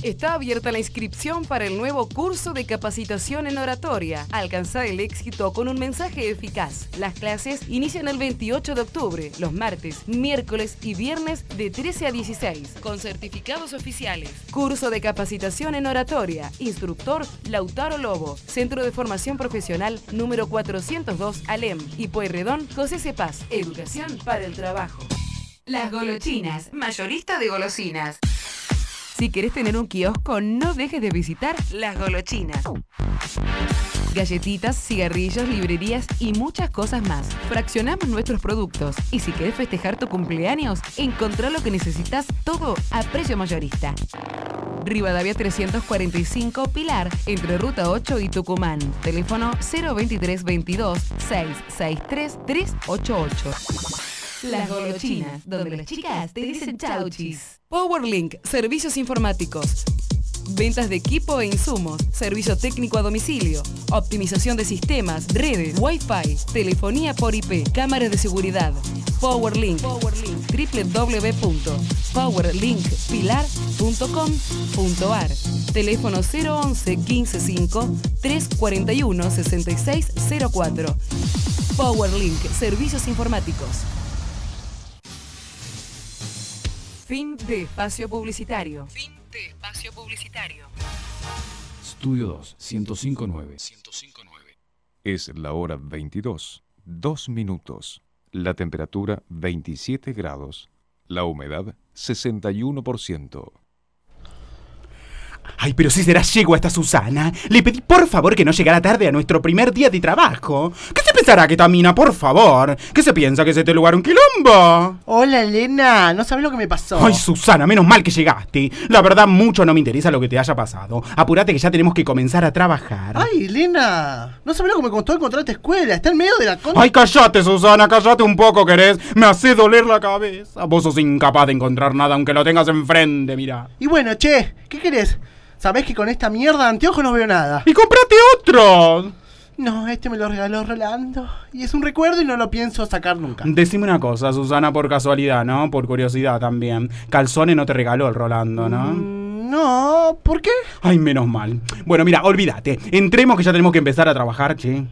Está abierta la inscripción para el nuevo curso de capacitación en oratoria. Alcanza el éxito con un mensaje eficaz. Las clases inician el 28 de octubre, los martes, miércoles y viernes de 13 a 16, con certificados oficiales. Curso de capacitación en oratoria. Instructor Lautaro Lobo. Centro de Formación Profesional número 402 Alem. Y Pueyrredón, José Cepaz. Educación para el trabajo. Las Golochinas, mayorista de golosinas. Si querés tener un kiosco, no dejes de visitar Las Golochinas. Galletitas, cigarrillos, librerías y muchas cosas más. Fraccionamos nuestros productos y si querés festejar tu cumpleaños, encontrá lo que necesitas todo a precio mayorista. Rivadavia 345 Pilar, entre Ruta 8 y Tucumán. Teléfono 023 22 663 388. Las Golochinas, donde las chicas te dicen chauchis. Powerlink, servicios informáticos. Ventas de equipo e insumos, servicio técnico a domicilio, optimización de sistemas, redes, Wi-Fi, telefonía por IP, cámaras de seguridad. Powerlink, www.powerlinkpilar.com.ar. Teléfono 011 155 341 6604. Powerlink, servicios informáticos. Fin de espacio publicitario. Fin de espacio publicitario. Estudio 2, 105.9. Es la hora 22, 2 minutos. La temperatura 27 grados. La humedad 61%. Ay, pero si será yegua esta Susana. Le pedí por favor que no llegara tarde a nuestro primer día de trabajo. ¿Qué se pensará que esta mina, por favor? ¿Qué se piensa que es este lugar un quilombo? Hola, Elena, no sabes lo que me pasó. Ay, Susana, menos mal que llegaste. La verdad, mucho no me interesa lo que te haya pasado. Apúrate que ya tenemos que comenzar a trabajar. Ay, Elena, no sabes lo que me costó encontrar esta escuela. Está en medio de la Ay, cállate, Susana, cállate un poco, querés. Me hace doler la cabeza. Vos sos incapaz de encontrar nada aunque lo tengas enfrente, mira. Y bueno, che, ¿qué querés? Sabés que con esta mierda de anteojos no veo nada. ¡Y cómprate otro! No, este me lo regaló Rolando. Y es un recuerdo y no lo pienso sacar nunca. Decime una cosa, Susana, por casualidad, ¿no? Por curiosidad también. Calzones no te regaló el Rolando, ¿no? No, ¿por qué? Ay, menos mal. Bueno, mira, olvídate. Entremos que ya tenemos que empezar a trabajar, che.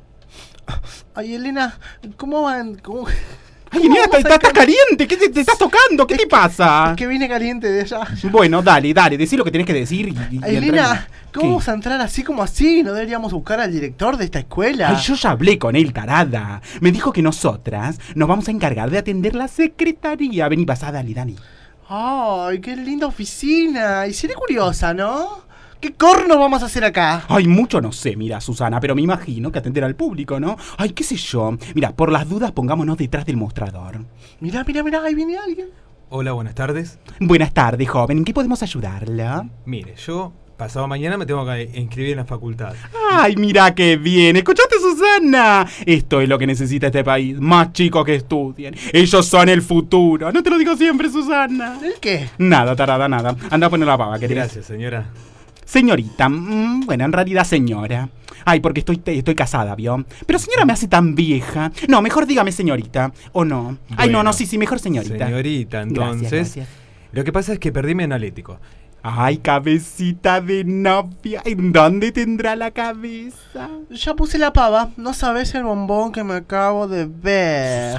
Ay, Elena, ¿cómo van? ¿Cómo? Ay, mira, estás caliente. ¿Qué te estás tocando? ¿Qué te pasa? Es que vine caliente de allá. Bueno, dale, decí lo que tenés que decir y Elena, ¿cómo vamos a entrar así como así? ¿No deberíamos buscar al director de esta escuela? Ay, yo ya hablé con él, tarada. Me dijo que nosotras nos vamos a encargar de atender la secretaría. Vení, pasá, dale. Ay, qué linda oficina. Y seré curiosa, ¿no? ¿Qué corno vamos a hacer acá? Ay, mucho no sé, mira, Susana, pero me imagino que atender al público, ¿no? Ay, qué sé yo. Mira, por las dudas pongámonos detrás del mostrador. Mira, ahí viene alguien. Hola, buenas tardes. Buenas tardes, joven. ¿En qué podemos ayudarla? Mire, yo pasado mañana me tengo que inscribir en la facultad. Ay, mira qué bien. ¿Escuchaste, Susana? Esto es lo que necesita este país. Más chicos que estudien. Ellos son el futuro. No te lo digo siempre, Susana. ¿El qué? Nada, tarada, nada. Anda a poner la pava, querés. Gracias, señora. Señorita, bueno, en realidad señora. Ay, porque estoy casada, ¿vio? Pero señora me hace tan vieja. No, mejor dígame señorita, ¿o no? Bueno, Ay, no, sí, mejor señorita. Señorita, entonces. Gracias. Lo que pasa es que perdí mi analítico. Ay, cabecita de novia. ¿En dónde tendrá la cabeza? Ya puse la pava. No sabes el bombón que me acabo de ver.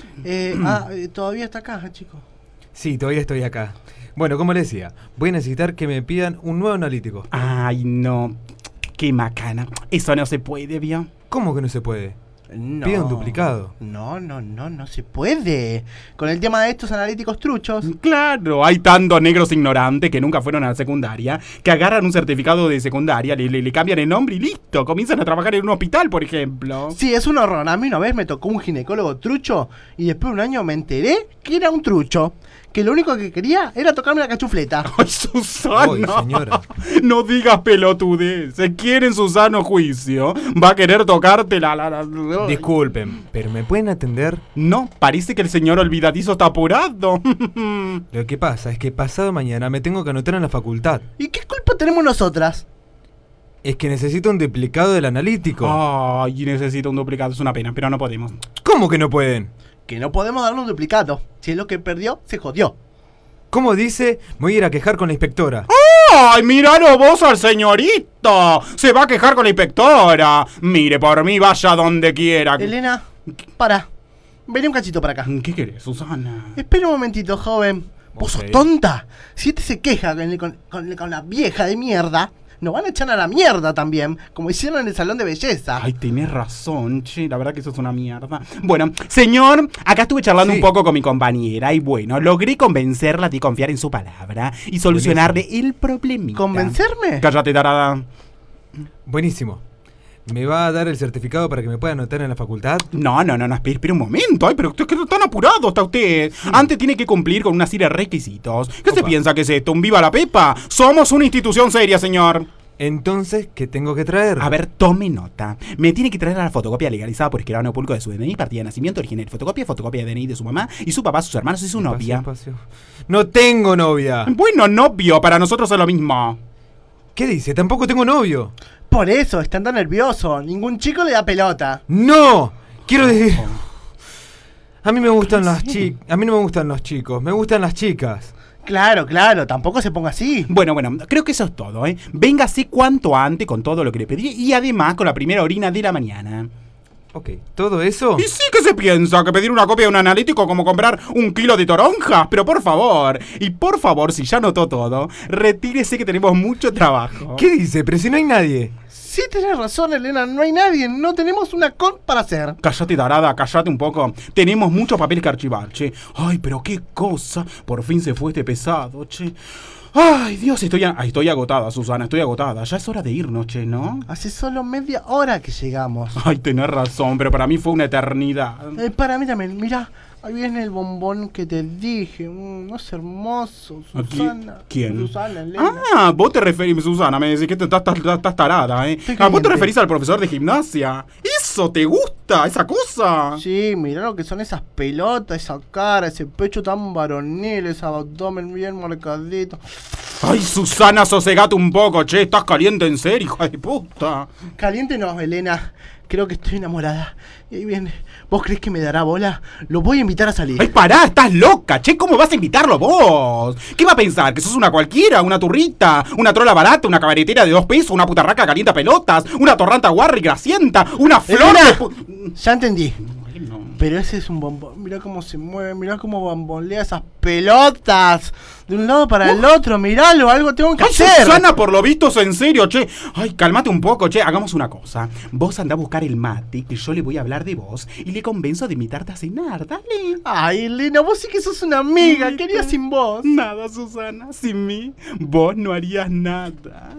Todavía está acá, chico. Sí, todavía estoy acá. Bueno, como les decía, voy a necesitar que me pidan un nuevo analítico. Ay, no. Qué macana. Eso no se puede, ¿vio? ¿Cómo que no se puede? No. Pida un duplicado. No se puede. Con el tema de estos analíticos truchos. Claro, hay tantos negros ignorantes que nunca fueron a la secundaria, que agarran un certificado de secundaria, le cambian el nombre y listo, comienzan a trabajar en un hospital, por ejemplo. Sí, es un horror. A mí una vez me tocó un ginecólogo trucho y después de un año me enteré que era un trucho. Que lo único que quería era tocarme la cachufleta. ¡Ay, Susana! Ay, señora. No digas pelotudez. Se quiere en su sano juicio. Va a querer tocarte la... Disculpen, ¿pero me pueden atender? No, parece que el señor olvidadizo está apurado. Lo que pasa es que pasado mañana me tengo que anotar en la facultad. ¿Y qué culpa tenemos nosotras? Es que necesito un duplicado del analítico. Ay, necesito un duplicado, es una pena, pero no podemos. ¿Cómo que no pueden? Que no podemos darle un duplicado. Si es lo que perdió, se jodió. ¿Cómo dice? Me voy a ir a quejar con la inspectora. ¡Ay, míralo vos al señorito! Se va a quejar con la inspectora. Mire, por mí vaya donde quiera. Elena, para. Vení un cachito para acá. ¿Qué querés, Susana? Espera un momentito, joven. ¿Vos sos tonta? Si este se queja con la vieja de mierda, nos van a echar a la mierda también, como hicieron en el salón de belleza. Ay, tenés razón, che, la verdad que eso es una mierda. Bueno, señor, acá estuve charlando un poco con mi compañera y bueno, logré convencerla de confiar en su palabra y solucionarle el problemita. ¿Convencerme? Cállate, tarada. Buenísimo. ¿Me va a dar el certificado para que me pueda anotar en la facultad? No, espera un momento. Ay, pero usted que tan apurado está usted. Antes tiene que cumplir con una serie de requisitos. ¿Qué se piensa que es esto? ¿Un viva la pepa? Somos una institución seria, señor. Entonces, ¿qué tengo que traer? A ver, tome nota. Me tiene que traer la fotocopia legalizada por escribano público de su DNI, partida de nacimiento, original, fotocopia de DNI de su mamá y su papá, sus hermanos y su novia. Espacio. ¡No tengo novia! Bueno, novio, para nosotros es lo mismo. ¿Qué dice? Tampoco tengo novio. Por eso, está tan nervioso. Ningún chico le da pelota. ¡No! Quiero decir... A mí me gustan las chicas. A mí no me gustan los chicos, me gustan las chicas. Claro, tampoco se ponga así. Bueno, creo que eso es todo, ¿eh? Véngase cuanto antes con todo lo que le pedí y además con la primera orina de la mañana. Ok, ¿todo eso? ¿Y sí que se piensa que pedir una copia de un analítico como comprar 1 kilo de toronjas? Pero por favor, si ya notó todo, retírese que tenemos mucho trabajo. ¿Qué dice? Pero si no hay nadie. Sí, tenés razón, Elena, no hay nadie, no tenemos una para hacer. Cállate, tarada, cállate un poco. Tenemos muchos papeles que archivar, che. Ay, pero qué cosa. Por fin se fue este pesado, che. Ay, Dios, estoy agotada, Susana, estoy agotada. Ya es hora de irnos, che, ¿no? Hace solo media hora que llegamos. Ay, tenés razón, pero para mí fue una eternidad. Para mí también, mira, ahí viene el bombón que te dije. No es hermoso, Susana. ¿Quién? Susana, Elena. Ah, vos te referís, Susana, me decís que estás tarada, ¿eh? Vos te referís al profesor de gimnasia. ¿Eso te gusta, esa cosa? Sí, mirá lo que son esas pelotas, esa cara, ese pecho tan varonil, ese abdomen bien marcadito. Ay, Susana, sosegate un poco, che, estás caliente en serio, hija de puta. Caliente no, Elena. Creo que estoy enamorada. Y ahí viene. ¿Vos crees que me dará bola? Lo voy a invitar a salir. ¡Ay, pará! ¡Estás loca! Che, ¿cómo vas a invitarlo vos? ¿Qué va a pensar? ¿Que sos una cualquiera? ¿Una turrita? ¿Una trola barata? ¿Una cabaretera de 2 pesos? ¿Una putarraca calienta pelotas? ¿Una torranta guarra y grasienta? ¿Una flor de Ya entendí. Pero ese es un bombón. Mirá cómo se mueve, mirá cómo bambolea esas pelotas. De un lado para el otro, miralo, algo tengo que hacer. Susana, por lo visto es en serio, che. Ay, cálmate un poco, che. Hagamos una cosa. Vos andá a buscar el mate, que yo le voy a hablar de vos y le convenzo de invitarte a cenar, dale. Ay, Elena, vos sí que sos una amiga. ¿Qué harías sin vos? Nada, Susana. Sin mí, vos no harías nada.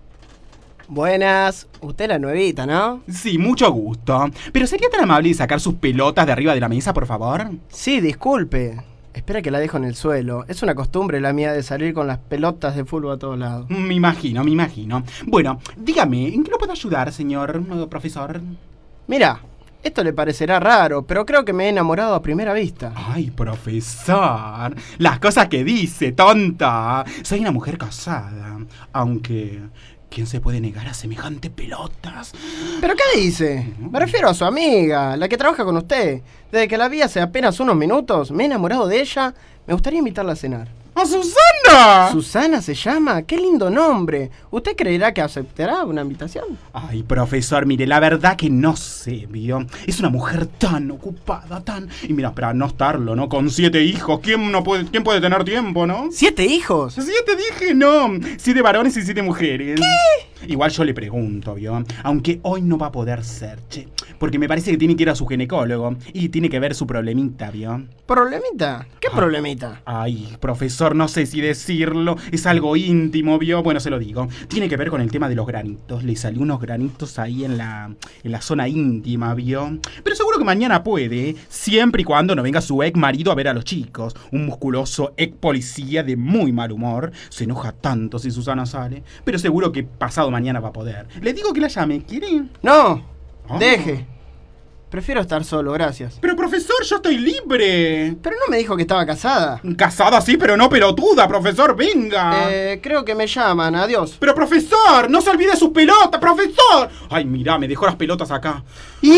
Buenas, usted es la nuevita, ¿no? Sí, mucho gusto. Pero ¿sería tan amable de sacar sus pelotas de arriba de la mesa, por favor? Sí, disculpe. Espera que la dejo en el suelo. Es una costumbre la mía de salir con las pelotas de fútbol a todos lados. Me imagino. Bueno, dígame, ¿en qué lo puedo ayudar, señor profesor? Mira, esto le parecerá raro, pero creo que me he enamorado a primera vista. Ay, profesor, las cosas que dice, tonta. Soy una mujer casada, aunque... ¿quién se puede negar a semejante pelotas? ¿Pero qué dice? Me refiero a su amiga, la que trabaja con usted. Desde que la vi hace apenas unos minutos, me he enamorado de ella. Me gustaría invitarla a cenar. ¡A Susana! ¿Susana se llama? ¡Qué lindo nombre! ¿Usted creerá que aceptará una invitación? Ay, profesor, mire, la verdad que no sé, ¿vio? Es una mujer tan ocupada, tan... Y mira, para no estarlo, ¿no? Con 7 hijos, ¿quién puede tener tiempo, no? ¿7 hijos? 7 dije, no. 7 varones y 7 mujeres. ¿Qué? Igual yo le pregunto, ¿vio? Aunque hoy no va a poder ser, che. Porque me parece que tiene que ir a su ginecólogo y tiene que ver su problemita, ¿vio? ¿Problemita? ¿Qué problemita? Ay, profesor, no sé si decirlo. Es algo íntimo, ¿vio? Bueno, se lo digo. Tiene que ver con el tema de los granitos. Le salió unos granitos ahí en la zona íntima, ¿vio? Pero seguro que mañana puede, siempre y cuando no venga su ex marido a ver a los chicos. Un musculoso ex policía de muy mal humor. Se enoja tanto si Susana sale. Pero seguro que pasado mañana va a poder. Le digo que la llame, ¿quiere? No, deje. Prefiero estar solo, gracias. Pero profesor, yo estoy libre. Pero no me dijo que estaba casada. Casada sí, pero no pelotuda, profesor, venga. Creo que me llaman, adiós. Pero profesor, no se olvide sus pelotas, profesor. Ay, mirá, me dejó las pelotas acá. ¿Y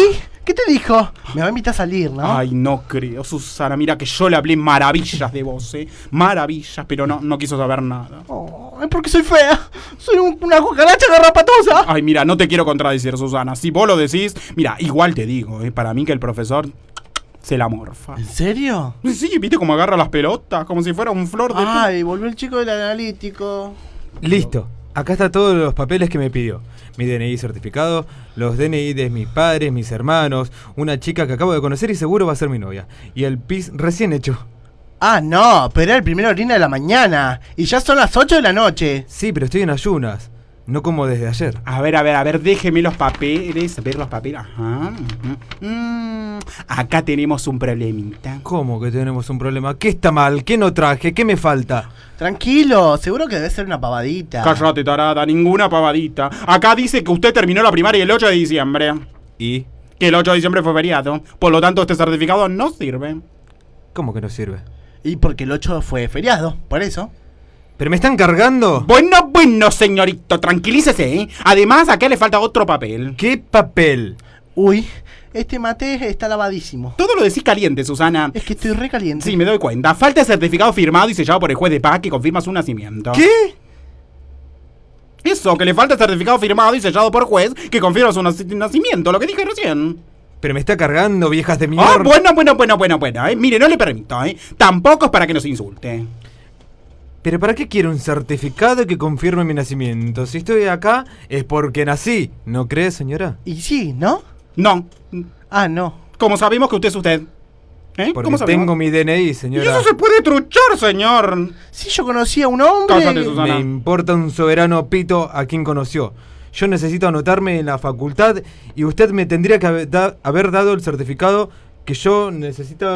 ¿Qué te dijo? Me va a invitar a salir, ¿no? Ay, no creo, Susana. Mira que yo le hablé maravillas de vos, maravillas, pero no quiso saber nada. Oh, es porque soy fea. Soy una cucaracha garrapatosa. Ay, mira, no te quiero contradecir, Susana. Si vos lo decís, mira, igual te digo, para mí que el profesor se la morfa. ¿En serio? Sí, viste cómo agarra las pelotas, como si fuera un flor de... Ay, volvió el chico del analítico. Listo. Acá está todos los papeles que me pidió. Mi DNI certificado, los DNI de mis padres, mis hermanos, una chica que acabo de conocer y seguro va a ser mi novia. Y el pis recién hecho. Ah, no, pero era el primer orina de la mañana. Y ya son las 8 de la noche. Sí, pero estoy en ayunas. No como desde ayer. A ver, déjeme los papeles, ver los papeles. Ajá. Acá tenemos un problemita. ¿Cómo que tenemos un problema? ¿Qué está mal? ¿Qué no traje? ¿Qué me falta? Tranquilo, seguro que debe ser una pavadita. Cállate, tarada, ninguna pavadita. Acá dice que usted terminó la primaria el 8 de diciembre. ¿Y? Que el 8 de diciembre fue feriado. Por lo tanto, este certificado no sirve. ¿Cómo que no sirve? Y porque el 8 fue feriado, por eso. ¿Pero me están cargando? Bueno, señorito, tranquilícese, Además, acá le falta otro papel. ¿Qué papel? Uy, este mate está lavadísimo. Todo lo decís caliente, Susana. Es que estoy re caliente. Sí, me doy cuenta. Falta el certificado firmado y sellado por el juez de paz que confirma su nacimiento. ¿Qué? Eso, que le falta el certificado firmado y sellado por juez que confirma su nacimiento, lo que dije recién. Pero me está cargando, viejas de mierda. Ah, bueno. Mire, no le permito, Tampoco es para que nos insulte. ¿Pero para qué quiero un certificado que confirme mi nacimiento? Si estoy acá es porque nací, ¿no cree, señora? Y sí, ¿no? No. Ah, no. ¿Cómo sabemos que usted es usted? Porque ¿Cómo sabemos? tengo mi DNI, Y señora. eso se puede truchar, señor. Si yo conocía a un hombre... Cállate, Susana. Me importa un soberano pito a quien conoció. Yo necesito anotarme en la facultad y usted me tendría que haber dado el certificado que yo necesito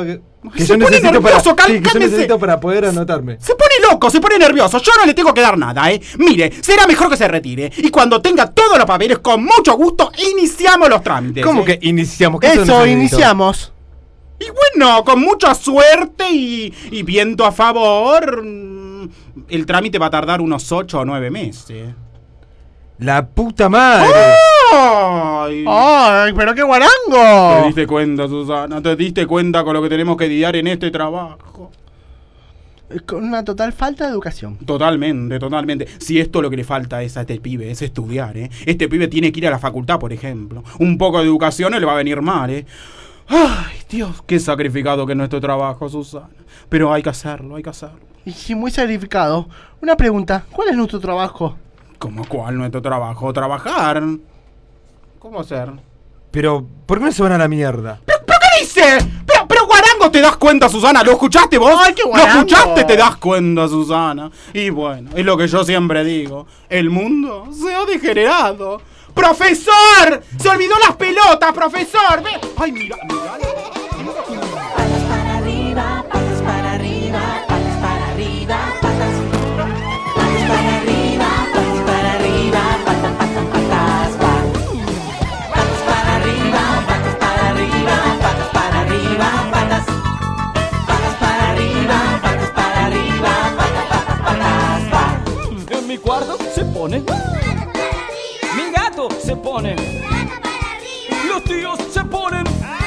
para poder anotarme. Se pone loco, se pone nervioso. Yo no le tengo que dar nada, Mire, será mejor que se retire. Y cuando tenga todos los papeles, con mucho gusto, iniciamos los trámites. ¿Cómo que iniciamos? ¿Qué Eso, necesito? iniciamos. Y bueno, con mucha suerte y viento a favor, el trámite va a tardar unos 8 o 9 meses. ¡La puta madre! ¡Ay! ¡Ay, pero qué ¿Te guarango! diste cuenta, Susana? ¿Te diste cuenta con lo que tenemos que lidiar en este trabajo? Con una total falta de educación. Totalmente. Si esto lo que le falta es a este pibe, es estudiar, Este pibe tiene que ir a la facultad, por ejemplo. Un poco de educación no le va a venir mal, Ay, Dios, qué sacrificado que es nuestro trabajo, Susana. Pero hay que hacerlo. Y sí, muy sacrificado. Una pregunta, ¿cuál es nuestro trabajo? ¿Cómo cuál nuestro trabajo? ¿Trabajar? ¿Cómo hacer? Pero, ¿por qué no se van a la mierda? ¿Pero qué dice? Pero guarango, ¿te das cuenta, Susana? ¿Lo escuchaste vos? ¡Ay, qué ¿Lo guarango! escuchaste? ¿Te das cuenta, Susana? Y bueno, es lo que yo siempre digo. El mundo se ha degenerado. ¡Profesor! ¡Se olvidó las pelotas, profesor! ¡Ve! ¡Ay, mira! Patas para arriba, patas para arriba, patas para arriba, patas. Patas para arriba, patas para arriba, patas, patas, patas, patas para arriba, patas para arriba, patas para arriba, patas. Patas para arriba, patas para arriba, patas, patas, patas. En mi cuarto se pone. Mi gato se pone. Los tíos se ponen.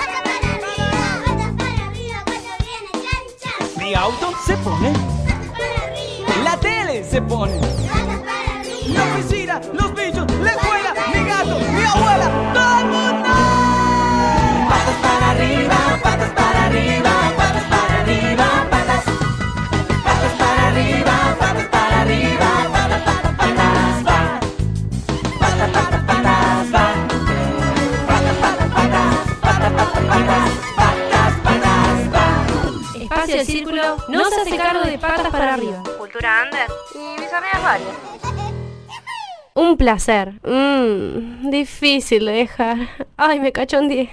Mi auto se pone. La tele se pone. La oficina, los bichos, la escuela, mi gato, mi abuela, todo el mundo. Patas para arriba, patas para arriba, patas para arriba, patas. Patas para arriba, patas para arriba, patas, patas, patas, patas. Patas, patas, patas, patas. Patas, patas, patas, patas, patas, patas, patas, patas, patas. Espacio del Círculo no se hace cargo de Patas para arriba. Cultura under y mis amigas varias. Un placer. Difícil de dejar. Ay, me cachondeé.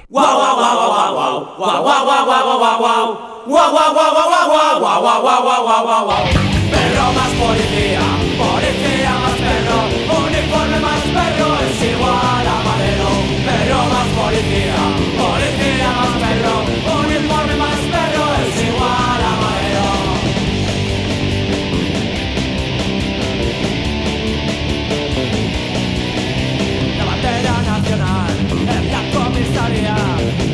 Perro más policía, policía más perro, uniforme más perro es igual a madero. Perro más policía, policía más perro, uniforme más perro es igual a madero. La bandera nacional en la comisaría.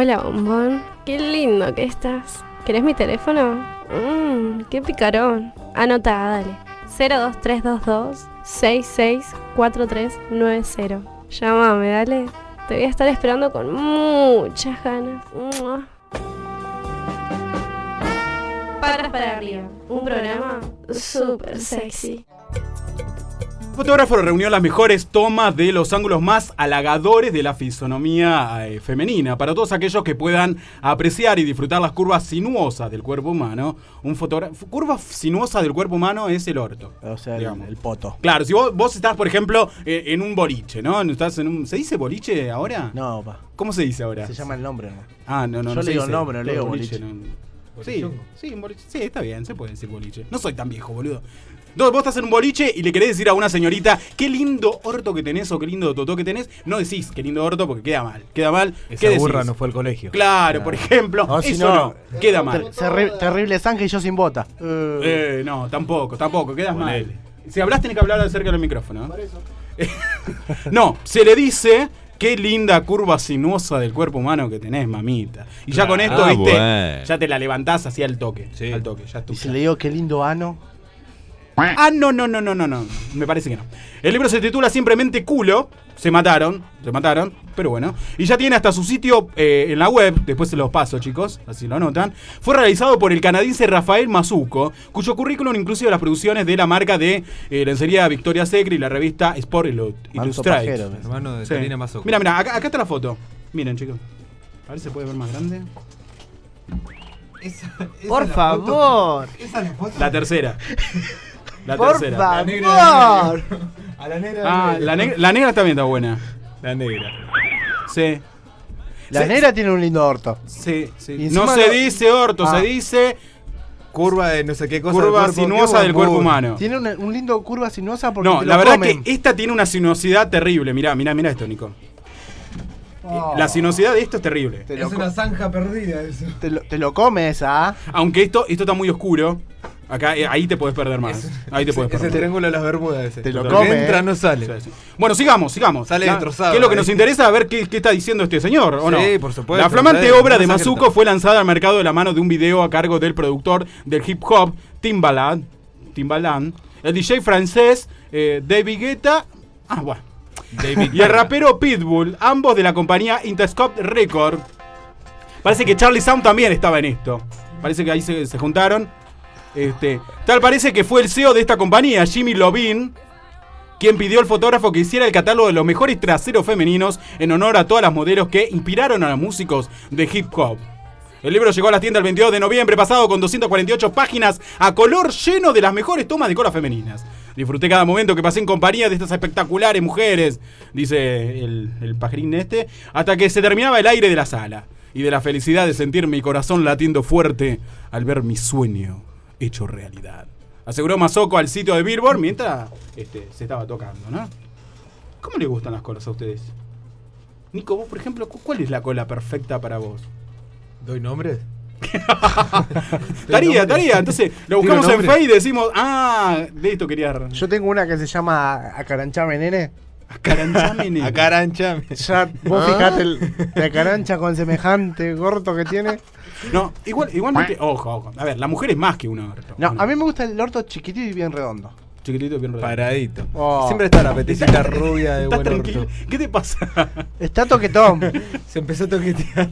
Hola, bombón. Qué lindo que estás. ¿Querés mi teléfono? Qué picarón. Anota, dale. 02322 664390. Llámame, dale. Te voy a estar esperando con muchas ganas. ¡Mua! Patas para arriba. Un programa súper sexy. El fotógrafo reunió las mejores tomas de los ángulos más halagadores de la fisonomía femenina. Para todos aquellos que puedan apreciar y disfrutar las curvas sinuosas del cuerpo humano, un fotógrafo. Curva sinuosa del cuerpo humano es el orto. O sea, el poto. Claro, si vos estás, por ejemplo, en un boliche, ¿no? Estás en un, ¿se dice boliche ahora? No, pa. ¿Cómo se dice ahora? Se llama el nombre, ¿no? Ah, no. Yo se le digo dice. el nombre, no le digo boliche. No. Sí, un boliche. Sí, está bien, se puede decir boliche. No soy tan viejo, boludo. Vos estás en un boliche y le querés decir a una señorita qué lindo orto que tenés o qué lindo totó que tenés. No decís qué lindo orto porque queda mal. Queda mal. Esa burra no fue al colegio. Claro, por ejemplo. O si eso no, queda mal. Terrible zanja y yo sin bota. No, tampoco. Quedas mal. Si hablas tenés que hablar acerca del micrófono. Por eso. No, se le dice qué linda curva sinuosa del cuerpo humano que tenés, mamita. Y ya con esto, viste, ya te la levantás así al toque. Sí. Al toque, ya Y si le digo qué lindo ano. Ah, no. Me parece que no. El libro se titula simplemente Culo. Se mataron, pero bueno. Y ya tiene hasta su sitio en la web. Después se los paso, chicos, así lo anotan. Fue realizado por el canadiense Rafael Mazzucco, cuyo currículum incluye las producciones de la marca de lencería Victoria's Secret y la revista Sport Illustrated. Hermano de Karina Mazzucco. Mira, acá está la foto. Miren, chicos. A ver si se puede ver más grande. Por favor. Esa es la foto. La tercera. Por favor. A la negra. Ah, la negra también está buena. La negra. Sí. La negra tiene un lindo orto. Sí. Y encima No se dice orto, se dice curva de no sé qué cosa. curva sinuosa del cuerpo humano. Tiene un lindo curva sinuosa porque No, te la lo verdad comen. que esta tiene una sinuosidad terrible. Mirá esto, Nico. La sinuosidad de esto es terrible. Es una zanja perdida eso. Te lo comes, ¿ah? Aunque esto está muy oscuro. Acá, ahí te podés perder más. Ahí te podés Es el perder. triángulo de las Bermudas ese. Te lo Que come, entra, no sale. Sí. Bueno, sigamos. Sale destrozado, ¿Qué es lo que ahí. nos interesa? A ver qué está diciendo este señor, ¿o no? Sí, por supuesto. La flamante Sí, obra de no Mazzucco fue lanzada al mercado de la mano de un video a cargo del productor del hip hop Timbaland, el DJ francés David Guetta, y el rapero Pitbull, ambos de la compañía Interscope Record. Parece que Charlie Sound también estaba en esto. Parece que ahí se juntaron. Tal parece que fue el CEO de esta compañía, Jimmy Iovine, quien pidió al fotógrafo que hiciera el catálogo de los mejores traseros femeninos en honor a todas las modelos que inspiraron a los músicos de hip hop. El libro llegó a las tiendas el 22 de noviembre pasado con 248 páginas a color lleno de las mejores tomas de colas femeninas. Disfruté cada momento que pasé en compañía de estas espectaculares mujeres, dice el pajarín hasta que se terminaba el aire de la sala y de la felicidad de sentir mi corazón latiendo fuerte al ver mi sueño hecho realidad. Aseguró Mazzucco al sitio de Billboard mientras se estaba tocando, ¿no? ¿Cómo le gustan las colas a ustedes? Nico, vos, por ejemplo, ¿cuál es la cola perfecta para vos? ¿Doy nombres? Tarea. Entonces lo buscamos en nombres. Facebook y decimos, de esto quería... Yo tengo una que se llama Acaranchame, nene. Acaranchame, nene. Acaranchame. Ya, vos fijate la acarancha con semejante gordo que tiene. No, igualmente, ojo. A ver, la mujer es más que un orto. No, a mí me gusta el orto chiquitito y bien redondo. Chiquitito, bien redondo. Paradito. Oh. Siempre está la peticita rubia de ¿Estás buen tranquilo? orto. ¿Qué te pasa? Está toquetón. Se empezó a toquetear.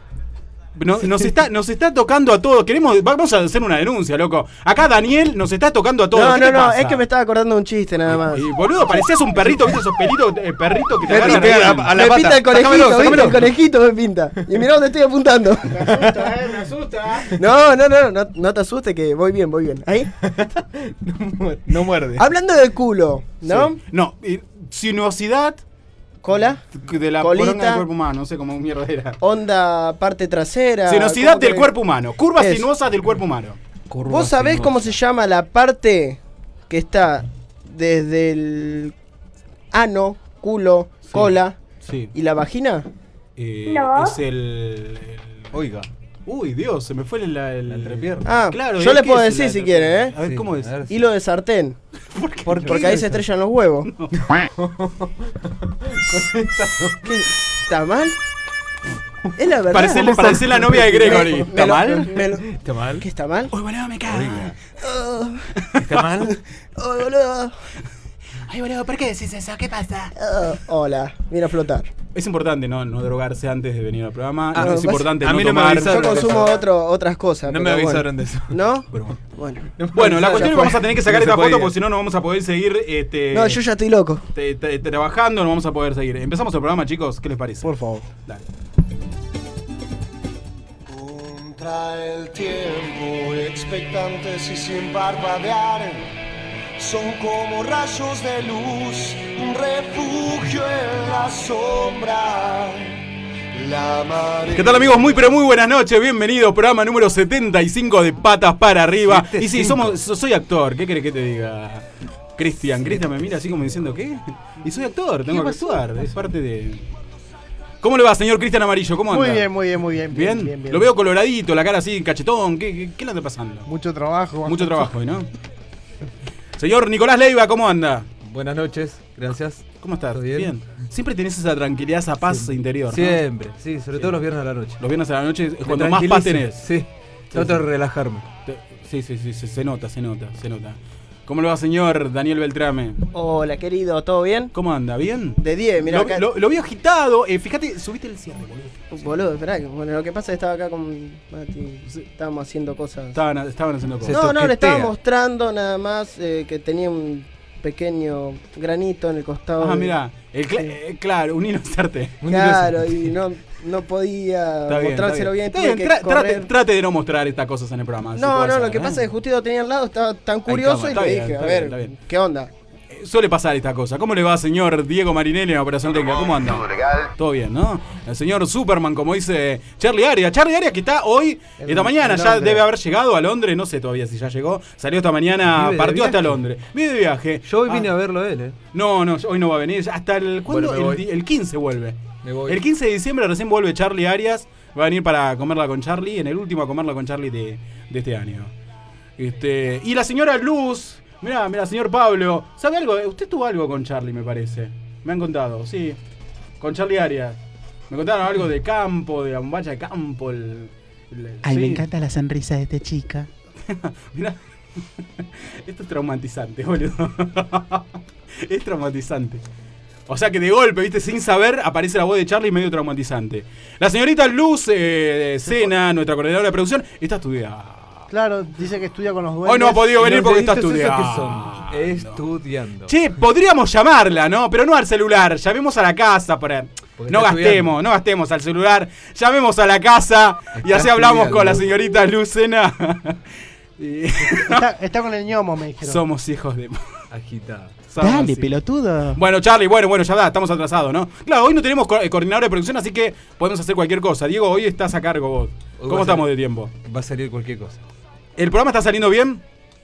Nos está tocando a todos. Vamos a hacer una denuncia, loco. Acá Daniel nos está tocando a todos. No, ¿Qué te pasa? es que me estaba acordando de un chiste nada más. Y boludo, parecías un perrito, ¿viste esos pelitos, perrito que te Perrito, agarran a la Me pata. pinta el conejito, Sácamelo, ¿viste? sácamelo. El conejito me pinta. Y mirá dónde estoy apuntando. Me asusta. No te asustes que voy bien. Ahí. No muerde. Hablando de culo, ¿no? Sí. No, sinuosidad Cola, de la colita, poronga del cuerpo humano, no sé cómo mierda era. onda parte trasera. Sinuosidad ¿cómo del que- cuerpo humano, curvas Eso. sinuosas del cuerpo humano. ¿Vos sabés cómo se llama la parte que está desde el ano, culo, cola Sí. y la vagina? No. Es el... Oiga. Uy, Dios, se me fue la entrepierna. Ah, Claro, yo ¿y le qué puedo es decir la si quieren, ¿eh? A ver, Sí, ¿cómo es? a ver. Hilo de sartén. Porque ahí se estrellan los huevos. ¿Qué? ¿Está mal? Es la verdad. Parecés la novia de Gregory. ¿Está mal? ¿Está mal? ¿Qué está mal? Uy, boludo, me cago. ¿Está mal? Ay, boludo. Ay, boludo, ¿por qué decís eso? ¿Qué pasa? Hola, vine a flotar. Es importante no drogarse antes de venir al programa. Ah, es importante a no mí no me tomar. avisaron. Yo consumo otras cosas. No me pero avisaron de eso. ¿No? Pero Bueno. bueno, la cuestión es que vamos a tener que sacar No se esta foto podía. porque si no, no vamos a poder seguir No, yo ya estoy loco. trabajando, no vamos a poder seguir. Empezamos el programa, chicos. ¿Qué les parece? Por favor. Dale. Contra el tiempo, expectantes y sin parpadear, son como rayos de luz, un refugio en la sombra. La marea. ¿Qué tal, amigos? Muy pero muy buenas noches. Bienvenidos, programa número 75 de Patas para Arriba. Y sí, soy actor. ¿Qué querés que te diga? Cristian me mira así como diciendo, ¿qué? Y soy actor, tengo que actuar. Es parte de... ¿Cómo le va, señor Cristian Amarillo? ¿Cómo anda? Muy bien. ¿Bien? Lo veo coloradito, la cara así, cachetón. ¿Qué le anda pasando? Mucho trabajo. Mucho trabajo hoy, ¿no? Señor Nicolás Leiva, ¿cómo anda? Buenas noches, gracias. ¿Cómo estás? ¿Todo bien? Siempre tenés esa tranquilidad, esa paz interior, ¿no? Siempre, sí, sobre todo los viernes a la noche. Los viernes a la noche es Me cuando más paz tranquiliza. tenés. Sí, trato de relajarme. Sí, se nota. ¿Cómo le va, señor Daniel Beltrame? Hola, querido, ¿todo bien? ¿Cómo anda? ¿Bien? De 10, mirá acá. Lo vi agitado. Fíjate, subiste el cierre, boludo. Boludo, esperá. Bueno, lo que pasa es que estaba acá con Mati. Estábamos haciendo cosas. Estaban haciendo cosas. Se No, le toquetea. estaba mostrando nada más que tenía un pequeño granito en el costado. Ah, mirá. Claro, un inocente. Claro, y no podía mostrárselo bien. tuve que correr. Trate de no mostrar estas cosas en el programa. No, lo que pasa es que justito tenía al lado, estaba tan curioso y está le bien, dije, está a bien, ver, está bien. ¿qué onda? Suele pasar esta cosa. ¿Cómo le va, señor Diego Marinelli en Operación Técnica? ¿Cómo anda? Todo bien, ¿no? El señor Superman, como dice Charlie Arias. Charlie Arias que está hoy, esta mañana, ya debe haber llegado a Londres. No sé todavía si ya llegó. Salió esta mañana, Vive de partió hasta viaje. Londres. Vive de viaje. Yo hoy vine a verlo a él, No, hoy no va a venir. Hasta el... ¿Cuándo? Bueno, me voy. El 15 vuelve. Me voy. El 15 de diciembre recién vuelve Charlie Arias. Va a venir para comerla con Charlie. En el último a comerla con Charlie de este año. Y la señora Luz. Mirá, señor Pablo. ¿Sabe algo? Usted tuvo algo con Charlie, me parece. Me han contado, sí. Con Charlie Arias. Me contaron algo de campo, de la bombacha de campo. Ay, sí. me encanta la sonrisa de esta chica. Mirá. Esto es traumatizante, boludo. Es traumatizante. O sea que de golpe, viste, sin saber, aparece la voz de Charlie medio traumatizante. La señorita Luz Sena, nuestra coordinadora de producción, está estudiada. Claro, dice que estudia con los duendes. Hoy no ha podido venir Los porque está deditos esos estudiando. que son estudiando. Che, podríamos llamarla, ¿no? Pero no al celular. Llamemos a la casa para... Porque No está gastemos al celular. Llamemos a la casa y así hablamos estudiando. con la señorita Lucena. Y- Está con el ñomo, me dijeron. Somos hijos de... Agitada. somos Dale, hijos. pelotudo. Bueno, Charlie, bueno, ya da, estamos atrasados, ¿no? Claro, hoy no tenemos coordinador de producción, así que podemos hacer cualquier cosa. Diego, hoy estás a cargo vos. Hoy ¿Cómo va a estamos salir- de tiempo? Va a salir cualquier cosa. ¿El programa está saliendo bien?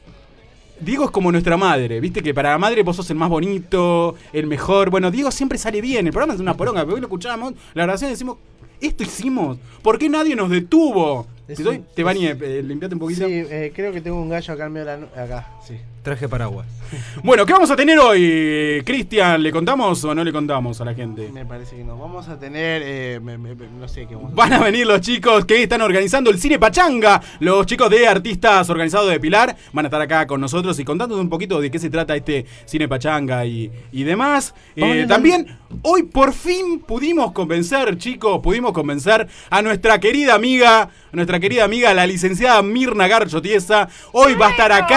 Diego es como nuestra madre, viste que para la madre vos sos el más bonito, el mejor. Bueno, Diego siempre sale bien, el programa es una poronga, pero hoy lo escuchamos, la grabación y decimos, esto hicimos, ¿por qué nadie nos detuvo? Es Si doy, un- te bañé, limpiate un poquito. Sí, creo que tengo un gallo acá en medio de la acá, sí. Traje paraguas. Bueno, ¿qué vamos a tener hoy, Cristian? ¿Le contamos o no le contamos a la gente? Me parece que no. Vamos a tener, no sé qué vamos a Van a venir los chicos que están organizando el Cine Pachanga. Los chicos de Artistas Organizados de Pilar van a estar acá con nosotros y contándonos un poquito de qué se trata este Cine Pachanga y demás. También, hoy por fin pudimos convencer, chicos, a nuestra querida amiga, la licenciada Mirna Garcho Tiesa. Hoy va a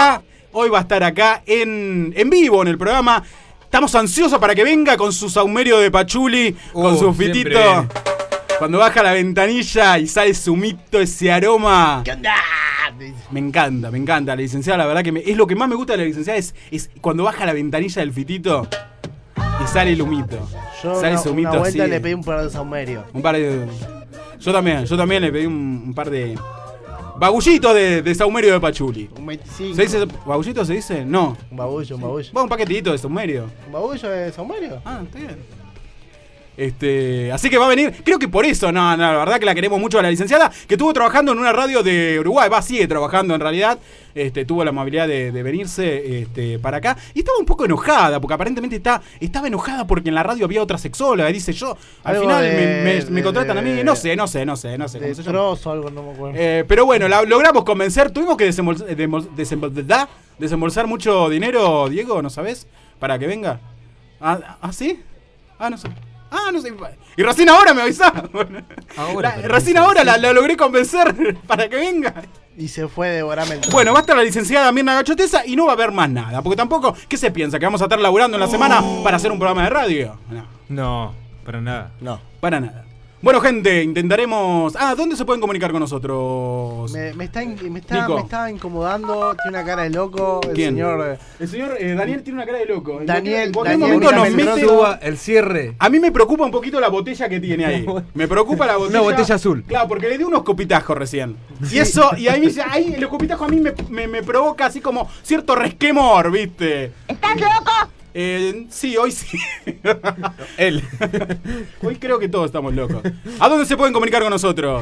estar acá en vivo en el programa. Estamos ansiosos para que venga con su saumerio de pachuli, con su fitito. Siempre. Cuando baja la ventanilla y sale su mito, ese aroma. ¿Qué onda? Me encanta. La licenciada, la verdad que es lo que más me gusta de la licenciada es cuando baja la ventanilla del fitito y sale el humito. Yo Sale su humito una vuelta así. le pedí un par de saumerio. Un par de... Yo también le pedí un par de... Bagullitos de saumerio de pachuli. Un 25. ¿Se dice bagullito? ¿Se dice? No. Un bagullo. Va un paquetito de saumerio. ¿Un bagullo de saumerio? Ah, está bien. Así que va a venir, creo que por eso, no, la verdad que la queremos mucho a la licenciada, que estuvo trabajando en una radio de Uruguay, sigue trabajando en realidad, tuvo la amabilidad de venirse para acá, y estaba un poco enojada, porque aparentemente estaba enojada porque en la radio había otra sexóloga, y dice yo, al Algo final me contratan a mí, no sé. De cómo se llama. trozo, algo, no me acuerdo. Pero bueno, la logramos convencer, tuvimos que desembolsar mucho dinero, Diego, ¿no sabes? Para que venga. ¿Ah, sí? No sé. No sé. Y recién ahora me avisá. Recién ahora la logré convencer para que venga. Y se fue devoramente. Bueno, va a estar la licenciada Mirna Gachotesa y no va a haber más nada. Porque tampoco, ¿qué se piensa? ¿Que vamos a estar laburando en la semana para hacer un programa de radio? No, para nada. No. Para nada. Bueno, gente, intentaremos... ¿Dónde se pueden comunicar con nosotros? Me está incomodando, tiene una cara de loco. ¿Quién? El señor Daniel tiene una cara de loco. Daniel, en cualquier momento nos mete... el cierre. A mí me preocupa un poquito la botella que tiene ahí. Me preocupa la botella. Una botella azul. Claro, porque le di unos copitajos recién. Y eso, y ahí me dice, los copitajos a mí me provoca así como cierto resquemor, ¿viste? ¿Estás loco? Sí, hoy sí. Él. Hoy creo que todos estamos locos. ¿A dónde se pueden comunicar con nosotros?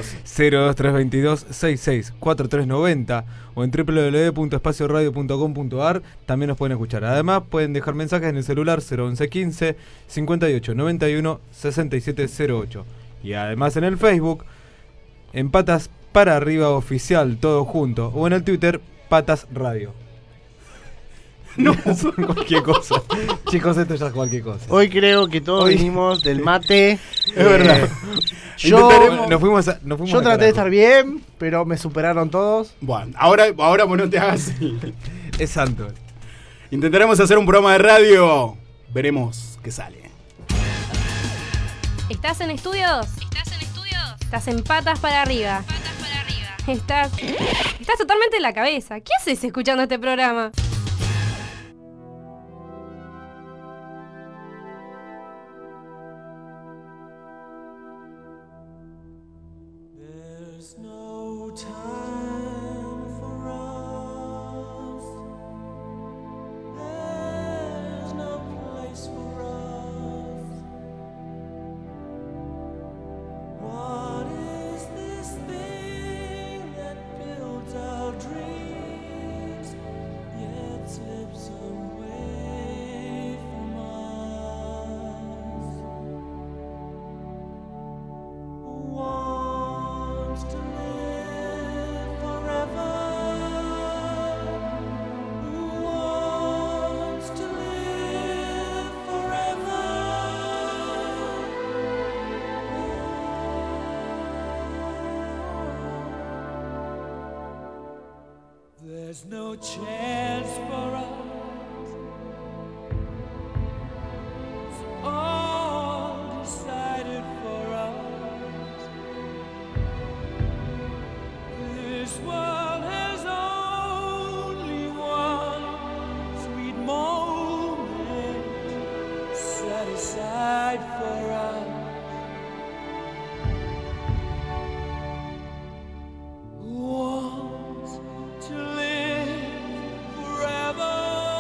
02322-664390 o en www.espacioradio.com.ar. También nos pueden escuchar. Además, pueden dejar mensajes en el celular 01115 58 91 6708. Y además en el Facebook, en Patas para Arriba Oficial, todo junto. O en el Twitter, Patas Radio. No, cualquier cosa. Chicos, esto ya es cualquier cosa. Hoy creo que todos venimos del mate. Es verdad. Yo yo traté de estar bien, pero me superaron todos. Bueno, ahora vos no te hagas Es santo. Intentaremos hacer un programa de radio. Veremos qué sale. ¿Estás en estudios? Estás en Patas para Arriba. Estás totalmente en la cabeza. ¿Qué haces escuchando este programa? There's no chance for us. It's all decided for us. This world has only one sweet moment set aside for us. Want to live forever.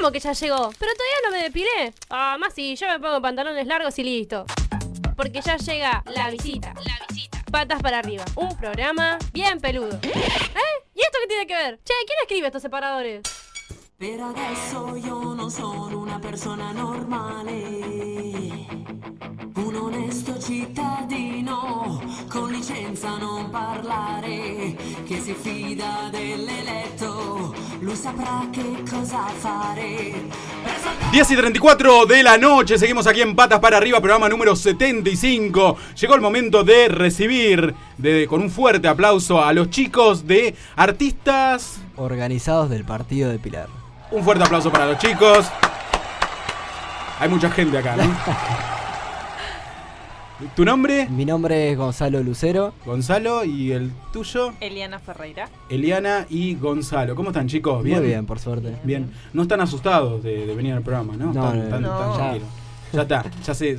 ¿Cómo que ya llegó? Pero todavía no me depilé. Ah, más si yo me pongo pantalones largos y listo. Porque ya llega la visita. Patas para arriba. Un programa bien peludo. ¿Y esto qué tiene que ver? Che, ¿quién escribe estos separadores? Per adesso io non sono una persona normale, un onesto cittadino con licenza non parlare, che si fida dell'eletto, lui saprà che cosa fare. 10:34 de la noche, seguimos aquí en Patas para Arriba, programa número 75. Llegó el momento de recibir con un fuerte aplauso a los chicos de Artistas Organizados del Partido de Pilar. Un fuerte aplauso para los chicos. Hay mucha gente acá, ¿no? ¿Tu nombre? Mi nombre es Gonzalo Lucero. Gonzalo, ¿y el tuyo? Eliana Ferreira. Eliana y Gonzalo. ¿Cómo están, chicos? ¿Bien? Muy bien, por suerte. Bien. No están asustados de venir al programa, ¿no? No, Están no. tranquilos. Ya está, ya sé.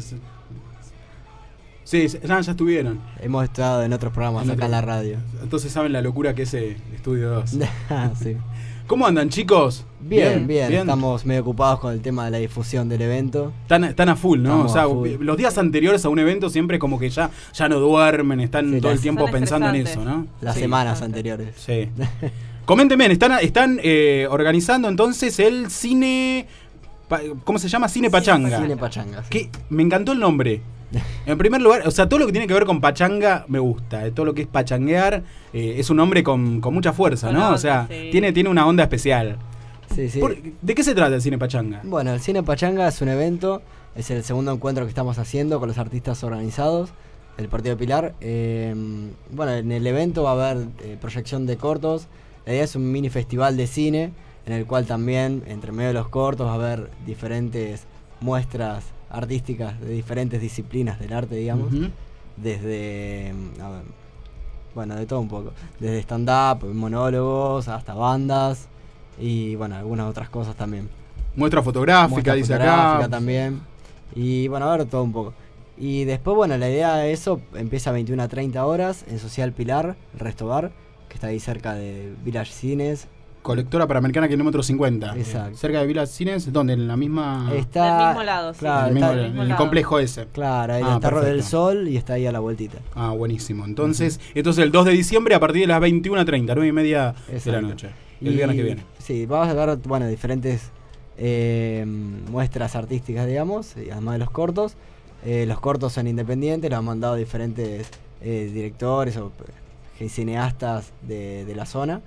Sí, ya estuvieron. Hemos estado en otros programas acá en la radio. Entonces saben la locura que es Estudio 2. Sí. ¿Cómo andan, chicos? Bien. Estamos medio ocupados con el tema de la difusión del evento. Están a full, ¿no? Estamos o sea, a full. Los días anteriores a un evento siempre como que ya no duermen, están Sí, todo el las- tiempo Son pensando en estresantes. eso, ¿no? Las Sí. semanas anteriores. Sí. Coméntenme, están organizando entonces el cine... ¿Cómo se llama? Cine Pachanga. Cine Pachanga. Sí. Que me encantó el nombre. En primer lugar, o sea, todo lo que tiene que ver con pachanga me gusta. Todo lo que es pachanguear es un nombre con mucha fuerza, Con ¿no? onda, O sea, sí. tiene una onda especial. Sí, sí. ¿De qué se trata el Cine Pachanga? Bueno, el Cine Pachanga es un evento, es el segundo encuentro que estamos haciendo con los artistas organizados del Partido de Pilar. Bueno, en el evento va a haber proyección de cortos. La idea es un mini festival de cine, en el cual también, entre medio de los cortos, va a haber diferentes muestras artísticas de diferentes disciplinas del arte, digamos. Ujú. Desde, a ver, bueno, de todo un poco. Desde stand-up, monólogos, hasta bandas y, bueno, algunas otras cosas también. Muestra fotográfica, Muestra dice fotográfica acá. también. Y bueno, a ver todo un poco. Y después, bueno, la idea de eso empieza a 21 a 30 horas en Social Pilar, el Resto Bar, que está ahí cerca de Village Cines. Colectora Panamericana, kilómetro 50. Exacto. Cerca de Villa Cines, ¿dónde? En la misma... Está Del mismo lado, sí. claro, en el, está- mismo- en el complejo ese. Claro, ahí Ah, en Torre del perfecto. Sol y está ahí a la vueltita. Ah, buenísimo. Entonces el 2 de diciembre a partir de las 21:30, 9:30 de la Exacto. noche. El viernes que viene. Sí, vamos a ver, bueno, diferentes muestras artísticas, digamos, y además de los cortos. Los cortos son independientes, los han mandado diferentes directores o cineastas de la zona.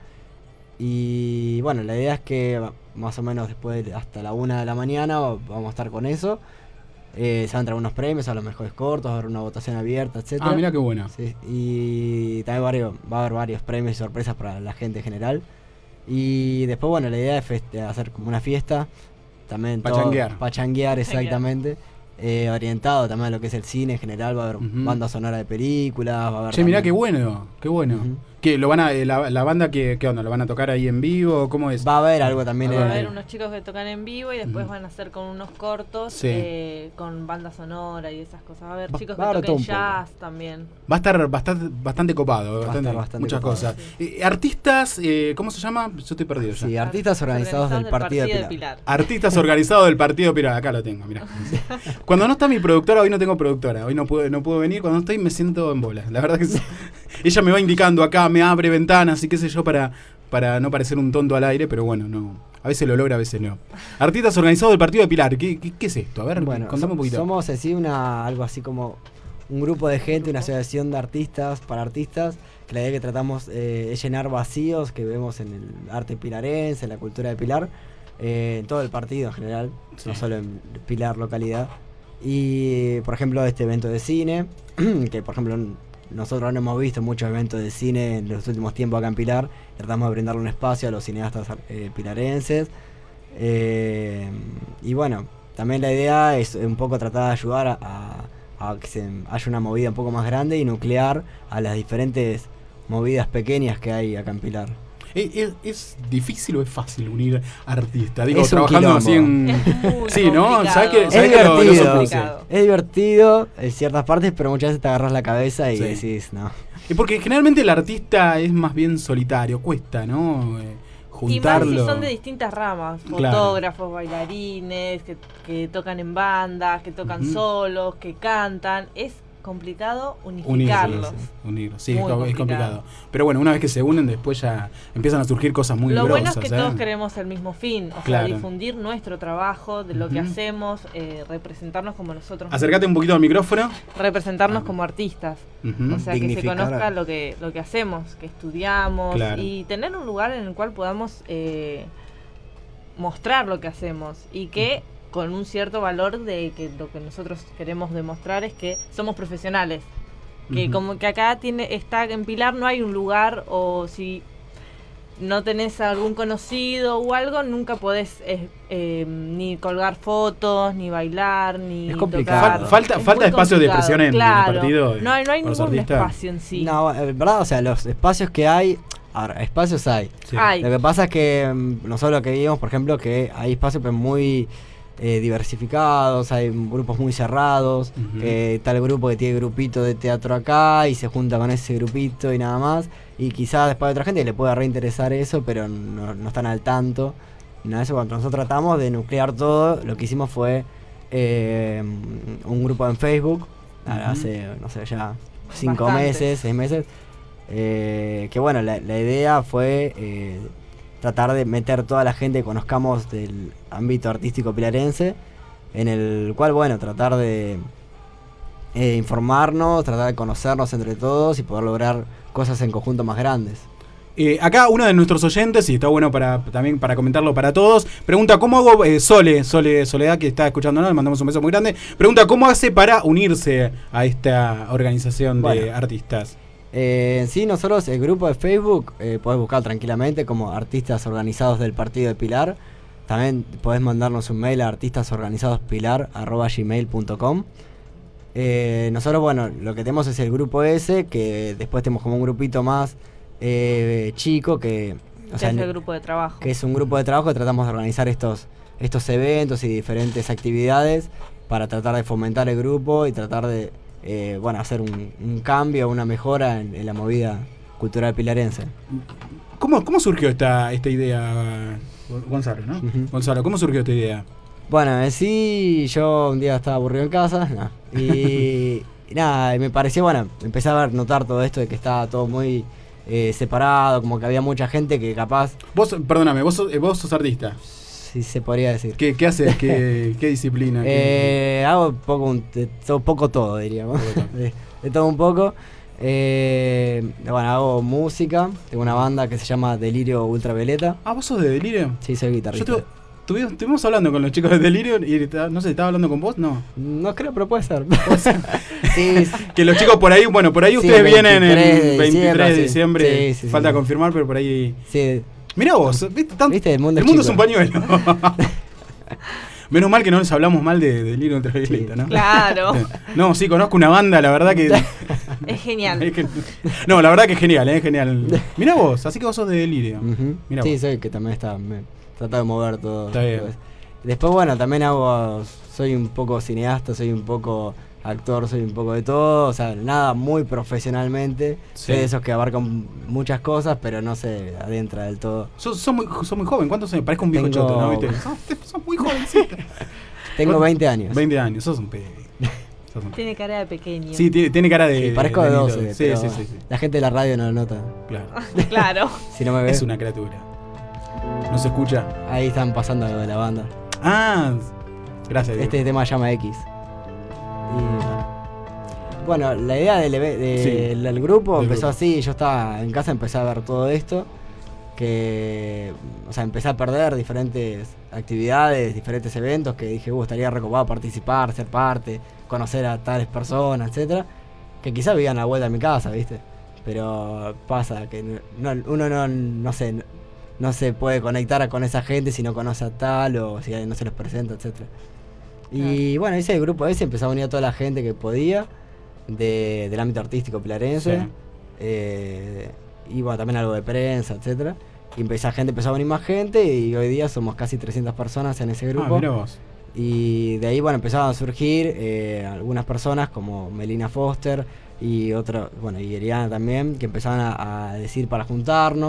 Y bueno, la idea es que más o menos después hasta la 1 de la mañana vamos a estar con eso. Se van a entregar unos premios a los mejores cortos, va a haber una votación abierta, etcétera. Ah, mira qué bueno. Sí, y también va a haber varios premios y sorpresas para la gente en general. Y después, bueno, la idea es hacer como una fiesta. También todo- Pachanguear. Pachanguear, exactamente. Orientado también a lo que es el cine en general. Va a haber Ujú. banda sonora de películas. Va a haber Che, mirá también- qué bueno, qué bueno. Ujú. ¿Qué, lo van a, la banda qué onda? ¿Lo van a tocar ahí en vivo? ¿Cómo es? Va a haber algo también. Va a en- haber unos chicos que tocan en vivo y después Ujú. van a hacer con unos cortos Sí. con banda sonora y esas cosas. Va a haber Va- chicos va a que haber todo toquen un poco. jazz también. Va a estar bastante copado, Va a bastante, estar bastante muchas copado, cosas. Artistas, ¿cómo se llama? Yo estoy perdido ya. Sí, artistas organizados del Partido de Pilar. Artistas organizados del Partido Pilar. Acá lo tengo, mirá. Cuando no está mi productora, hoy no tengo productora. Hoy no puedo venir. Cuando estoy me siento en bola. La verdad que sí. Ella me va indicando acá, me abre ventanas y qué sé yo para no parecer un tonto al aire, pero bueno, no. A veces lo logra, a veces no. Artistas organizados del Partido de Pilar. ¿Qué es esto? A ver, Bueno, contame un poquito. somos así algo así como un grupo de gente, una asociación de artistas para artistas, que la idea que tratamos es llenar vacíos que vemos en el arte pilarense, en la cultura de Pilar, en todo el partido en general, no solo en Pilar localidad. Y por ejemplo este evento de cine, que por ejemplo nosotros no hemos visto muchos eventos de cine en los últimos tiempos acá en Pilar, tratamos de brindarle un espacio a los cineastas pilarenses. Y bueno, también la idea es un poco tratar de ayudar a que haya una movida un poco más grande y nuclear a las diferentes movidas pequeñas que hay acá en Pilar. ¿Es difícil o es fácil unir artistas? Digo, Es un trabajando así en... Es muy Sí, ¿no? complicado. ¿Sabés que Es lo divertido, supuse? es divertido en ciertas partes, pero muchas veces te agarras la cabeza y Sí. decís, no. Y porque generalmente el artista es más bien solitario, cuesta, ¿no? juntarlo. Y más si son de distintas ramas, Claro. fotógrafos, bailarines, que tocan en bandas, que tocan solos, que cantan. Es complicado unificarlos. Unirlos. Sí, Muy es complicado. Pero bueno, una vez que se unen, después ya empiezan a surgir cosas muy Lo grosas. bueno es que ¿eh? todos queremos el mismo fin, o Claro. sea, difundir nuestro trabajo, de lo que hacemos, representarnos como nosotros. Acércate un poquito al micrófono. Representarnos como artistas. Ujú. O sea, que se Dignificar. conozca lo que hacemos, que estudiamos Claro. y tener un lugar en el cual podamos mostrar lo que hacemos y que con un cierto valor de que lo que nosotros queremos demostrar es que somos profesionales. Que Ujú. como que acá está en Pilar no hay un lugar, o si no tenés algún conocido o algo, nunca podés ni colgar fotos, ni bailar, ni Es complicado. tocar. Falta Es muy espacio de complicado, expresión en el claro. partido. No hay para ningún los artistas. espacio en sí. No, verdad, o sea, los espacios que hay, ahora, espacios hay. Sí. Hay. Lo que pasa es que nosotros lo que vimos, por ejemplo, que hay espacios pues, muy diversificados, hay grupos muy cerrados, Ujú. tal grupo que tiene grupito de teatro acá y se junta con ese grupito y nada más, y quizás después hay otra gente que le pueda reinteresar eso, pero no están al tanto. Y nada de eso, cuando nosotros tratamos de nuclear todo, lo que hicimos fue un grupo en Facebook, hace, no sé, ya 5 Bastante. meses, 6 meses, que bueno, la idea fue tratar de meter toda la gente que conozcamos del ámbito artístico pilarense, en el cual, bueno, tratar de informarnos, tratar de conocernos entre todos y poder lograr cosas en conjunto más grandes. Acá uno de nuestros oyentes, y está bueno también para comentarlo para todos, pregunta cómo hago, Soledad, que está escuchándonos, le mandamos un beso muy grande, pregunta cómo hace para unirse a esta organización de Bueno. artistas. En sí, nosotros, el grupo de Facebook, podés buscar tranquilamente como Artistas Organizados del Partido de Pilar. También podés mandarnos un mail a artistasorganizadospilar@gmail.com. Nosotros, bueno, lo que tenemos es el grupo ese, que después tenemos como un grupito más chico, que, o Que sea, es el grupo de trabajo. que es un grupo de trabajo que tratamos de organizar estos eventos y diferentes actividades para tratar de fomentar el grupo y tratar de hacer un cambio, una mejora en la movida cultural pilarense. ¿Cómo surgió esta idea, Gonzalo, ¿no? Ujú. Gonzalo, ¿cómo surgió esta idea? Bueno, en sí, yo un día estaba aburrido en casa, y nada, y me pareció, bueno, empecé a notar todo esto de que estaba todo muy separado, como que había mucha gente que capaz... Perdóname, vos sos artista. Sí, se podría decir. ¿Qué haces? ¿Qué disciplina? Hago poco todo, diríamos. de todo un poco. Hago música. Tengo una banda que se llama Delirio Ultravioleta. Ah, ¿vos sos de Delirio? Sí, soy guitarrista. Estuvimos hablando con los chicos de Delirio y no sé, ¿estaba hablando con vos? No. No creo, pero puede ser. Sí, que los chicos por ahí, sí, ustedes vienen el 23 de diciembre. Sí, falta confirmar, pero por ahí. Sí. Mirá vos, ¿viste? El mundo es un pañuelo. Menos mal que no les hablamos mal de Delirio Ultravioleta, ¿no? Claro. No, sí, conozco una banda, la verdad que. Es genial. No, la verdad que es genial, es genial. Mirá vos, así que vos sos de Delirio. Mirá Sí, vos. soy que también trato de mover todo. Está bien. todo eso. Después, bueno, también soy un poco cineasta, soy un poco actor, soy un poco de todo, o sea, nada muy profesionalmente. Sí. Soy de esos que abarcan muchas cosas, pero no se adentra del todo. Sos muy joven, ¿cuántos años? Parezco un viejo Tengo- choto, ¿no? ¿Viste? Sos muy jovencito. Tengo 20 años. 20 años, sos un pegue. Tiene cara de pequeño. Sí, tiene cara de. Sí, parezco de 12, Sí, pero sí. la gente de la radio no lo nota. Claro. Claro. Si no me ve, Es una criatura. No se escucha. ahí están pasando algo de la banda. Ah, gracias. Diego. Este tema se llama X. Y bueno, la idea del grupo Del empezó grupo. así. Yo estaba en casa, empecé a ver todo esto. O sea, empecé a perder diferentes actividades, diferentes eventos que dije, estaría recopado participar, ser parte, conocer a tales personas, etcétera, que quizás vivían a la vuelta de mi casa, ¿viste? Pero pasa que uno no se puede conectar con esa gente si no conoce a tal o si no se los presenta, etcétera. Y bueno, hice el grupo ese, empezó a unir a toda la gente que podía del ámbito artístico pilarense. Y bueno, también algo de prensa, etcétera. Y gente empezó a venir más gente y hoy día somos casi 300 personas en ese grupo. Mirá vos. Y de ahí, bueno, empezaron a surgir algunas personas como Melina Foster y y Eriana también, que empezaban a decir para juntarnos,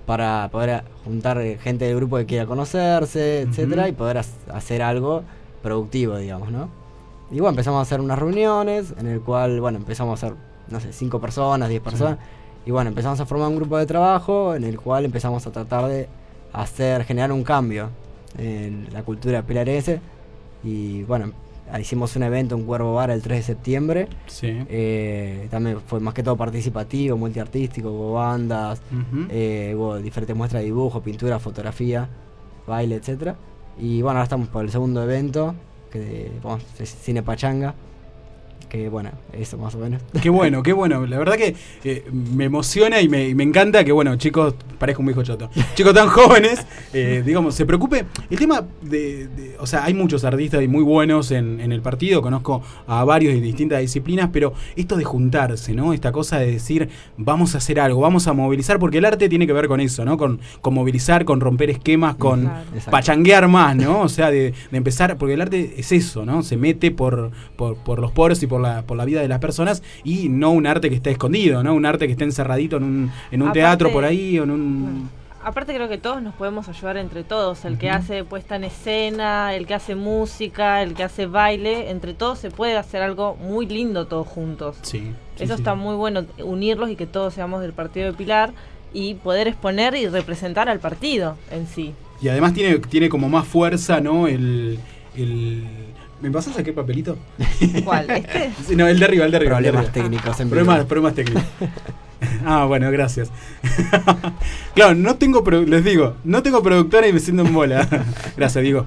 para poder juntar gente del grupo que quiera conocerse, etcétera, y poder hacer algo productivo, digamos, ¿no? Y bueno, empezamos a hacer unas reuniones en el cual, bueno, empezamos a hacer, no sé, 5 personas, 10 personas, y bueno, empezamos a formar un grupo de trabajo en el cual empezamos a tratar de generar un cambio en la cultura pilarense. Y bueno, hicimos un evento en Cuervo Bar el 3 de septiembre. Sí. También fue más que todo participativo, multiartístico, hubo bandas, hubo diferentes muestras de dibujo, pintura, fotografía, baile, etcétera. Y bueno, ahora estamos por el segundo evento, que vamos, Cine Pachanga. Que bueno, eso más o menos. Qué bueno, qué bueno. La verdad que me emociona y me encanta que, bueno, chicos, parezco un viejo choto. Chicos tan jóvenes, digamos, se preocupe. El tema o sea, hay muchos artistas y muy buenos en el partido. Conozco a varios de distintas disciplinas, pero esto de juntarse, ¿no? Esta cosa de decir, vamos a hacer algo, vamos a movilizar, porque el arte tiene que ver con eso, ¿no? Con movilizar, con romper esquemas, con pachanguear más, ¿no? O sea, de empezar, porque el arte es eso, ¿no? Se mete por los poros y por la vida de las personas, y no un arte que esté escondido, ¿no? Un arte que esté encerradito en un teatro por ahí o en un... Aparte creo que todos nos podemos ayudar entre todos, el que hace puesta en escena, el que hace música, el que hace baile, entre todos se puede hacer algo muy lindo todos juntos. Eso está muy bueno, unirlos y que todos seamos del partido de Pilar y poder exponer y representar al partido en sí. Y además tiene como más fuerza, ¿no? ¿Me pasás aquel papelito? ¿Cuál? ¿Este? Sí, no, el de arriba. Problemas técnicos. Problemas técnicos. Ah, bueno, gracias. Claro, les digo, no tengo productora y me siento en bola. Gracias, Diego.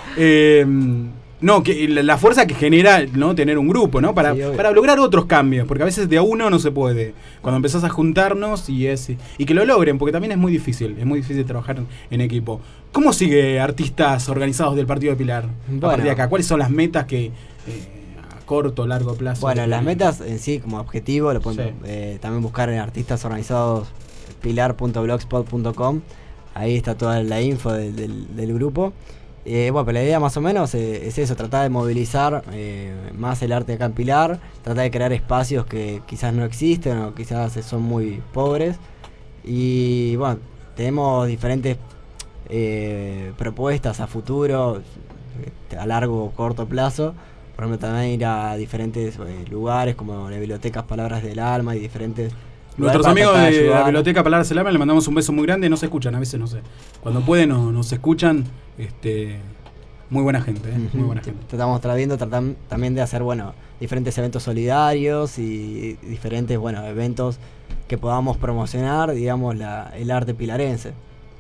No, que la fuerza que genera, ¿no? Tener un grupo, ¿no? Para lograr otros cambios, porque a veces de a uno no se puede. Cuando empezás a juntarnos y que lo logren, porque también es muy difícil trabajar en equipo. ¿Cómo sigue Artistas Organizados del Partido de Pilar? A partir de acá, ¿cuáles son las metas que a corto, largo plazo? Bueno, las metas en sí como objetivo lo pueden también buscar en Artistas Organizados pilar.blogspot.com. Ahí está toda la info del grupo. Bueno, pero la idea más o menos es eso, tratar de movilizar más el arte acá en Pilar, tratar de crear espacios que quizás no existen o quizás son muy pobres. Y bueno, tenemos diferentes propuestas a futuro, a largo o corto plazo. Por ejemplo, también ir a diferentes lugares como la Biblioteca Palabras del Alma y diferentes... Nuestros amigos de la Biblioteca Palabras del Alma, le mandamos un beso muy grande. No se escuchan, a veces no sé. Cuando pueden nos escuchan. Muy buena gente, muy buena gente. Estamos tratando también de hacer, bueno, diferentes eventos solidarios y diferentes, bueno, eventos que podamos promocionar, digamos, el arte pilarense.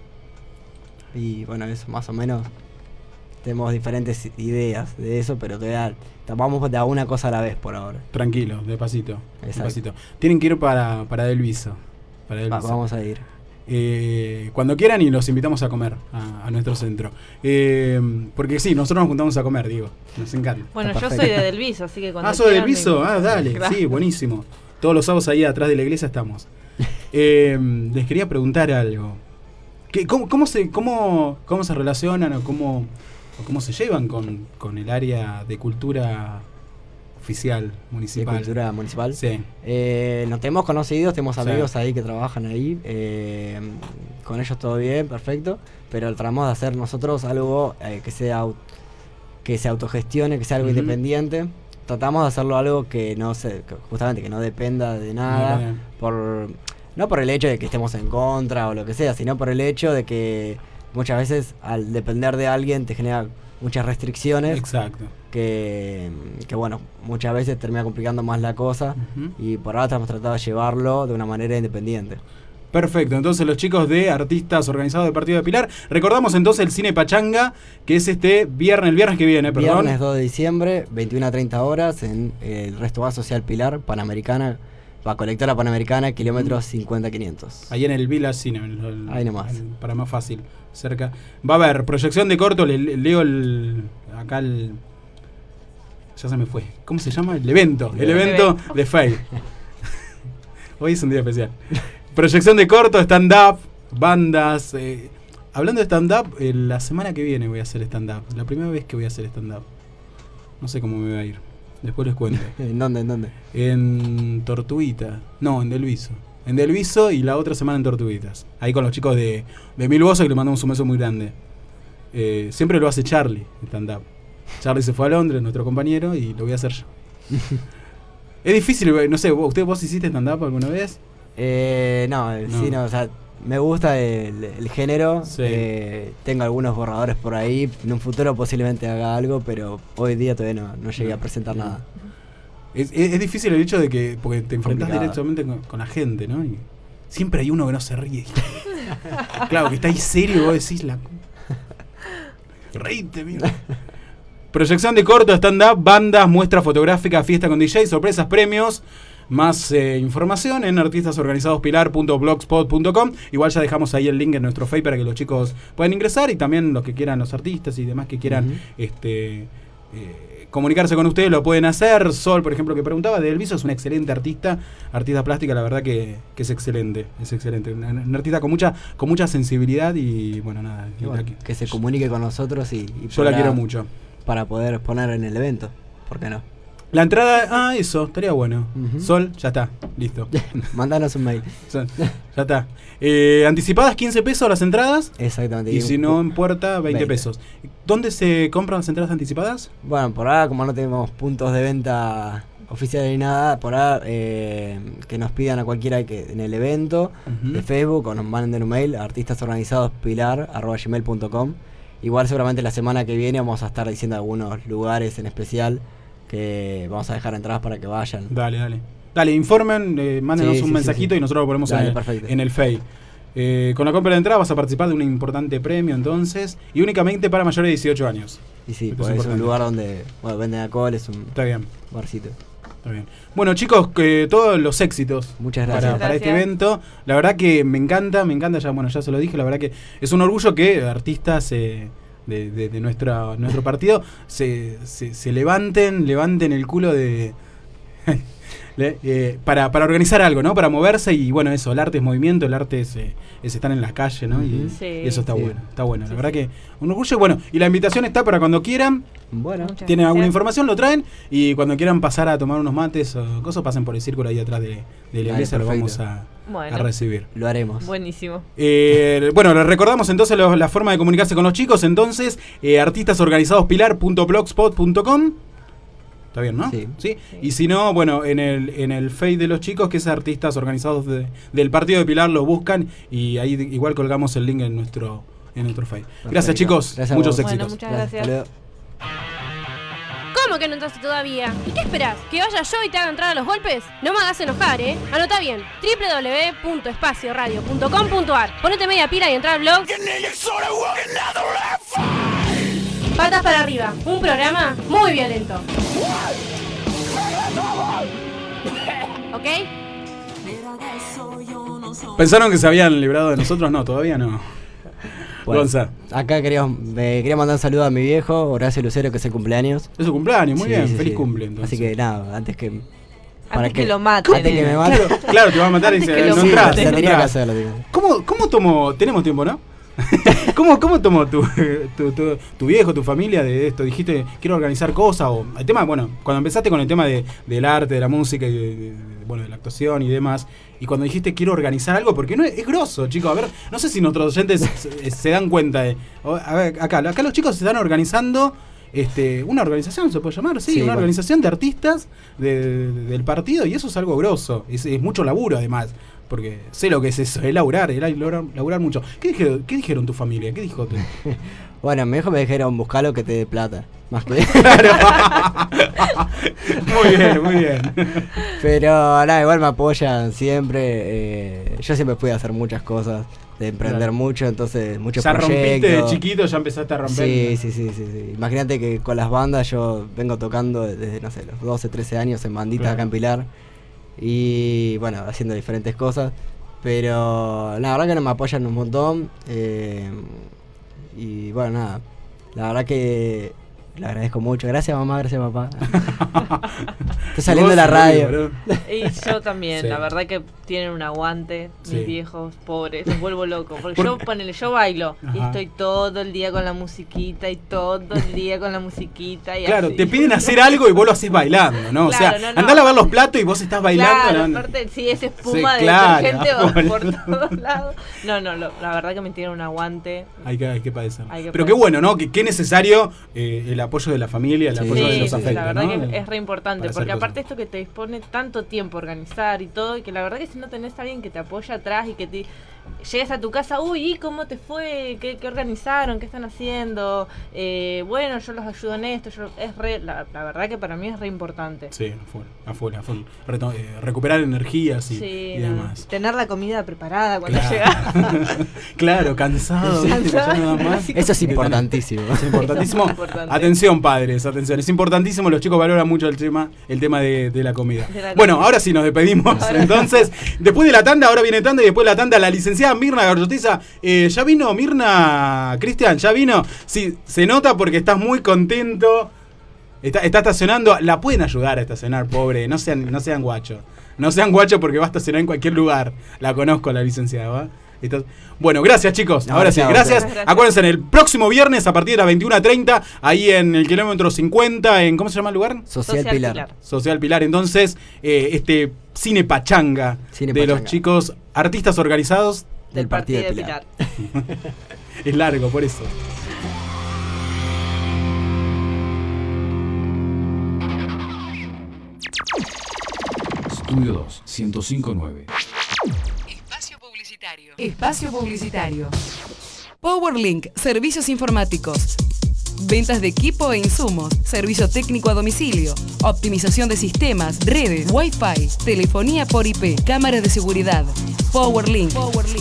Y bueno, eso más o menos. Tenemos diferentes ideas de eso, pero todavía vamos de a una cosa a la vez por ahora. Tranquilo, despacito. Tienen que ir para Delviso. Vamos a ir. Cuando quieran, y los invitamos a comer a nuestro centro. Porque sí, nosotros nos juntamos a comer, digo. Nos encanta. Bueno, yo soy de Delviso, así que cuando ¿sos de Delviso? Dale. Gracias. Sí, buenísimo. Todos los sábados ahí atrás de la iglesia estamos. Les quería preguntar algo. ¿Cómo se relacionan o cómo se llevan con el área de cultura oficial, municipal? ¿De cultura municipal? Sí. Nos tenemos conocidos, tenemos amigos ahí que trabajan ahí. Con ellos todo bien, perfecto. Pero tratamos de hacer nosotros algo que se autogestione, que sea algo independiente. Tratamos de hacerlo algo que justamente que no dependa de nada. No por el hecho de que estemos en contra o lo que sea, sino por el hecho de que muchas veces al depender de alguien te genera muchas restricciones. Exacto. Que bueno, muchas veces termina complicando más la cosa. Y por ahora estamos tratando de llevarlo de una manera independiente. Perfecto, entonces los chicos de Artistas Organizados del Partido de Pilar. Recordamos entonces el Cine Pachanga, que es el viernes que viene, perdón. Viernes 2 de diciembre, 21 a 30 horas, en el Restaurant Social Pilar, Panamericana, Colectora Panamericana, kilómetros 50-500. Ahí en el Villa Cine. Ahí nomás. Para más fácil, cerca. Va a haber proyección de corto, leo acá ya se me fue. ¿Cómo se llama? El evento de Faye. Hoy es un día especial. Proyección de corto, stand-up, bandas. Hablando de stand-up, la semana que viene voy a hacer stand-up. La primera vez que voy a hacer stand-up. No sé cómo me va a ir. Después les cuento. ¿En dónde? En Tortuguita. No, en Delviso. en Del Viso y la otra semana en Tortuguitas. Ahí con los chicos de Mil Voces, que le mandamos un beso muy grande. Siempre lo hace Charlie, stand-up. Charlie se fue a Londres, nuestro compañero, y lo voy a hacer yo. Es difícil, no sé, ¿vos hiciste stand-up alguna vez? No, o sea, me gusta el género. Sí. Tengo algunos borradores por ahí. En un futuro posiblemente haga algo, pero hoy día todavía no llegué a presentar nada. Es difícil el hecho de que, porque te enfrentás Complicado. directamente con la gente, ¿no? Y siempre hay uno que no se ríe. Claro, que está ahí serio y vos decís reíte, mira. Proyección de corto, stand-up, bandas, muestra fotográfica, fiesta con DJ, sorpresas, premios. Más información en artistasorganizadospilar.blogspot.com. Igual ya dejamos ahí el link en nuestro Face para que los chicos puedan ingresar, y también los que quieran, los artistas y demás que quieran comunicarse con ustedes, lo pueden hacer. Sol, por ejemplo, que preguntaba, Del Viso es un excelente artista plástica, la verdad que es excelente, un artista con mucha sensibilidad y bueno, nada. Y bueno, que se comunique con nosotros y yo la quiero mucho. Para poder exponer en el evento, ¿por qué no? La entrada, eso, estaría bueno. Sol, ya está, listo. Mandanos un mail. Ya está. Anticipadas 15 pesos las entradas. Exactamente. Y si no, en puerta 20 20 pesos. ¿Dónde se compran las entradas anticipadas? Bueno, por ahora, como no tenemos puntos de venta oficiales ni nada, por ahora que nos pidan a cualquiera que en el evento de Facebook, o nos manden un mail a artistasorganizadospilar@gmail.com. Igual seguramente la semana que viene vamos a estar diciendo algunos lugares en especial que vamos a dejar entradas para que vayan. Dale, informen, mándenos un mensajito y nosotros lo ponemos en el Face. Con la compra de entrada vas a participar de un importante premio entonces, y únicamente para mayores de 18 años. Y sí, pues es un lugar donde venden alcohol, es un barcito. Está bien. Bueno, chicos, todos los éxitos. Muchas gracias. Para este evento. La verdad que me encanta, ya se lo dije, la verdad que es un orgullo que artistas de nuestro partido se levanten el culo para organizar algo, ¿no? Para moverse, y bueno, eso, el arte es movimiento, el arte es estar en las calles, ¿no? Y eso está bueno, la verdad que un orgullo. Bueno, y la invitación está para cuando quieran. Bueno, tienen alguna información, lo traen, y cuando quieran pasar a tomar unos mates o cosas, pasen por el círculo ahí atrás de la iglesia, lo vamos a recibir. Lo haremos. Buenísimo. Bueno, les recordamos entonces la forma de comunicarse con los chicos, entonces, artistasorganizadospilar.blogspot.com. Está bien, ¿no? Sí. Y si no, bueno, en el Face de los chicos, que es Artistas Organizados del Partido de Pilar, lo buscan, y ahí igual colgamos el link en nuestro Face. Gracias, chicos. Muchos éxitos. Bueno, muchas gracias. ¿Cómo que no entraste todavía? ¿Y qué esperás? ¿Que vaya yo y te haga entrar a los golpes? No me hagas enojar, ¿eh? Anota bien, www.espacioradio.com.ar. Ponete media pila y entra al blog. Patas para arriba, un programa muy violento. ¿Ok? ¿Pensaron que se habían librado de nosotros? No, todavía no. Bueno, acá quería mandar un saludo a mi viejo, Horacio Lucero, que es el cumpleaños. Es su cumpleaños, muy bien, feliz cumple. Entonces. Así que nada, antes que lo maten. Antes que me maten. Claro, te va a matar y dice, no entras. Tenía que hacerlo, digo. ¿Cómo tomó? Tenemos tiempo, ¿no? ¿Cómo tomó tu viejo, tu familia de esto? Dijiste, quiero organizar cosas, o el tema, bueno, cuando empezaste con el tema del arte, de la música y de la actuación y demás, y cuando dijiste quiero organizar algo, porque no es grosso, chicos, a ver, no sé si nuestros oyentes se dan cuenta a ver, acá los chicos se están organizando una organización, se puede llamar, una organización de artistas del partido, y eso es algo grosso, es mucho laburo además. Porque sé lo que es eso, es laburar mucho. ¿Qué dijeron tu familia? ¿Qué dijo tú? Bueno, mi hijo me dijeron, buscalo que te dé plata. Más que... Muy bien. Pero nada, igual me apoyan siempre. Yo siempre pude hacer muchas cosas, de emprender mucho, entonces muchos proyectos. Rompiste de chiquito, ya empezaste a romper. Sí. Imagínate que con las bandas yo vengo tocando desde, no sé, los 12, 13 años en banditas acá en Pilar. Y bueno, haciendo diferentes cosas, pero la verdad que no me apoyan un montón, y bueno, nada, la verdad que Le agradezco mucho. Gracias, mamá, gracias, papá. Estoy saliendo de la radio. Y yo también, Sí. la verdad que tienen un aguante, Sí. mis viejos, pobres, los vuelvo loco. Porque yo bailo y Ajá. estoy todo el día con la musiquita y todo el día con la musiquita. Y Claro, así. te piden hacer algo y vos lo haces bailando, ¿no? Claro, o sea, no. andá a lavar los platos y vos estás bailando. Claro, ¿no? aparte, sí, es espuma Sí, de claro, detergente por por todos lados. No, la verdad que me tienen un aguante. Hay que padecer. Hay que Pero qué padecer. bueno, ¿no? Qué necesario el apoyo de la familia, el apoyo de los Sí, afectos, la verdad ¿no? que es re importante, Para hacer porque cosas. aparte esto que te dispone tanto tiempo organizar y todo, y que la verdad que si no tenés a alguien que te apoya atrás y que te llegues a tu casa, uy, ¿cómo te fue? ¿Qué organizaron? ¿Qué están haciendo? Bueno, yo los ayudo en esto, la verdad que para mí es re importante. Sí, a full. Recuperar energías y demás. Tener la comida preparada cuando Claro. llegas. Claro, cansado, ¿viste? Que ya no da más. Eso es importantísimo. Es importantísimo. Eso es importante. Atención, padres, atención. Es importantísimo, los chicos valoran mucho el tema de la comida. Bueno, ahora sí nos despedimos. Entonces, después de la tanda, ahora viene tanda y después de la tanda, la licenciada Mirna Garzotiza. ¿Ya vino Mirna, Cristian? ¿Ya vino? Sí, se nota porque estás muy contento. Está estacionando. La pueden ayudar a estacionar, pobre. No sean guachos. No sean guachos porque va a estacionar en cualquier lugar. La conozco, la licenciada, ¿va? Bueno, gracias chicos. No, Ahora sí, gracias. Gracias. Acuérdense, el próximo viernes a partir de las 21:30, ahí en el kilómetro 50, ¿cómo se llama el lugar? Social Pilar. Social Pilar. Entonces, este cine pachanga Cine de pachanga. los chicos artistas organizados. Del partido de Pilar. Es largo, por eso. Estudio 2, 105.9. Espacio publicitario. PowerLink, servicios informáticos. Ventas de equipo e insumos, servicio técnico a domicilio, optimización de sistemas, redes, Wi-Fi, telefonía por IP, cámaras de seguridad. PowerLink,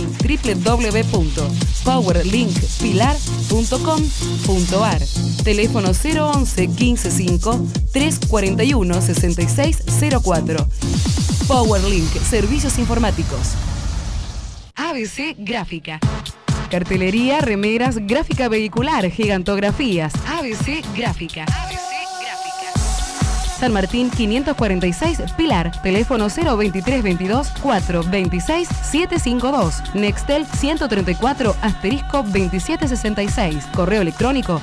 www.powerlinkpilar.com.ar. Teléfono 011 155 341 6604. PowerLink, servicios informáticos. ABC Gráfica. Cartelería, remeras, gráfica vehicular, gigantografías. ABC Gráfica. San Martín 546 Pilar. Teléfono 02322 426 752. Nextel 134 *2766. Correo electrónico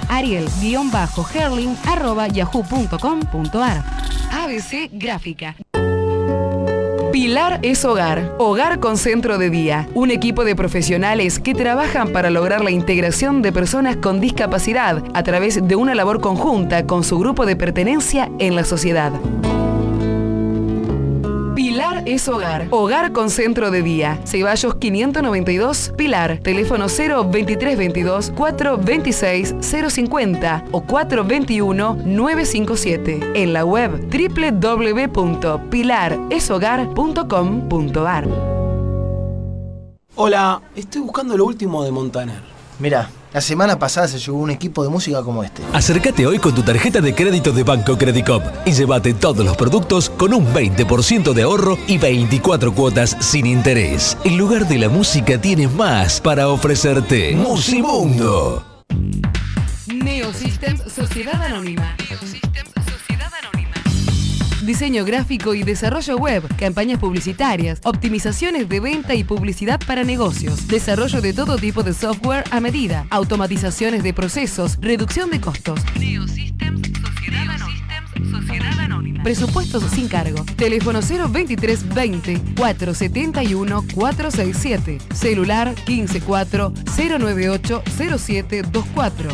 ariel_herling@yahoo.com.ar. ABC Gráfica. Pilar es hogar, hogar con centro de día, un equipo de profesionales que trabajan para lograr la integración de personas con discapacidad a través de una labor conjunta con su grupo de pertenencia en la sociedad. Pilar es hogar, hogar con centro de día, Ceballos 592 Pilar, teléfono 02322 426 050 o 421 957, en la web www.pilareshogar.com.ar. Hola, estoy buscando lo último de Montaner. Mirá, la semana pasada se llevó un equipo de música como este. Acércate hoy con tu tarjeta de crédito de Banco Credicop y llévate todos los productos con un 20% de ahorro y 24 cuotas sin interés. En lugar de la música tienes más para ofrecerte. Musimundo. Neosystems Sociedad Anónima. Diseño gráfico y desarrollo web, campañas publicitarias, optimizaciones de venta y publicidad para negocios, desarrollo de todo tipo de software a medida, automatizaciones de procesos, reducción de costos. Neosystems Sociedad Anónima. Presupuestos sin cargo. Teléfono 02320 471 467. Celular 154 098 0724.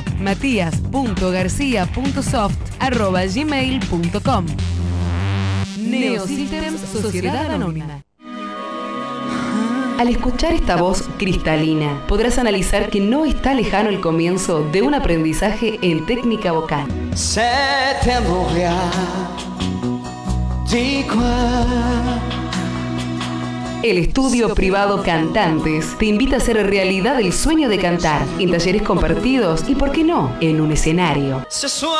matías.garcia.soft@gmail.com. Neosystems Sociedad Anónima. Al escuchar esta voz cristalina, podrás analizar que no está lejano el comienzo de un aprendizaje en técnica vocal. C'était Montréal. Dis quoi? El estudio privado Cantantes te invita a hacer realidad el sueño de cantar en talleres compartidos y, ¿por qué no?, en un escenario. Ce soir,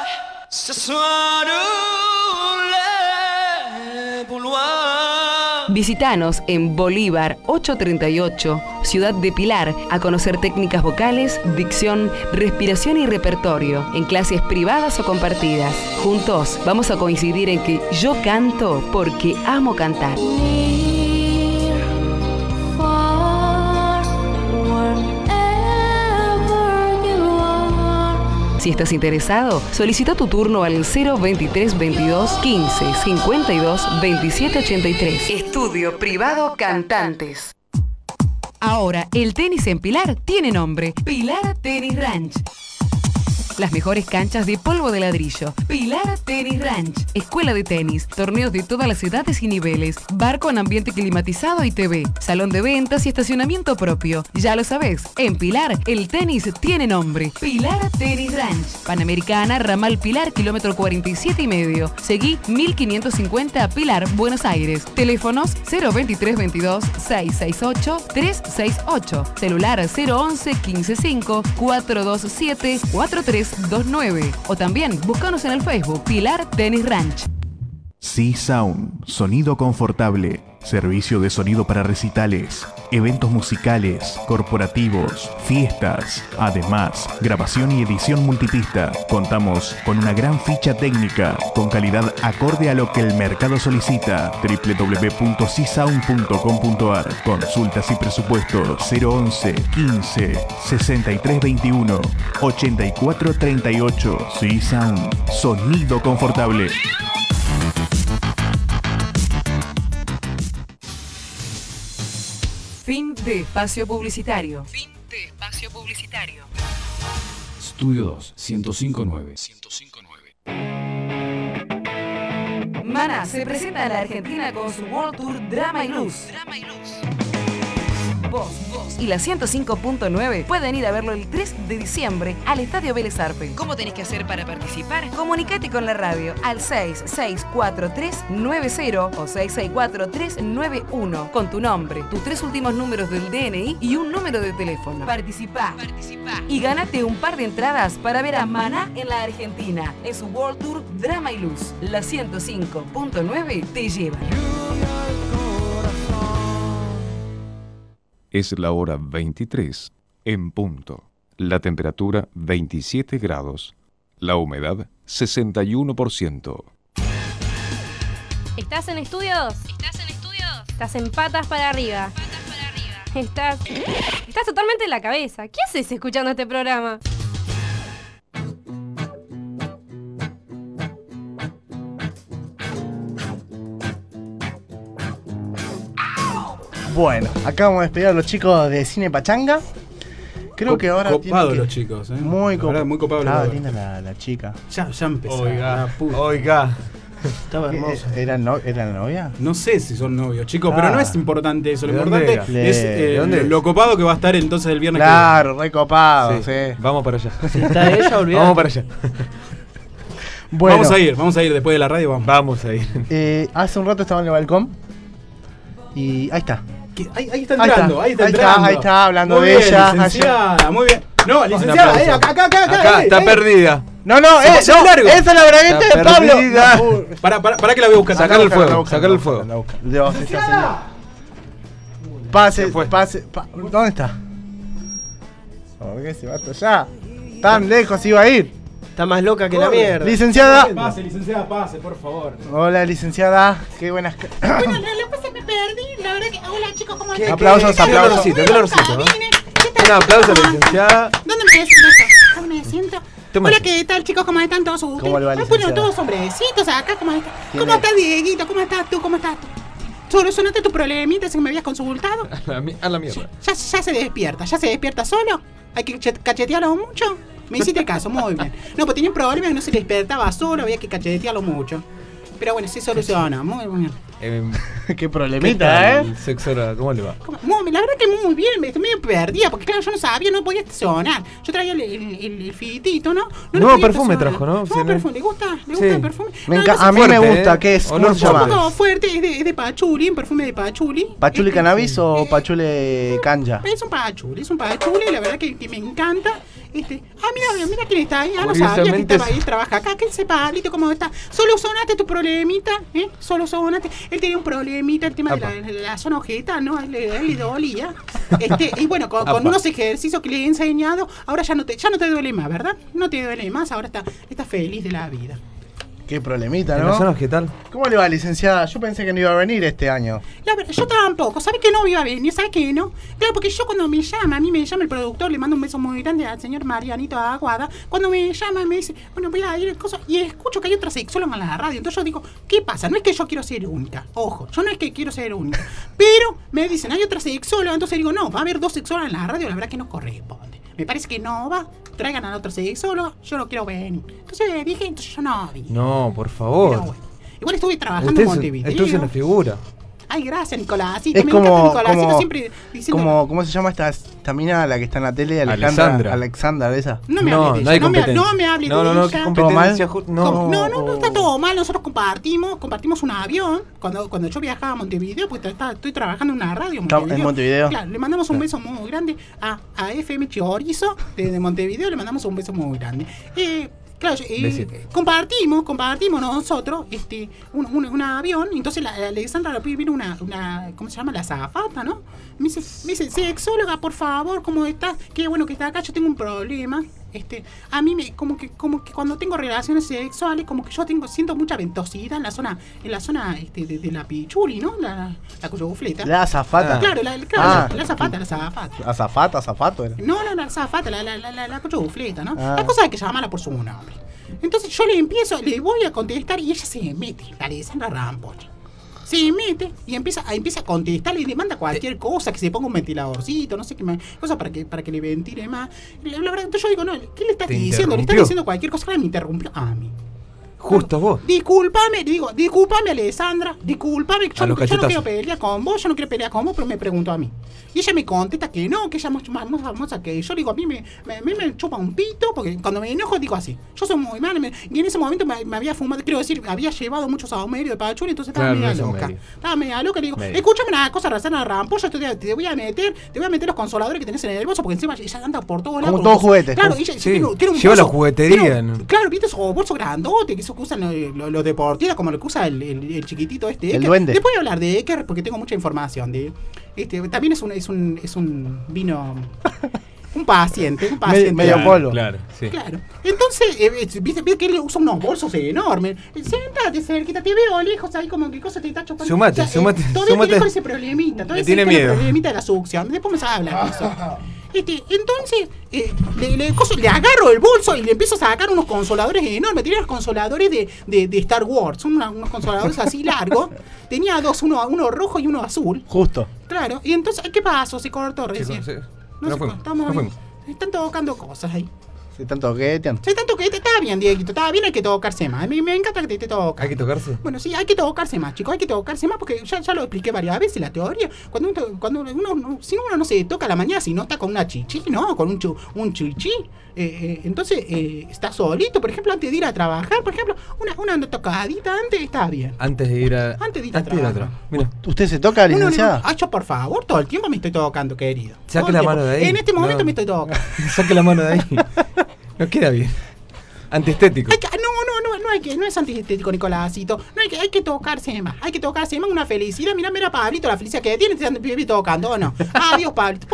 nous les Boulois. Visítanos en Bolívar 838, Ciudad de Pilar, a conocer técnicas vocales, dicción, respiración y repertorio, en clases privadas o compartidas. Juntos vamos a coincidir en que yo canto porque amo cantar. Si estás interesado, solicita tu turno al 023 22 15 52 27 83. Estudio Privado Cantantes. Ahora, el tenis en Pilar tiene nombre: Pilar Tenis Ranch. Las mejores canchas de polvo de ladrillo. Pilar Tenis Ranch. Escuela de tenis, torneos de todas las edades y niveles, bar con ambiente climatizado y TV, salón de ventas y estacionamiento propio. Ya lo sabes, en Pilar el tenis tiene nombre: Pilar Tenis Ranch. Panamericana, Ramal Pilar, kilómetro 47,5. Seguí 1550 Pilar, Buenos Aires. Teléfonos 023 22 668 368. Celular 011 155 427 4329. O también búscanos en el Facebook Pilar Tenis Ranch. C-Sound, sonido confortable, servicio de sonido para recitales, eventos musicales, corporativos, fiestas. Además, grabación y edición multipista. Contamos con una gran ficha técnica, con calidad acorde a lo que el mercado solicita. www.csound.com.ar. Consultas y presupuestos 011 15 63 21 84 38. C-Sound, sonido confortable. Fin de espacio publicitario. Estudio 2, 105.9. Maná se presenta a la Argentina con su World Tour Drama y Luz. Vos y la 105.9 pueden ir a verlo el 3 de diciembre al Estadio Vélez Arfield. ¿Cómo tenés que hacer para participar? Comunicate con la radio al 664390 o 664391 con tu nombre, tus 3 últimos números del DNI y un número de teléfono. Participá y gánate un par de entradas para ver a Maná en la Argentina en su World Tour Drama y Luz. La 105.9 te lleva. Es la hora 23 en punto. La temperatura 27 grados. La humedad 61%. ¿Estás en estudios? Estás en patas para arriba. Estás totalmente en la cabeza. ¿Qué haces escuchando este programa? Bueno, acá vamos a despedir a los chicos de Cine Pachanga. Creo que ahora copados tienen que... los chicos, ¿eh? Muy copados. Muy copados. Ah, linda la chica. Ya empezó. Oiga. Estaba hermoso. ¿Era la novia? No sé si son novios, chicos, pero no es importante eso. Lo importante ¿De dónde? es lo copado que va a estar entonces el viernes. Claro, re copado, sí. Vamos para allá. Si está ella, olvidate. Vamos para allá. Bueno, vamos a ir después de la radio. Vamos a ir. Hace un rato estaba en el balcón y ahí está. Ahí está entrando. Ahí está hablando muy de bien, ella. Licenciada, muy bien. No, licenciada, acá. Está perdida. No, esa es la bragueta de Pablo. Para que la voy a buscar. Sacar el fuego. Dios, esa señora. Pase. ¿Dónde está? ¿Por qué se va hasta allá? Tan lejos iba a ir. Está más loca que la mierda. Licenciada. Licenciada, pase, por favor. Hola, licenciada. Qué buenas. Bueno, lo que pasa es que me perdí. La verdad que. Hola, chicos, ¿cómo están? Aplausos. Un aplauso a la licenciada. ¿Dónde me siento? ¿Dónde me siento? Hola, ¿qué tal, chicos? ¿Cómo están todos ustedes? ¿Cómo le va, Bueno, licenciada? todos hombrecitos acá. ¿Cómo estás? ¿Cómo estás, Dieguito? ¿Cómo estás tú? ¿Solucionaste tu problemita si me habías consultado? A la mierda. Ya se despierta solo. Hay que cachetearlo mucho. Me hiciste caso, muy bien. No, pues tenía un problema que no se despertaba solo, había que cachetearlo mucho. Pero bueno, se soluciona, muy bien. Qué problemita, Sexo oral, ¿cómo le va? La verdad que muy bien, me estoy medio perdida, porque claro, yo no sabía, no podía estacionar. Yo traía el fitito, ¿no? No, perfume trajo, ¿no? No, perfume, ¿le gusta el perfume? A mí me gusta, ¿qué es? Olor Un poco fuerte, es de pachuli, un perfume de pachuli. ¿Pachuli cannabis o pachuli canja? Es un pachuli, la verdad que me encanta. Mira quién está ahí. No sabía que Curiosamente estaba ahí, trabaja acá. ¿Qué sé, Pablito, cómo está? Solucionaste tu problemita, Solucionaste. Él tenía un problemita, el tema de la zona ojeta, ¿no? Él le dolía. Y bueno, con unos ejercicios que le he enseñado, ahora ya no te duele más, ¿verdad? No te duele más, ahora está feliz de la vida. Qué problemita, ¿En ¿no? la zona ojeta? ¿Cómo le va, licenciada? Yo pensé que no iba a venir este año. La verdad, yo tampoco, ¿sabes que no iba a venir? ¿Sabes que no? Claro, porque yo cuando a mí me llama el productor, le mando un beso muy grande al señor Marianito Aguada. Cuando me llama me dice, bueno, voy a ir y escucho que hay otra sexóloga en la radio. Entonces yo digo, ¿qué pasa? No es que yo quiero ser única, ojo, yo no es que quiero ser única. Pero me dicen, hay otra sexóloga, entonces digo, no, va a haber 2 sexólogas en la radio, la verdad que no corresponde. Me parece que no va, traigan a otra sexóloga, yo no quiero venir. Entonces dije, yo no vi. No, por favor. Pero bueno, igual estuve trabajando en Montevideo. Esto es una figura. Ay, gracias, Nicolásito. Es me como, encanta Nicolásito, siempre diciendo... ¿Cómo se llama esta mina, la que está en la tele? Alexandra, esa. No me hable de ella, hay competencia. no me hable de ella. No, ¿qué competencia? No, está todo mal. Nosotros compartimos un avión. Cuando yo viajaba a Montevideo, pues estoy trabajando en una radio en Montevideo. Claro, le mandamos un beso muy grande a FM Chorizo de Montevideo, le mandamos un beso muy grande. Claro, compartimos nosotros un avión. Entonces la Alexandra vino una ¿cómo se llama? La azafata, ¿no? Me dice, sexóloga, por favor, ¿cómo estás? Qué bueno que está acá, yo tengo un problema. A mí como que cuando tengo relaciones sexuales, como que yo siento mucha ventosidad en la zona de la pichuli, ¿no? La cuyofleta. La azafata. Claro, la azafata. ¿Azafato era? No, la azafata, la cuyofleta, ¿no? La cosa es que llamarla por su nombre. Entonces yo le voy a contestar y ella se mete, la Alexandra Rampoch. Se mete y empieza a contestar y le manda cualquier cosa, que se ponga un ventiladorcito, no sé qué más, cosa para que le ventile más. La verdad, entonces yo digo, no, ¿qué le estás diciendo? Le estás diciendo cualquier cosa. Claro, me interrumpió a mí. Justo vos. Discúlpame, Alessandra, discúlpame, yo no quiero pelear con vos, pero me preguntó a mí. Y ella me contesta que no, que ella es más famosa que yo. Le digo, a mí me chupa un pito, porque cuando me enojo digo así, yo soy muy mal, y en ese momento me había fumado, quiero decir, había llevado mucho saumerio de pachuli, entonces estaba media loca. Le digo, escúchame una cosa, Razana Rampo, yo te voy a meter los consoladores que tenés en el bolso, porque encima ella anda por todos lados. Como todos juguetes. Claro, ella tiene un bolso. Lleva la juguetería. Claro, viste esos bolsos grandotes, que eso que usan los deportistas, como lo que usa el chiquitito el duende. Después voy a hablar de Eker porque tengo mucha información de también es un vino un paciente medio polvo. Claro, sí. Claro. Entonces, viste que él usa unos bolsos enormes. Sentate cerquita, te veo lejos ahí como que cosa te está chupando. Sumate. Todavía tiene ese problemita, tiene miedo. El problemita de la succión. Después me sabe hablar de eso. Entonces le agarro el bolso y le empiezo a sacar unos consoladores enormes. Tenía unos consoladores de Star Wars, son unos consoladores así largos. Tenía dos, uno rojo y uno azul. Justo. Claro, y entonces, ¿qué pasó? Se cortó recién. No fuimos. Están tocando cosas ahí. Se están toqueteando. Está bien, Dieguito, está bien, hay que tocarse más. Me encanta que te toques. ¿Hay que tocarse? Bueno, sí, hay que tocarse más, chicos, hay que tocarse más porque ya lo expliqué varias veces la teoría. Cuando uno si uno no se toca a la mañana, si no está con una chichi, ¿no? Con un chichi, entonces está solito, por ejemplo, antes de ir a trabajar, por ejemplo, una tocadita antes está bien. Antes de ir a trabajar. Mira. ¿Usted se toca, licenciada? Yo, por favor, todo el tiempo me estoy tocando, querido. Saque la mano de ahí. En este momento me estoy tocando. Saque la mano de ahí. No queda bien. Antiestético. No es antiestético, Nicolásito. Hay que tocarse más. Hay que tocarse más. Una felicidad. Mira, Pablito, la felicidad que tiene. Te tocando, ¿o no? Adiós, Pablito.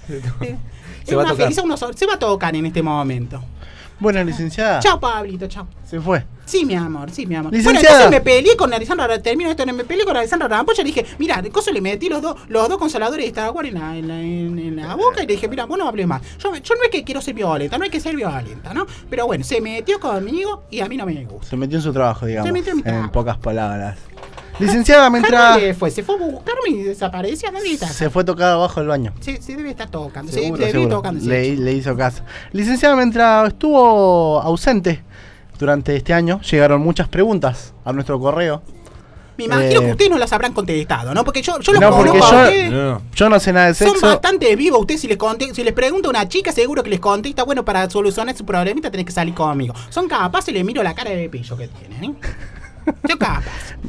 Se va a tocar en este momento. Bueno, licenciada. Chao, Pablito, chao. Se fue. Sí, mi amor. Licenciada. Bueno, entonces me peleé con Alessandra, me peleé con Alessandra Rampolla, le dije, mira, de coso le metí los dos consoladores de Star Wars en la boca y le dije, mira, vos no hables más. Yo no es que quiero ser violenta, no hay que ser violenta, ¿no? Pero bueno, se metió conmigo y a mí no me gusta. Se metió en su trabajo, digamos. Se metió en mi trabajo. En pocas palabras. Licenciada, mientras... ¿Se fue a buscarme y desapareció? ¿Dónde está? Se fue tocada abajo del baño. Sí, debe estar tocando. Seguro. Le hizo caso. Licenciada, mientras estuvo ausente durante este año, llegaron muchas preguntas a nuestro correo. Me imagino que ustedes no las habrán contestado, ¿no? Porque yo los conozco a ustedes. Yo no sé nada de sexo. Son bastante vivos. Ustedes, si les pregunta a una chica, seguro que les contesta, bueno, para solucionar su problemita tenés que salir conmigo. Son capaces, les miro la cara de pillo que tienen, ¿eh? Yo capaz.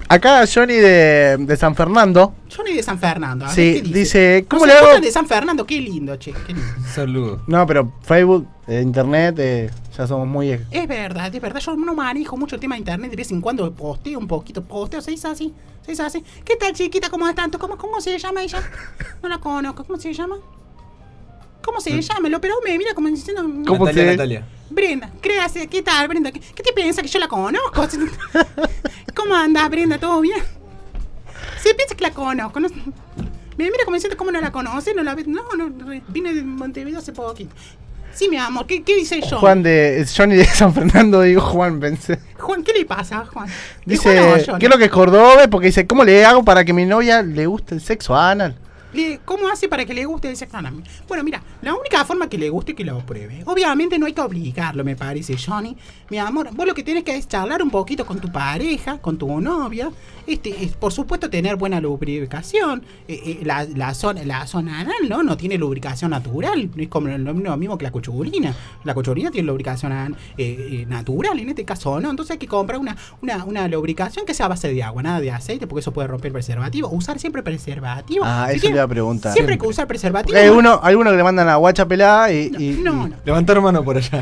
Acá Johnny de San Fernando. Johnny de San Fernando. A ver, Sí, ¿qué dice, ¿cómo Nos le hago? escuchan de San Fernando, qué lindo, che. Qué lindo. Saludos. No, pero Facebook, internet, ya somos muy... Es verdad. Yo no manejo mucho el tema de internet. De vez en cuando posteo un poquito. Se dice así. ¿Qué tal, chiquita? ¿Cómo estás? ¿Cómo se llama ella? No la conozco. ¿Cómo se llama? ¿Cómo se llama? Pero me mira como diciendo... ¿Cómo Natalia. Brenda, créase, ¿qué tal, Brenda? ¿Qué te piensa que yo la conozco? ¿Cómo andas, Brenda? ¿Todo bien? Sí, piensa que la conozco. No, me mira como diciendo, ¿cómo no la conoce? No la ves. No, vine de Montevideo hace poquito. Sí, mi amor, ¿qué dice John? Johnny de San Fernando, digo Juan, pensé. Juan, ¿qué le pasa, Juan? Dice, Juan, ¿qué es lo que es cordobés? Porque dice, ¿cómo le hago para que mi novia le guste el sexo anal? ¿Cómo hace para que le guste el sexo anal? Bueno, mira, la única forma que le guste es que lo pruebe. Obviamente no hay que obligarlo, me parece, Johnny. Mi amor, vos lo que tienes que es charlar un poquito con tu pareja, con tu novia. Por supuesto, tener buena lubricación. La zona anal, ¿no? No tiene lubricación natural. Es como lo mismo que la cuchurina. La cuchurina tiene lubricación natural, en este caso no. Entonces hay que comprar una lubricación que sea a base de agua, nada de aceite, porque eso puede romper el preservativo. Usar siempre preservativo. Eso le iba a preguntar. Siempre hay que usar preservativo. Porque hay algunos que le mandan a guacha pelada y... No. Levantar mano por allá.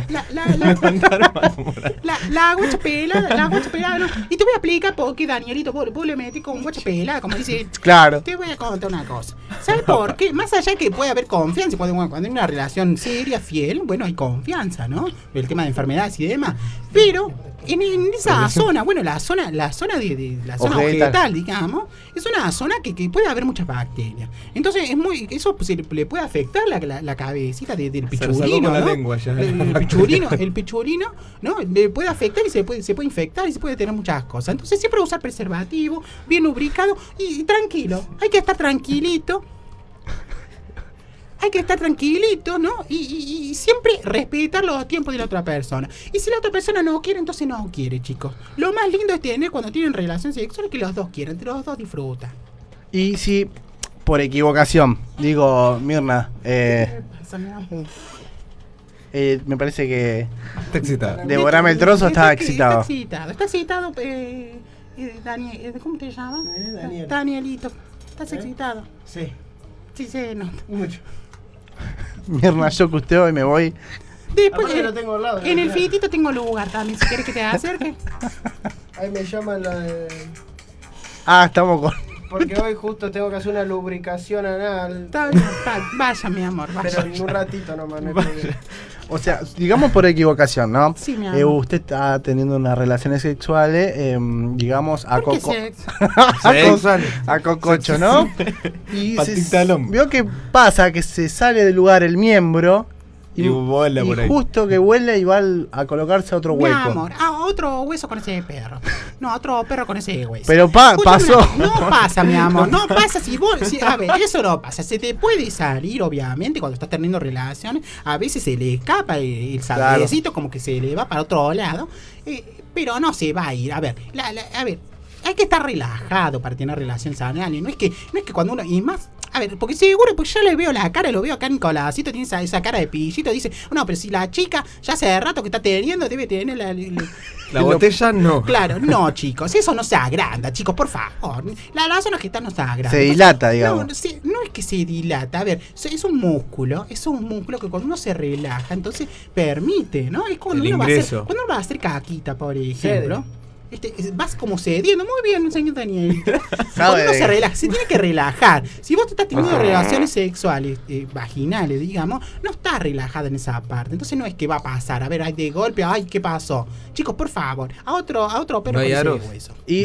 La guacha pelada, no. Y te voy a explicar por qué, Danielito, vos le metís con guacha pelada, como dice. Claro. Te voy a contar una cosa. ¿Sabes por qué? Más allá que puede haber confianza, cuando hay una relación seria, fiel, bueno, hay confianza, ¿no? El tema de enfermedades y demás. Pero en esa zona, bueno, la zona objetal, digamos, es una zona que puede haber muchas bacterias. Entonces eso le puede afectar la cabecita del pichurino, la ¿no? lengua ya. El pichurino, ¿no? Le puede afectar y se puede infectar y se puede tener muchas cosas. Entonces siempre usar preservativo, bien lubricado y tranquilo. Hay que estar tranquilito. Hay que estar tranquilito, ¿no? Y siempre respetar los tiempos de la otra persona. Y si la otra persona no quiere, entonces no quiere, chicos. Lo más lindo es tener cuando tienen relación sexual es que los dos quieren, los dos disfrutan. Y si por equivocación, digo, Mirna, me parece que... Está excitado. Devorame el trozo, está excitado. Está excitado, Daniel, ¿cómo te llamas? Danielito. ¿Estás excitado? Sí. Sí, no. Mucho. Mirna, yo custeo y me voy. Después lo tengo al lado, en el fitito tengo lugar también, si quieres que te acerque. Ahí me llaman la de... Estamos con... Porque hoy justo tengo que hacer una lubricación anal. Vaya, mi amor, vaya. Pero en un ratito nomás. No hay problema. O sea, digamos por equivocación, ¿no? Sí, mi amor. Usted está teniendo unas relaciones sexuales, digamos, a coco. A cococho, ¿no? Y vio que pasa que se sale del lugar el miembro y vuela por ahí. Justo que vuela y va a colocarse a otro hueco. Mi amor, otro hueso con ese perro. No, otro perro con ese hueso. Pero pasó. No pasa, mi amor, no pasa a ver, eso no pasa. Se te puede salir, obviamente, cuando estás teniendo relaciones. A veces se le escapa el salecito, como que se le va para otro lado. Pero no se va a ir. A ver, hay que estar relajado para tener relaciones anales. No es que cuando uno... Y más... A ver, porque seguro, pues yo le veo la cara, lo veo acá en Nicolásito, tiene esa cara de pillito, dice, no, pero si la chica ya hace rato que está teniendo, debe tener la botella no. Claro, no, chicos, eso no se agranda, chicos, por favor. La zona que está no se agranda. Se dilata, digamos. No es que se dilata, a ver, es un músculo que cuando uno se relaja, entonces permite, ¿no? Es cuando uno va a hacer caquita, por ejemplo. Vas como cediendo. Muy bien, señor Daniel. Cuando uno se relaja, se tiene que relajar. Si vos te estás teniendo relaciones sexuales vaginales, digamos, no estás relajada en esa parte. Entonces no es que va a pasar. A ver, hay de golpe, ay, ¿qué pasó? Chicos, por favor, a otro perro con ese hueso. Y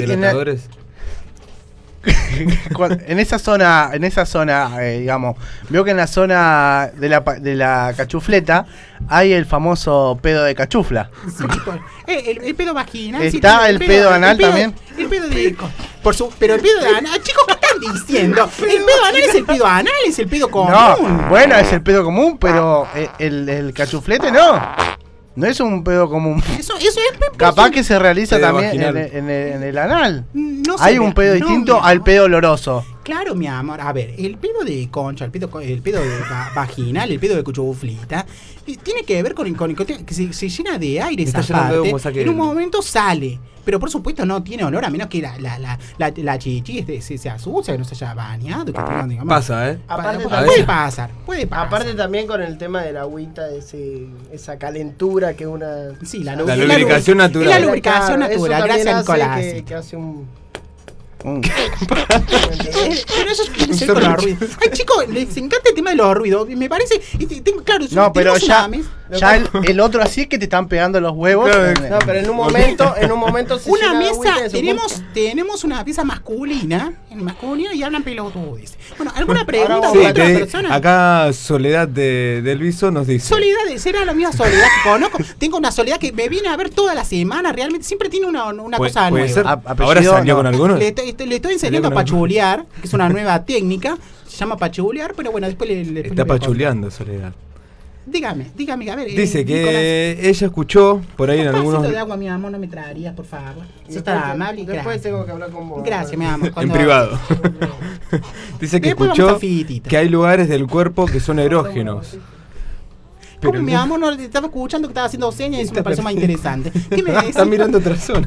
en esa zona, digamos, veo que en la zona de la cachufleta hay el famoso pedo de cachufla. Sí, el pedo vaginal. ¿Está el pedo anal también? El pedo de... pero el pedo de anal... Chicos, ¿qué están diciendo? El pedo anal es el pedo anal, es el pedo común. No, bueno, es el pedo común, pero el cachuflete no. No es un pedo común. Eso es capaz que se realiza también en el anal. No hay un pedo distinto al pedo oloroso. Claro, mi amor. A ver, el pedo de concha, el pedo vaginal, el pedo de cuchuflita, tiene que ver con que se llena de aire esa parte. En un momento sale. Pero por supuesto no tiene olor, a menos que la chichi se asusta, que no se haya bañado. Que tenga, digamos, pasa, ¿eh? Aparte, puede pasar. Aparte también con el tema de la agüita, esa calentura que una... Sí, la lubricación natural. La lubricación natural, gracias al colágeno. Que hace un... Pero eso es con los ruidos. Ay, chicos, les encanta el tema de los ruidos. Me parece. Claro, no, pero ya el otro así es que te están pegando los huevos. No, pero en un momento se una llena de mesa, tenemos una pieza masculina y hablan pelotudes. Bueno, ¿alguna pregunta de otra persona? Acá Soledad del Viso nos dice. Soledad, será la misma Soledad que conozco. Tengo una Soledad que me viene a ver toda la semana. Realmente siempre tiene una cosa puede nueva. Ser. ¿Ahora salió con algunos? Le estoy enseñando a pachulear, que es una nueva técnica. Se llama pachulear, pero bueno, después le está pachuleando, Soledad. Dígame, a ver. Dice que Nicolás, ella escuchó por ahí en algunos... Un vasito de agua, mi amor, no me traerías, por favor. Si está amable. Después tengo que hablar con vos. Gracias, mi amor. En privado. Dice que escuchó que hay lugares del cuerpo que son erógenos. Pero mi amor, no estaba escuchando que estaba haciendo señas y eso me pareció más interesante. ¿Qué me decís? Está mirando otras zonas.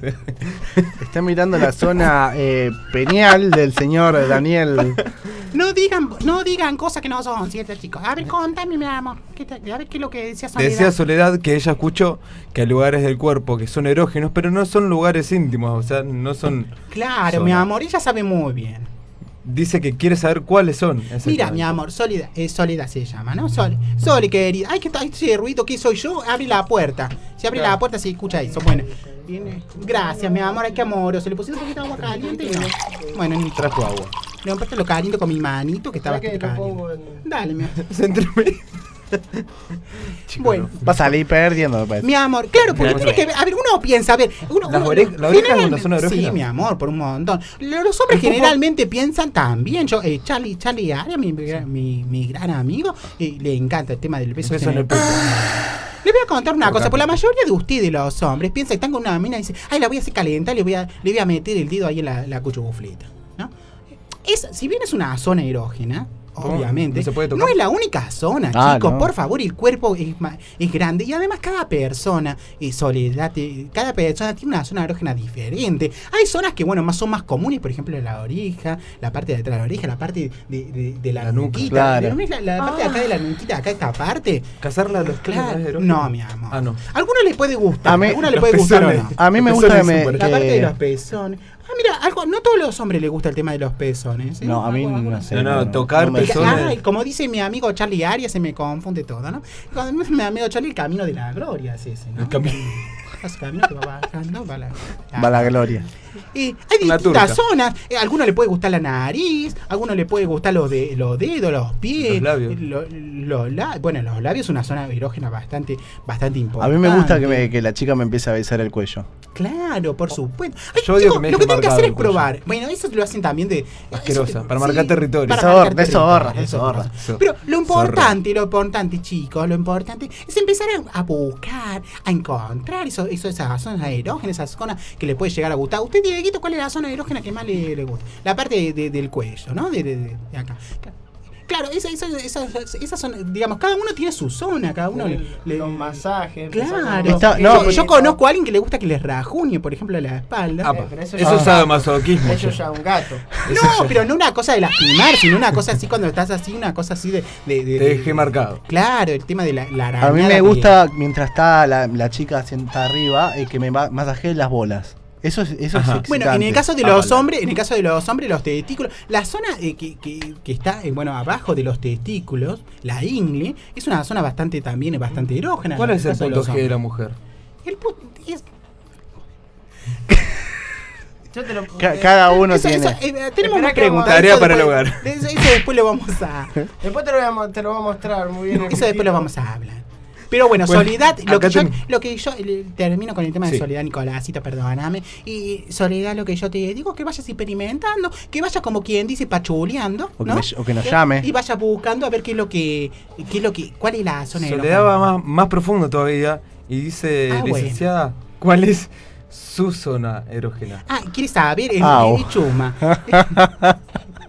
Está mirando la zona peneal del señor Daniel. No digan cosas que no son ciertas, chicos. A ver, contame, mi amor. A ver qué es lo que decía Soledad. Decía Soledad que ella escuchó que hay lugares del cuerpo que son erógenos, pero no son lugares íntimos, o sea, no son... Claro, zonas. Mi amor, ella sabe muy bien. Dice que quiere saber cuáles son. Mira, mi amor, Soledad se llama, ¿no? Sole, querida. Ay, ¿qué está ese ruido? ¿Qué soy yo? Abre la puerta. Si abre la puerta se escucha eso. Bueno, viene. Gracias, mi amor. Ay, qué amoroso. ¿Le pusiste un poquito de agua caliente? No. Bueno, ni trajo agua. Le compraste lo caliente con mi manito que estaba caliente. Dale, mi amor. Se entremea. Bueno, va a salir perdiendo. Mi amor, claro, porque tiene que ver. A ver, uno piensa, a ver. ¿La oreja es una zona erógena? Sí, mi amor, por un montón. Los hombres generalmente piensan también. Yo, Charlie Aria, mi gran amigo, le encanta el tema del beso en el pecho. Le voy a contar una cosa, por la mayoría de ustedes, los hombres, piensan que están con una mina y dicen, ay, la voy a hacer calentar, le voy a meter el dedo ahí en la cuchufleta, ¿no? Si bien es una zona erógena, obviamente, no es la única zona, chicos, no. Por favor, el cuerpo es grande y además cada persona cada persona tiene una zona erógena diferente. Hay zonas que, bueno, son más comunes, por ejemplo, la oreja, la parte de atrás de la oreja, la parte de la nuquita, claro. la parte de acá de la nuquita, acá esta parte. ¿Casarla a los claro. No, mi amor. No. A alguno le puede gustar, A mí me gusta la parte de los pezones. Mira, no todos los hombres les gusta el tema de los pezones. No, a mí no sé. Tocar pezones. Como dice mi amigo Charlie Arias, se me confunde todo, ¿no? Cuando mi amigo Charlie, el camino de la gloria es ese, ¿no? El camino que va bajando, va la gloria. Hay distintas zonas. A algunos le puede gustar la nariz, a algunos le puede gustar los dedos, los pies, los labios. Bueno, los labios es una zona erógena bastante importante. A mí me gusta que la chica me empiece a besar el cuello. Claro, por supuesto. Yo digo que lo que tienen que hacer es probar. Bueno, eso lo hacen también de... Asquerosa, para marcar territorio. Zorra. Pero lo importante, chicos, lo importante es empezar a buscar, a encontrar esas zonas erógenas, esas zonas que le puede llegar a gustar. Usted, Dieguito, ¿cuál es la zona erógena que más le gusta? La parte del cuello, ¿no? De acá. Claro, esas son, digamos, cada uno tiene su zona, cada uno los masajes. Claro. Yo conozco a alguien que le gusta que les rajuñe, por ejemplo, la espalda. Eso es sadomasoquismo. Eso ya un gato. No, pero no una cosa de lastimar, sino una cosa así cuando estás así, una cosa así de te dejé marcado. Claro, el tema de la arañada. A mí me gusta, mientras está la chica sentada arriba, que me masajee las bolas. Eso es excitante. Bueno, en el caso de los hombres, los testículos, la zona que está abajo de los testículos, la ingle, es una zona bastante erógena. ¿Cuál es el punto G de la mujer? El punto es... Cada uno tiene. Tenemos una pregunta. Tarea para el hogar. Eso después lo vamos a... Después te lo voy a mostrar muy bien. Eso después lo vamos a hablar. Pero bueno, Soledad, lo que yo termino con el tema de Soledad, Nicolásito, perdóname. Y Soledad, lo que yo te digo es que vayas experimentando, que vayas como quien dice pachuleando, ¿no? O que nos llame. Y vayas buscando a ver cuál es la zona erógena. Soledad va más profundo todavía y dice, licenciada, ¿cuál es su zona erógena? ¿Quieres saber? El chuma.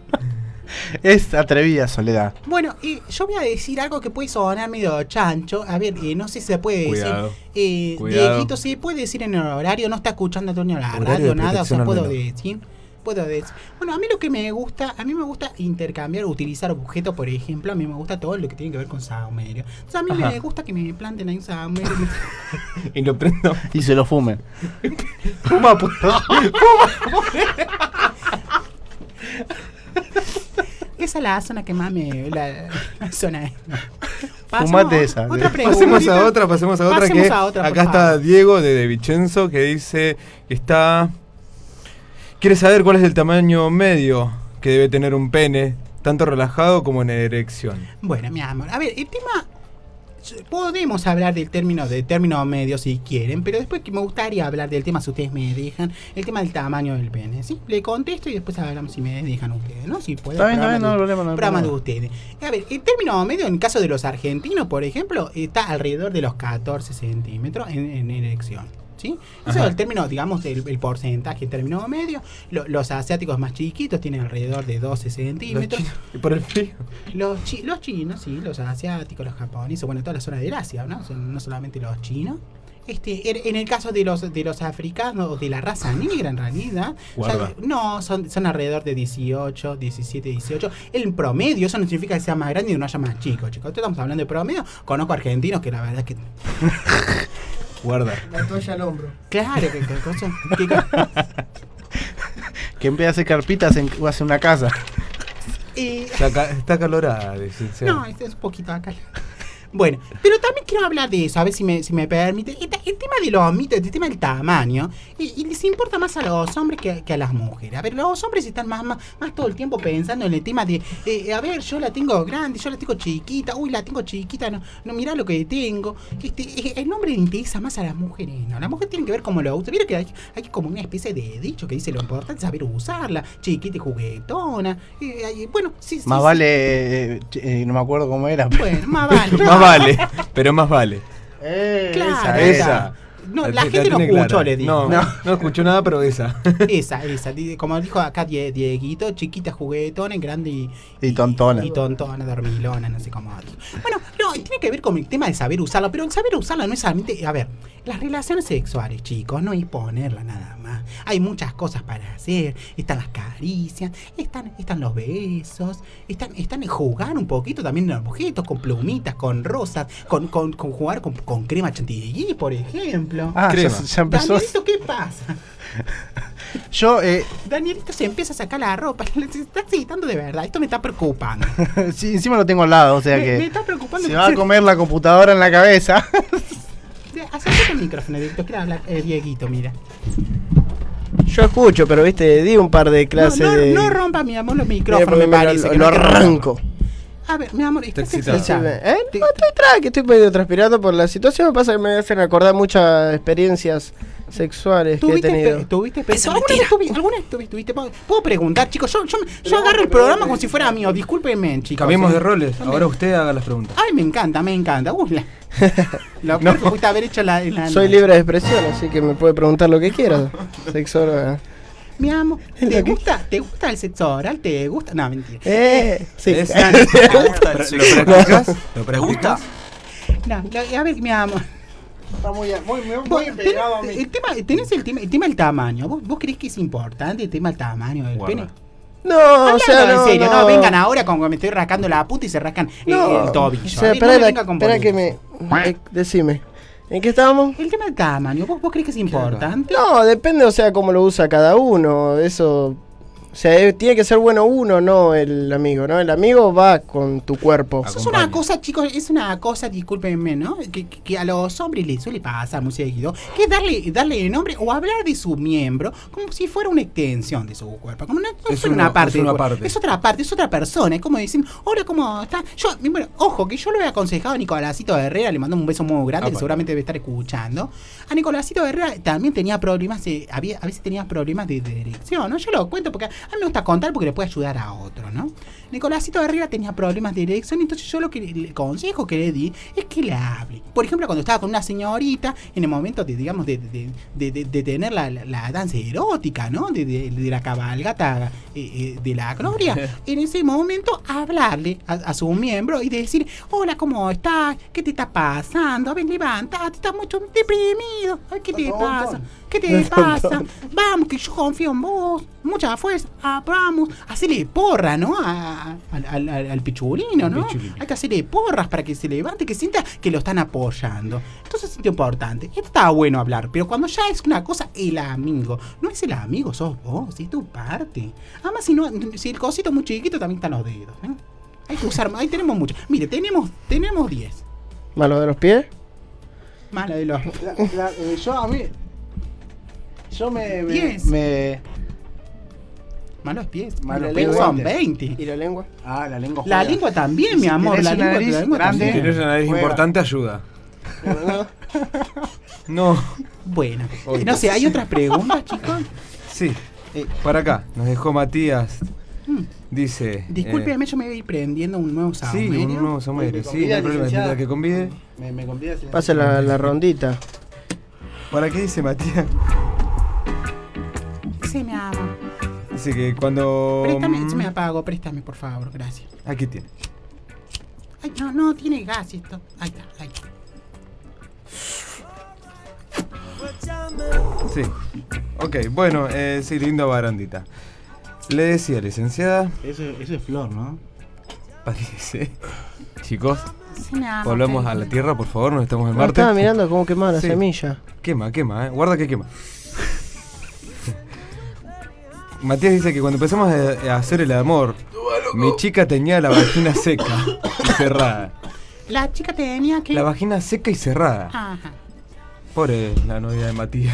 Es atrevida, Soledad. Bueno, yo voy a decir algo que puede sonar medio chancho. A ver, no sé si se puede Cuidado. decir. Dieguito, ¿se puede decir en el horario? No está escuchando Antonio la radio, nada. O sea, puedo decir. Bueno, a mí me gusta intercambiar, utilizar objetos, por ejemplo. A mí me gusta todo lo que tiene que ver con saumerio. Entonces a mí me gusta que me planten ahí un saumerio. Y lo prendo. Y se lo fumen. Fuma, pues. Esa es la zona que más la zona. Fumate esa. Pasemos a otra. Acá está Diego de Vicenzo que dice que quiere saber cuál es el tamaño medio que debe tener un pene, tanto relajado como en erección. Bueno, mi amor, a ver, el tema... Podemos hablar del término medio si quieren, pero después que me gustaría hablar del tema, si ustedes me dejan, el tema del tamaño del pene, ¿sí? Le contesto y después hablamos si me dejan ustedes, ¿no? Si pueden. Programa de ustedes. A ver, el término medio en el caso de los argentinos, por ejemplo, está alrededor de los 14 centímetros en erección. ¿Sí? Ese es el término, digamos, el porcentaje, el término medio. Los asiáticos más chiquitos tienen alrededor de 12 centímetros. ¿Y por el frío? Los chinos, sí, los asiáticos, los japoneses, bueno, toda la zona del Asia, ¿no? No solamente los chinos. En el caso de los africanos, de la raza negra en realidad, son alrededor de 18, 17, 18. El promedio, eso no significa que sea más grande y no haya más chicos. Estamos hablando de promedio. Conozco argentinos que la verdad es que... Guarda. La toalla al hombro. Claro, que cosa. Que en vez de hacer carpitas hace una casa. Está calorada. No, es un poquito acá. Bueno, pero también quiero hablar de eso, a ver si me permite. El tema de los mitos, el tema del tamaño, y les importa más a los hombres que a las mujeres. A ver, los hombres están más todo el tiempo pensando en el tema de, a ver, yo la tengo grande, yo la tengo chiquita, uy, la tengo chiquita, no mirá lo que tengo. El hombre le interesa más a las mujeres, ¿no? La mujer tiene que ver cómo lo usa. Mira que hay como una especie de dicho que dice lo importante es saber usarla, chiquita y juguetona. Bueno, sí. Más vale, no me acuerdo cómo era. Bueno, más vale. Pero más vale. Claro, esa. No, la gente no escuchó, le digo. No escuchó nada, pero esa. Esa. Como dijo acá Dieguito, chiquita, juguetona, grande y tontona. Y tontona, dormilona, no sé cómo. Bueno, no, tiene que ver con el tema de saber usarla, pero el saber usarla no es solamente... A ver, las relaciones sexuales, chicos, no es ponerla nada más. Hay muchas cosas para hacer. Están las caricias, están los besos, están en jugar un poquito también en objetos, con plumitas, con rosas, con jugar con crema chantilly, por ejemplo. Ya empezó. Danielito, ¿qué pasa? Danielito se empieza a sacar la ropa. Se está excitando de verdad. Esto me está preocupando. Sí, encima lo tengo al lado, o sea que me está preocupando. Se va a comer la computadora en la cabeza. Acércate el micrófono, Dieguito. Quiero hablar, Dieguito, mira. Yo escucho, pero viste, di un par de clases no rompa, mi amor, los micrófonos, me parece. Lo arranco. A ver, mi amor, ¿estás excitado? No, estoy tranqui, estoy medio transpirado por la situación. Me pasa que me hacen acordar muchas experiencias sexuales que he tenido. ¿Tuviste? ¿Alguna vez tuviste? ¿Puedo preguntar, chicos? Yo agarro el programa como si fuera mío. Discúlpenme, chicos. Cambiemos de roles. Ahora usted haga las preguntas. Ay, me encanta. Lo que pudiste haber hecho Soy libre de expresión, así que me puede preguntar lo que quiera. Sexóloga. Mi amor, ¿te gusta el sexo oral? ¿Te gusta? No, mentira. Sí. ¿Lo preguntas? No, a ver, mi amor. Está muy pegado a mí. ¿Tenés el tema del tamaño? ¿Vos creés que es importante el tema del tamaño del pene? No, en serio, no vengan ahora como me estoy rascando la puta y se rascan el tobillo. O sea, espera que me... Decime. ¿En qué estábamos? El tema del tamaño, ¿vos creés que es importante? No, depende, o sea, cómo lo usa cada uno. Eso... O sea, tiene que ser bueno uno, no el amigo, ¿no? El amigo va con tu cuerpo. Eso es una cosa, chicos, discúlpenme, ¿no? Que a los hombres les suele pasar muy seguido, que es darle nombre o hablar de su miembro como si fuera una extensión de su cuerpo. Como no fuera una parte. Es otra parte, es otra persona. Es como decir, hola, ¿cómo está? Ojo, que yo lo he aconsejado a Nicolásito Herrera, le mando un beso muy grande, que seguramente debe estar escuchando. A Nicolásito Herrera también tenía problemas, a veces tenía problemas de erección, ¿no? Yo lo cuento porque A mí me gusta contar porque le puede ayudar a otro, ¿no? Nicolásito de Herrera tenía problemas de erección, entonces yo lo que el consejo que le di es que le hable. Por ejemplo, cuando estaba con una señorita, en el momento de, digamos, de tener la danza erótica, ¿no? De la cabalgata de la gloria, en ese momento hablarle a su miembro y decir, hola, ¿cómo estás? ¿Qué te está pasando? A ver, levántate, estás mucho deprimido. Ay, ¿qué te pasa? ¿Qué te pasa? Vamos, que yo confío en vos. Mucha fuerza. Vamos. Hacerle porra, ¿no? Al pichulino, ¿no? Hay que hacerle porras para que se levante, que sienta que lo están apoyando. Entonces es importante. Esto está bueno hablar, pero cuando ya es una cosa, el amigo. No es el amigo, sos vos, es tu parte. Además, si el cosito es muy chiquito, también están los dedos, ¿eh? Hay que usar, ahí tenemos mucho. Mire, tenemos 10. ¿Malo de los pies? Malo de los... Yo me... 10. Malos pies. Malos pies son 20. ¿Y la lengua? La lengua. La lengua también, mi amor. La lengua grande. Si tienes una nariz importante, ayuda. No. Bueno. No sé, ¿hay otras preguntas, chicos? Sí. Para acá, nos dejó Matías. Dice... Discúlpeme, yo me voy prendiendo un nuevo saumerio. Sí, un nuevo saumerio. Sí, no hay problema. Mientras que convide. Me convida. Pase la rondita. ¿Para qué dice Matías? Se me ama. Dice que cuando... Préstame, se me apagó, préstame, por favor, gracias. Aquí tiene. Ay, no tiene gas esto. Ahí está, ahí está. Sí. Ok, bueno, sí, linda barandita. Le decía, licenciada... Eso es flor, ¿no? Parece. Chicos, No, volvemos a la tierra, por favor, nos estamos en Marte. Estaba mirando cómo quemaba la semilla. Quema, guarda que quema. Matías dice que cuando empezamos a hacer el amor, mi chica tenía la vagina seca y cerrada. La chica tenía que... La vagina seca y cerrada. Ajá. Pobre la novia de Matías.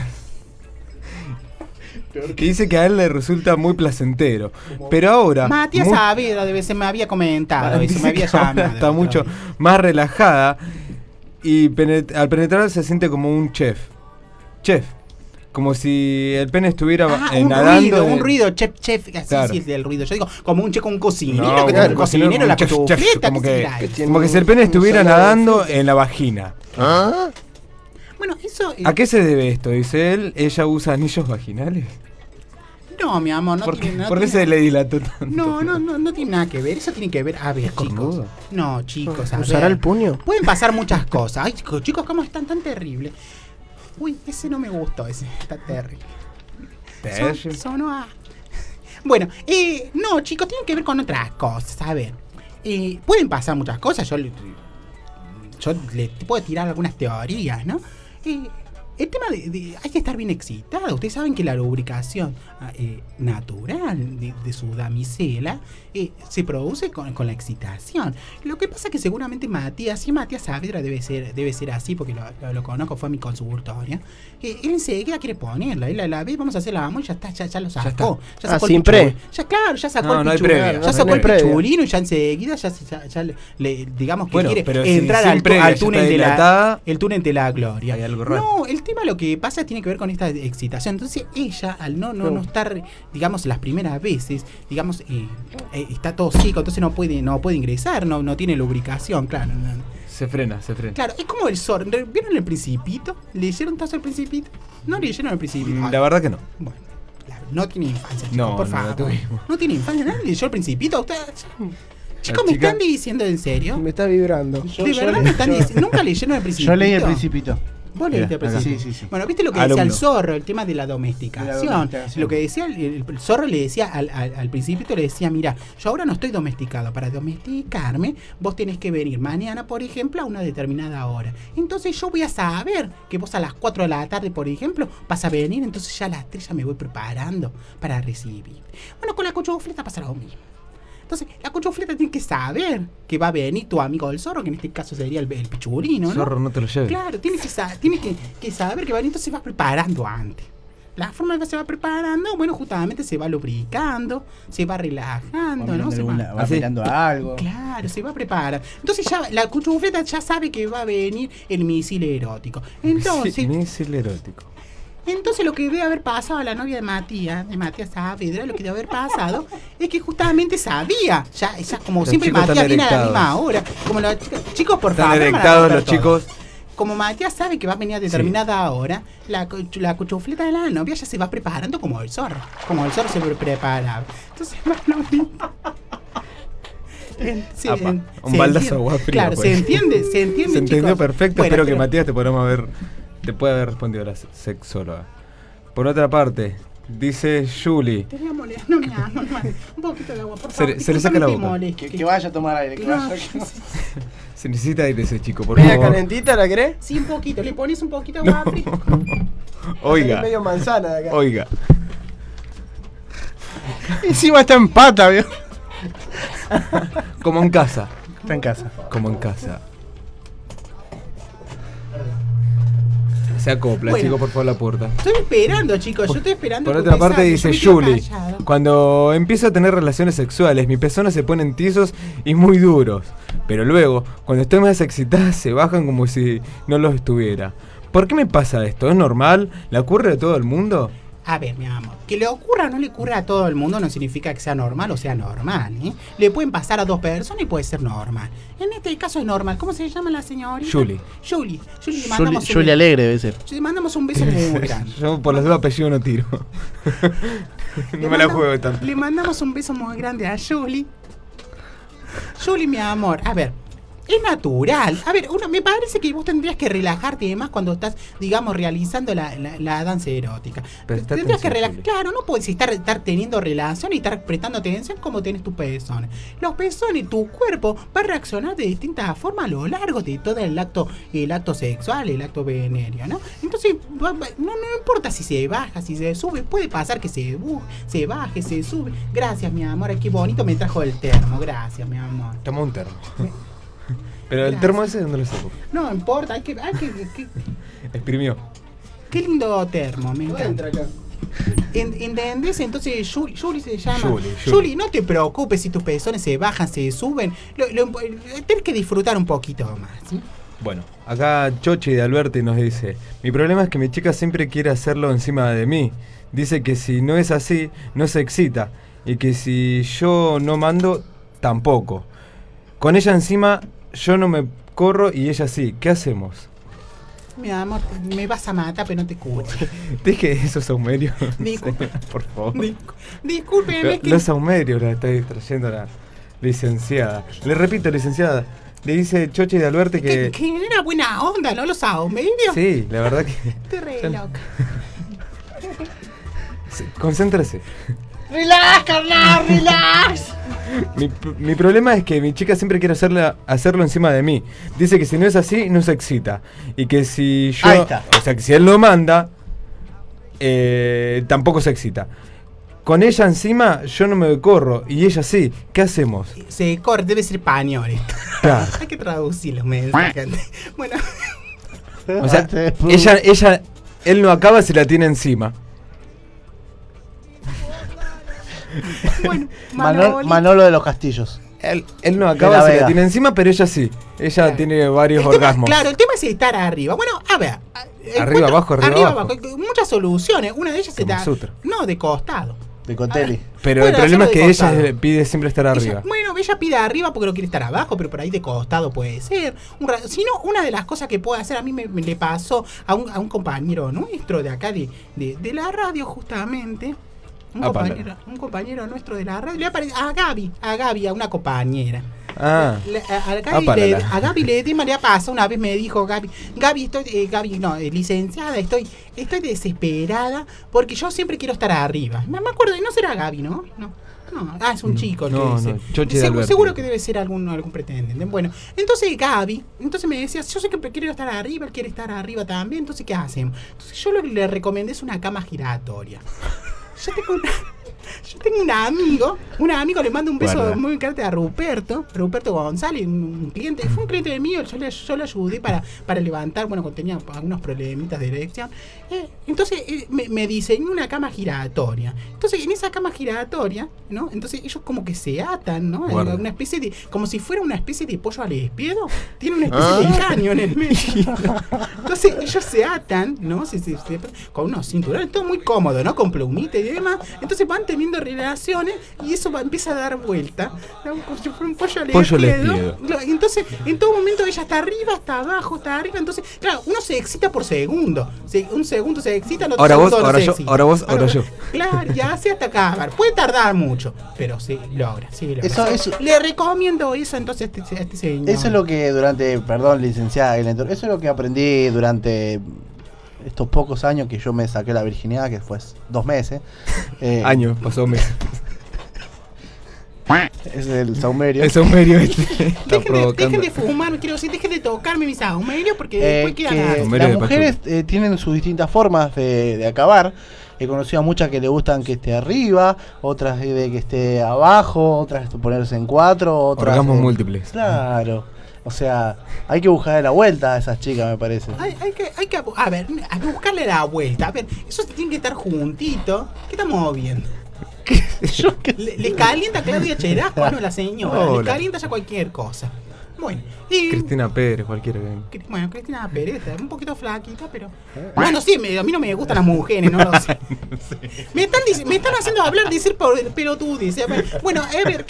Que dice que a él le resulta muy placentero. Pero ahora... Matías Saavedra se me había comentado y se me había llamado. Está mucho más relajada y al penetrar se siente como un chef. Como si el pene estuviera nadando. Un ruido, chef, así claro. Sí es el ruido. Yo digo, como un cocinero, no, que tiene un cocinero, la cuchufleta. Como que si el pene estuviera nadando en la vagina. ¿Ah? Bueno, eso... ¿A qué se debe esto? Dice él, ¿ella usa anillos vaginales? No, mi amor, ¿Por qué se le dilató tanto? No tiene nada que ver. Eso tiene que ver, a ver, chicos. No, chicos, a ver. ¿Usará el puño? Pueden pasar muchas cosas. Ay, chicos, ¿cómo están tan terribles? Uy, ese no me gustó, ese está terrible. Sonó a... Bueno, no, chicos, tienen que ver con otras cosas. A ver, pueden pasar muchas cosas. Yo le puedo tirar algunas teorías, ¿no? El tema hay que estar bien excitado. Ustedes saben que la lubricación natural de su damisela se produce con la excitación. Lo que pasa es que seguramente Matías Saavedra debe ser así, porque lo conozco, fue a mi consultorio. Él enseguida quiere ponerla. Él la ve, vamos a hacer la amor y ya está, ya lo sacó. Ya sacó sin pre. Ya sacó el pichulino. Ya sacó el pichulino y ya enseguida digamos que quiere entrar al túnel de la gloria. Hay algo raro. No, el tema lo que pasa tiene que ver con esta excitación. Entonces ella, al no estar, digamos, las primeras veces, digamos, está todo seco, entonces no puede ingresar, no tiene lubricación, claro. Se frena. Claro, es como el zorro. ¿Vieron el Principito? ¿Leyeron todo el Principito? ¿No leyeron el Principito? La verdad que no. Bueno, no tiene infancia, chicos, por favor. No tiene infancia, ¿nadie leyó el Principito? ¿Ustedes? Chicos, ¿me están diciendo en serio? Me está vibrando. ¿De verdad me están diciendo? ¿Nunca leyeron el Principito? Yo leí el Principito. ¿Vos leíste el Principito? Sí. Bueno, ¿viste lo que decía el zorro? El tema de la domesticación. Lo que decía el zorro le decía al Principito, le decía, mira, yo ahora no estoy domesticado. Para domesticarme, vos tenés que venir mañana, por ejemplo, a una determinada hora. Entonces yo voy a saber que vos a las 4 de la tarde, por ejemplo, vas a venir. Entonces ya a las 3 ya me voy preparando para recibir. Bueno, con la cuchufleta pasa lo mismo. Entonces, la cuchufleta tiene que saber que va a venir tu amigo del zorro, que en este caso sería el pichurino, ¿no? Zorro, no te lo lleves. Claro, tiene que saber que va a venir, entonces se va preparando antes. La forma en que se va preparando, bueno, justamente se va lubricando, se va relajando, ¿no? Va mirando algo. Claro, se va preparando. Entonces ya la cuchufleta ya sabe que va a venir el misil erótico. Entonces... Misil erótico. Entonces lo que debe haber pasado a la novia de Matías Saavedra, lo que debe haber pasado es que justamente sabía, ya como Los siempre chicos Matías están viene a la erectados. misma hora, como los chicos por Están favor. erectados los chicos. Como Matías sabe que va a venir a determinada hora, la cuchufleta de la novia ya se va preparando como el zorro se prepara. Entonces, un baldazo de agua fría. Claro, pues. se entiende, Se entendió chicos. perfecto. Bueno, Espero que pero- Matías te pueda haber respondido la sexóloga. Por otra parte, dice Julie. Te voy a molestar, no me amo, hermano. Un poquito de agua, por favor. Se le saca la boca. Que vaya a tomar aire. Que No, vaya, Se necesita aire ese chico, por ¿Media favor. calentita la querés? Sí, un poquito. Le pones un poquito de agua fría. Oiga. Medio manzana de acá. Oiga. Encima está en pata, ¿vio? Como en casa. Está en casa. Como en casa. Se acopla, Bueno. chico, por favor, la puerta. Estoy esperando, chicos. Yo estoy esperando. Por que otra parte ustedes dice saben, yo me Julie, quedo callado. cuando empiezo a tener relaciones sexuales, mis pezones se ponen tizos y muy duros. Pero luego, cuando estoy más excitada, se bajan como si no los estuviera. ¿Por qué me pasa esto? ¿Es normal? ¿Le ocurre a todo el mundo? A ver, mi amor, que le ocurra o no le ocurra a todo el mundo no significa que sea normal o sea normal, ¿eh? Le pueden pasar a dos personas y puede ser normal. En este caso es normal. ¿Cómo se llama la señorita? Julie. Julie, le mandamos Julie Alegre debe ser. Le mandamos un beso muy grande. Yo por las dos apellidos no tiro. No me la juego tanto. Le mandamos un beso muy grande a Julie. Julie, mi amor, a ver. Es natural. A ver, me parece que vos tendrías que relajarte más cuando estás, digamos, realizando la danza erótica. Presta Tendrías que atención, relajar. Claro, no puedes estar teniendo relación y estar prestando atención como tenés tus pezones. Los pezones, tu cuerpo va a reaccionar de distintas formas a lo largo de todo el acto sexual, el acto venéreo, ¿no? Entonces, no importa si se baja, si se sube, puede pasar que se baje, se sube. Gracias, mi amor, ay, qué bonito me trajo el termo. Gracias, mi amor. Toma un termo. Pero el termo ese, ¿dónde lo saco? No importa, hay que Exprimió. qué lindo termo, me encanta. ¿Entendés? Entonces Julie se llama. Julie, no te preocupes si tus pezones se bajan, se suben. Tienes que disfrutar un poquito más, ¿sí? Bueno, acá Chochi de Alberti nos dice: mi problema es que mi chica siempre quiere hacerlo encima de mí. Dice que si no es así, no se excita. Y que si yo no mando, tampoco. Con ella encima, yo no me corro y ella sí. ¿Qué hacemos? Mi amor, me vas a matar, pero no te cures. Deje esos saumerios. Disculpe. Por favor. Discúlpeme, Los saumerios la está distrayendo la licenciada. Le repito, licenciada. Le dice Chochi de Alberti que... Que era buena onda, ¿no? Los saumerios. Sí, la verdad que... Te re loca. Concéntrese. ¡Relax, carnal! ¡Relax! Mi problema es que mi chica siempre quiere hacerlo encima de mí. Dice que si no es así, no se excita. Y que si yo... Ahí está. O sea, que si él lo manda, tampoco se excita. Con ella encima, yo no me corro. Y ella sí. ¿Qué hacemos? Se corre, debe ser español. Claro. Hay que traducir los mensajes. Bueno. O sea, él no acaba si la tiene encima. Bueno, Manolo de los Castillos. Él no acaba si la tiene encima, pero ella sí. Ella tiene varios orgasmos. Claro, el tema es estar arriba. Bueno, a ver. Arriba, abajo. Muchas soluciones. Una de ellas se da. Sutra. No, de costado. De Cotelli. Pero Bueno, el problema es hacerlo que de ella costado. pide siempre estar arriba. Ella pide arriba porque no quiere estar abajo, pero por ahí de costado puede ser. Si no, una de las cosas que puede hacer, a mí me le pasó a un compañero nuestro de acá, de la radio justamente. Un compañero nuestro de la radio. Le aparece a Gaby, a una compañera. Ah. A Gaby le ha pasado una vez, me dijo Gaby, licenciada, estoy desesperada porque yo siempre quiero estar arriba. Me acuerdo, no será Gaby, ¿no? Es un chico el que dice. Chochi de Alberti. Seguro que debe ser algún pretendiente. Bueno, entonces Gaby, me decía, yo sé que quiero estar arriba, él quiere estar arriba también, entonces ¿qué hacemos? Entonces yo lo que le recomendé es una cama giratoria. Yo tengo un amigo un amigo le manda un beso Guarda. muy grande a Ruperto González, un cliente, fue un cliente mío, yo le ayudé para levantar, bueno, cuando tenía algunos problemitas de erección. Entonces me diseñó una cama giratoria. Entonces en esa cama giratoria, ¿no? Entonces ellos como que se atan, ¿no? Guarda. Una especie de, como si fuera una especie de pollo al espiedo, tiene una especie de caño en el medio. Entonces ellos se atan, ¿no? Con unos cinturones, todo muy cómodo, ¿no? Con plumita y demás. Entonces van teniendo relaciones y eso empieza a dar vuelta, ¿no? Como si fuera un pollo al espiedo. Entonces en todo momento ella está arriba, está abajo, está arriba. Entonces, claro, uno se excita por segundo. Un segundo se excita, el otro Ahora vos, segundo no ahora se yo, excita. ahora vos, ahora yo. Claro, ya hace hasta acabar. Puede tardar mucho, pero sí logra. Eso- Le recomiendo eso entonces a este señor. Eso es lo que perdón, licenciada, eso es lo que aprendí durante estos pocos años que yo me saqué la virginidad, que fue 2 meses. Años, pasó meses. Es el saumerio. El saumerio está provocando. Dejen de fumar, quiero decir, dejen de tocarme mis saumerios porque después quedan que las mujeres tienen sus distintas formas de acabar. He conocido a muchas que le gustan que esté arriba, otras de que esté abajo, otras de ponerse en 4, otras Orgasmos múltiples. Claro. O sea, hay que buscarle la vuelta a esas chicas, me parece. hay que a ver, hay que buscarle la vuelta. A ver, esos tienen que estar juntitos. ¿Qué estamos viendo? Le calienta a Claudia Cherasco, no la señora. Hola. Le calienta ya cualquier cosa. Bueno, y Cristina Pérez, cualquiera. bueno, Cristina Pérez, un poquito flaquita, pero. Bueno, sí, a mí no me gustan las mujeres, no lo sé. Me están haciendo hablar, decir pelotudes. Bueno, a ver.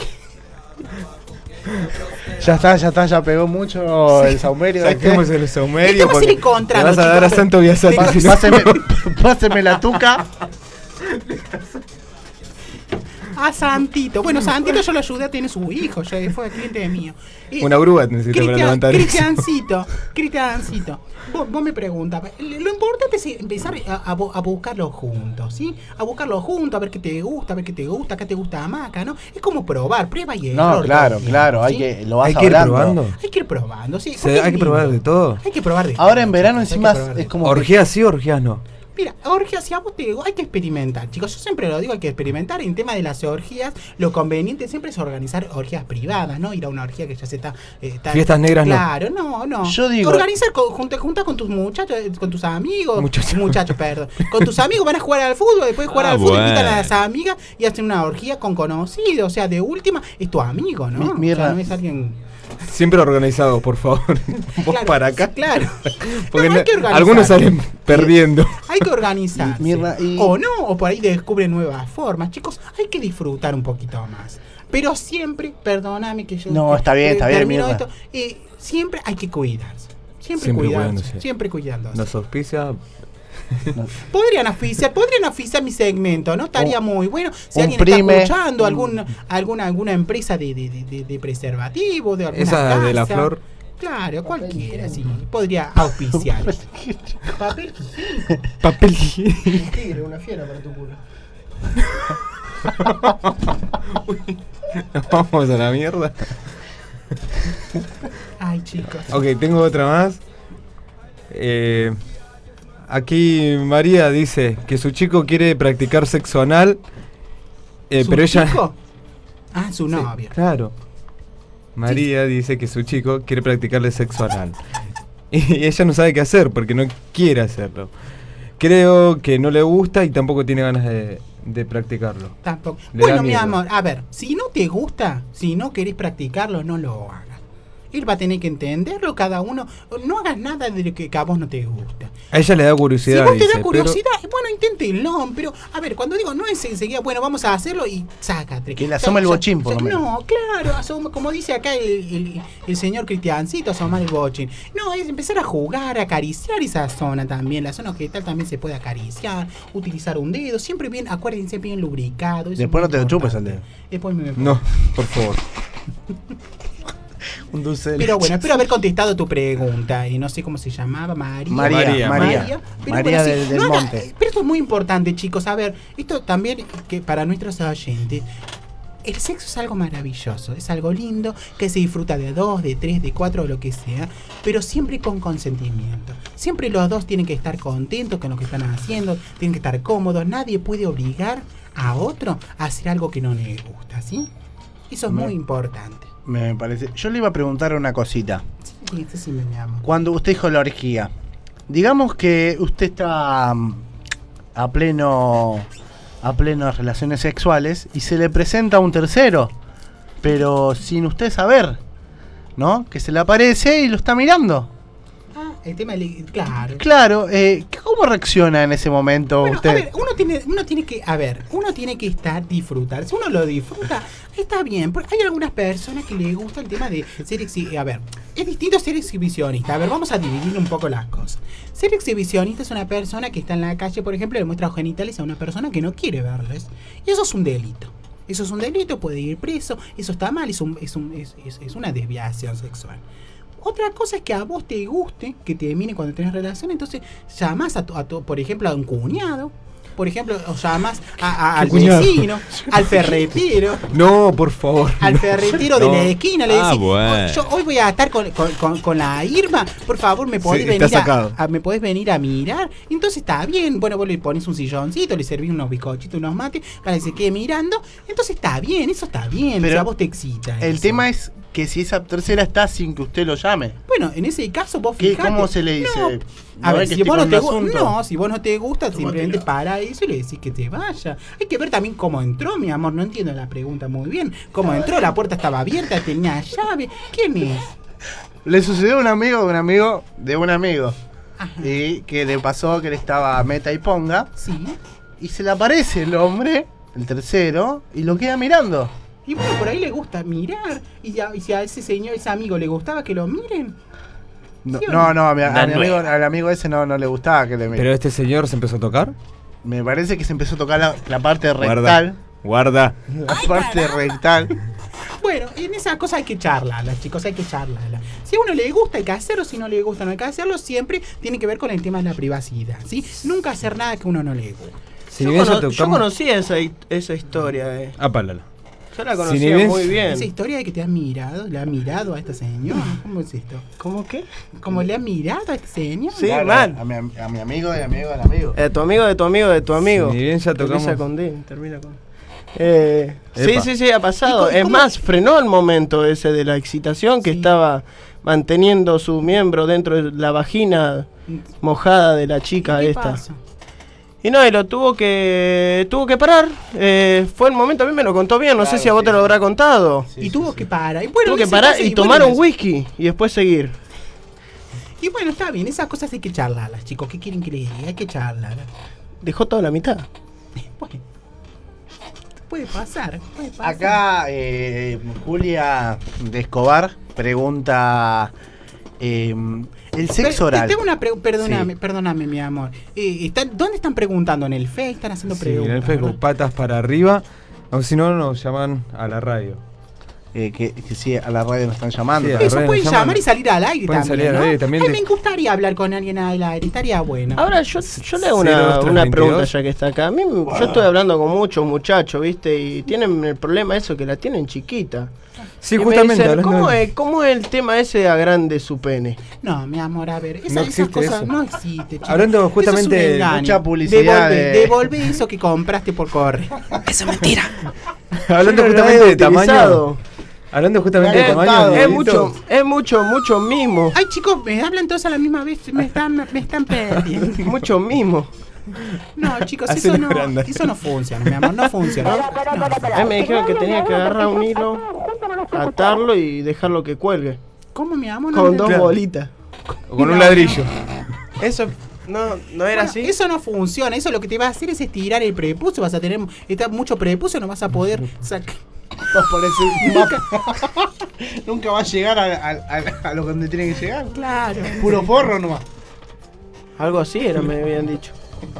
Ya pegó mucho el saumerio. Saquemos el saumerio. Estamos porque encontrando, te vas a dar a chicos. Santo Biasati. Páseme la tuca. A Santito. Bueno, Santito yo lo ayudé a tener su hijo, ya fue cliente mío. Una grúa necesito para levantar eso. Cristiancito. Vos me preguntas, lo importante es empezar a buscarlo juntos, ¿sí? A buscarlo juntos, a ver qué te gusta, acá te gusta más, acá, ¿no? Es como probar, prueba y error. No, claro, todo, claro, ¿sí? hay que lo vas Hay que ir hablando. probando. Hay que ir probando, sí. Hay que probar de todo. Hay que probar de todo. Ahora en verano chicos, hay encima que probar de es todo. como Orgías sí, orgías no. Mira, orgías, si a vos te digo, hay que experimentar, chicos. Yo siempre lo digo, hay que experimentar. En tema de las orgías, lo conveniente siempre es organizar orgías privadas, ¿no? Ir a una orgía que ya se está... Fiestas negras, claro, no. Yo digo... Organizar junta con tus muchachos, con tus amigos. Muchachos, perdón. Con tus amigos van a jugar al fútbol, después de jugar al fútbol, invitan a las amigas y hacen una orgía con conocidos. O sea, de última, es tu amigo, ¿no? O sea, no es alguien... Siempre organizado, por favor. Vos Claro, para acá. Claro. Porque hay que organizar. algunos salen perdiendo. Hay que organizarse. Mirna, O no, o por ahí descubren nuevas formas. Chicos, hay que disfrutar un poquito más. Pero siempre, perdóname que yo... No, está bien, termino Mirna. esto, siempre hay que cuidarse. Siempre Siempre cuidándose. Nos auspicia. Podrían oficiar mi segmento, ¿no? Estaría muy bueno. Si alguien prime. está escuchando alguna empresa de preservativo, de alguna Esa de la casa. flor. Claro, cualquiera, sí. Podría auspiciar. Papel Papel. Un tigre, una fiera para tu culo. Nos vamos a la mierda. Ay, chicos. Ok, tengo otra más. Aquí María dice que su chico quiere practicar sexo anal, pero ella... ¿Chico? Ah, su novia. Claro. María dice que su chico quiere practicarle sexo anal. Y ella no sabe qué hacer porque no quiere hacerlo. Creo que no le gusta y tampoco tiene ganas de practicarlo. Tampoco. Le da Bueno, mi miedo. amor, a ver, si no te gusta, si no querés practicarlo, no lo hagas. Él va a tener que entenderlo, cada uno. No hagas nada de lo que a vos no te gusta. A ella le da curiosidad. Si vos te dice, da curiosidad, bueno, inténtenlo. Pero, a ver, cuando digo no es enseguida, bueno, vamos a hacerlo y sácate. Que le asoma el bochín, por lo menos. No, claro, como dice acá el señor Cristiancito, asomar el bochín. No, es empezar a jugar, a acariciar esa zona también. La zona genital también se puede acariciar, utilizar un dedo, siempre bien, acuérdense, bien lubricado. Después no te lo chupes al dedo. Después me No, por favor. Un dulce de Pero leche. bueno, espero haber contestado tu pregunta. Y no sé cómo se llamaba, María. María. Pero María bueno, sí, del no haga- Monte. pero esto es muy importante, chicos. A ver, esto también que para nuestros oyentes. El sexo es algo maravilloso, es algo lindo, que se disfruta de 2, de 3, de 4 o lo que sea, pero siempre con consentimiento. Siempre los dos tienen que estar contentos con lo que están haciendo, tienen que estar cómodos, nadie puede obligar a otro a hacer algo que no le gusta, ¿sí? Eso es muy importante. Me parece. Yo le iba a preguntar una cosita. Sí, eso sí me llama. Cuando usted dijo la orgía, digamos que usted está a plenas relaciones sexuales y se le presenta un tercero, pero sin usted saber, ¿no? Que se le aparece y lo está mirando. El tema claro. Claro, ¿cómo reacciona en ese momento usted? A ver, uno tiene que disfrutar. Si uno lo disfruta, está bien. Porque hay algunas personas que les gusta el tema de ser exhibicionista. A ver, es distinto ser exhibicionista. A ver, vamos a dividir un poco las cosas. Ser exhibicionista es una persona que está en la calle, por ejemplo, le muestra los genitales a una persona que no quiere verles. Y eso es un delito. Eso es un delito, puede ir preso. Eso está mal, es una desviación sexual. Otra cosa es que a vos te guste que te mire cuando tenés relación, entonces llamás por ejemplo, a un cuñado, por ejemplo, o llamas al vecino, al ferretero. No, por favor. Al ferretero de la esquina, le decís, bueno. yo hoy voy a estar con la Irma, por favor, me podés venir a mirar. Entonces está bien, bueno, vos le pones un silloncito, le servís unos bizcochitos, unos mates, para que se quede mirando. Entonces está bien, eso está bien, pero a vos te excita. El tema es que si esa tercera está sin que usted lo llame. Bueno, en ese caso vos fijate. ¿Cómo se le dice? No, a ver, si vos no te gusta, ¿Cómo simplemente para eso y le decís que te vaya. Hay que ver también cómo entró, mi amor. No entiendo la pregunta muy bien. ¿Cómo entró? La puerta estaba abierta, tenía llave. ¿Quién es? Le sucedió a un amigo de un amigo. Ajá. Y que le pasó que le estaba meta y ponga. Sí. Y se le aparece el hombre, el tercero, y lo queda mirando. Y bueno, por ahí le gusta mirar. Y si a ese amigo le gustaba que lo miren. No, al amigo ese no le gustaba que le miren. ¿Pero este señor se empezó a tocar? Me parece que se empezó a tocar la parte rectal. Guarda. La parte rectal. Bueno, en esas cosas hay que charlarlas, chicos, hay que charlarlas. Si a uno le gusta hay que hacerlo, si no le gusta no hay que hacerlo. Siempre tiene que ver con el tema de la privacidad, ¿sí? Nunca hacer nada que a uno no le guste. Yo conocía esa historia. Apálala. Yo la conocía muy bien. Esa historia de que te has mirado, le has mirado a esta señora. ¿Cómo es esto? ¿Cómo qué? ¿Cómo le has mirado a este señor? Sí, claro, mal. A mi amigo del amigo. Tu amigo de tu amigo de tu amigo. Si bien ya tocamos. Empieza con D, termina con sí, ha pasado. Es más, frenó el momento ese de la excitación que estaba manteniendo su miembro dentro de la vagina mojada de la chica esta. Pasa? Y no, y lo tuvo que parar. Fue el momento, a mí me lo contó bien, no sé si a vos te lo habrá contado. Y tuvo que parar. Y bueno, tuvo que parar y tomar un whisky y después seguir. Y bueno, está bien, esas cosas hay que charlarlas, chicos. ¿Qué quieren que les diga? Hay que charlarlas. Dejó toda la mitad. Bueno, puede pasar. Acá Julia de Escobar pregunta el sexo oral. Tengo una perdóname, mi amor. ¿Dónde están preguntando? ¿En el Facebook? ¿Están haciendo preguntas? En el Facebook, ¿verdad? Patas para arriba. O si no, nos llaman a la radio. Que sí, a la radio nos están llamando. Sí, eso pueden llamar y salir al aire también, salir al aire, también. Ay, me gustaría hablar con alguien al aire, estaría bueno. Ahora yo le hago una pregunta ya que está acá. Yo estoy hablando con muchos muchachos, ¿viste? Y tienen el problema eso, que la tienen chiquita. Sí, justamente. Dicen, ¿cómo es el tema ese de agrande su pene? No, mi amor, a ver, no esas cosas eso. No existe, chicos. Hablando justamente de mucha publicidad. Devolve eso que compraste por correo. Eso es mentira. Hablando justamente de tamaño. Hablando justamente de tamaño. Es mucho mimo. Ay, chicos, me hablan todos a la misma vez. Me están perdiendo. Mucho mimo. No, chicos, eso no funciona, mi amor, no funciona. A mí me dijeron que tenía que agarrar un hilo, atarlo y dejarlo que cuelgue. ¿Cómo, mi amor? Con dos bolitas. O con un ladrillo. Eso no era así. Eso no funciona. Eso lo que te va a hacer es estirar el prepucio. Vas a tener mucho prepucio, no vas a poder sacar. Nunca va a llegar a lo donde tiene que llegar. Claro. Puro forro nomás. Algo así me habían dicho.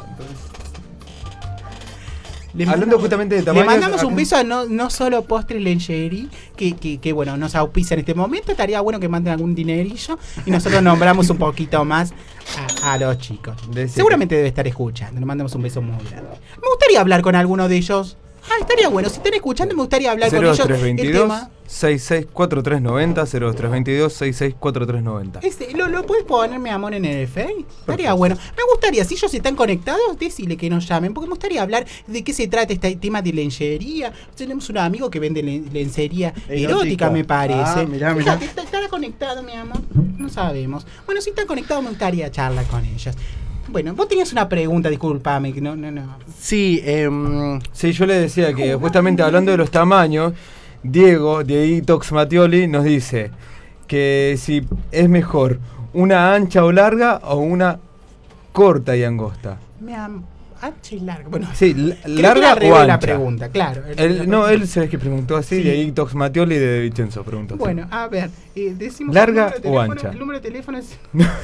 Hablando justamente de tamaño. Le mandamos un beso a no solo Postre Lencherie, que bueno, nos auspicia en este momento. Estaría bueno que manden algún dinerillo y nosotros nombramos un poquito más a los chicos. Seguramente debe estar escuchando. Le mandamos un beso muy grande. Me gustaría hablar con alguno de ellos. Estaría bueno. Si están escuchando, me gustaría hablar con ellos. 0322 664390, 0322 664390. ¿Lo puedes poner, mi amor, en el Face? Estaría bueno. Me gustaría, si ellos están conectados, decirle que nos llamen, porque me gustaría hablar de qué se trata este tema de lencería. Tenemos un amigo que vende lencería erótica, me parece. Mirá. Fíjate, ¿estará conectado, mi amor? No sabemos. Bueno, si están conectados, me gustaría charlar con ellos. Bueno, vos tenías una pregunta, discúlpame, que no. Sí, sí, yo le decía que justamente hablando de los tamaños, Dieguito Xmatioli nos dice que si es mejor una ancha o larga o una corta y angosta. Ancha y larga. Bueno, sí, larga o ancha. La pregunta, claro. Él se ve que preguntó así, sí. Dieguito Xmatioli de Vicenzo preguntó así. Bueno, a ver, decimos ¿larga o ancha? El número de teléfono es...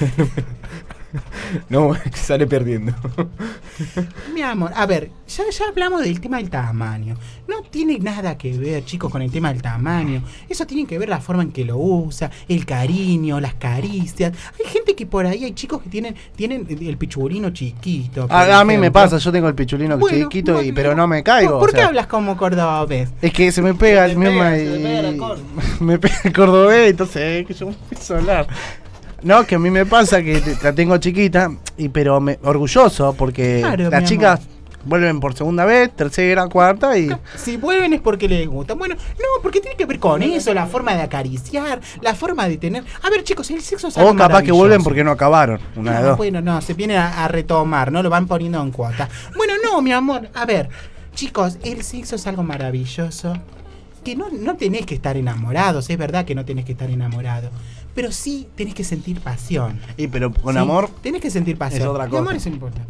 No, sale perdiendo. Mi amor, a ver, ya hablamos del tema del tamaño. No tiene nada que ver, chicos, con el tema del tamaño. Eso tiene que ver la forma en que lo usa, el cariño, las caricias. Hay gente que por ahí, hay chicos que tienen el pichulino chiquito. A mí me pasa, yo tengo el pichulino chiquito, pero no me caigo. ¿Por qué hablas como cordobés? Es que se me pega el misma y... Me pega el cordobés, entonces que yo me empiezo a hablar. No, que a mí me pasa que la tengo chiquita, pero orgulloso, porque claro, las chicas vuelven por segunda vez, tercera, cuarta y... Si vuelven es porque les gusta. Bueno, no, porque tiene que ver con eso, la forma de acariciar, la forma de tener... A ver, chicos, el sexo es algo o capaz que vuelven porque no acabaron, una de dos. Bueno, no, se viene a retomar, ¿no? Lo van poniendo en cuota. Bueno, no, mi amor, a ver, chicos, el sexo es algo maravilloso, que no tenés que estar enamorados, es verdad que no tenés que estar enamorado. Pero sí tenés que sentir pasión. Pero con amor tenés que sentir pasión. Es otra cosa. El amor es importante.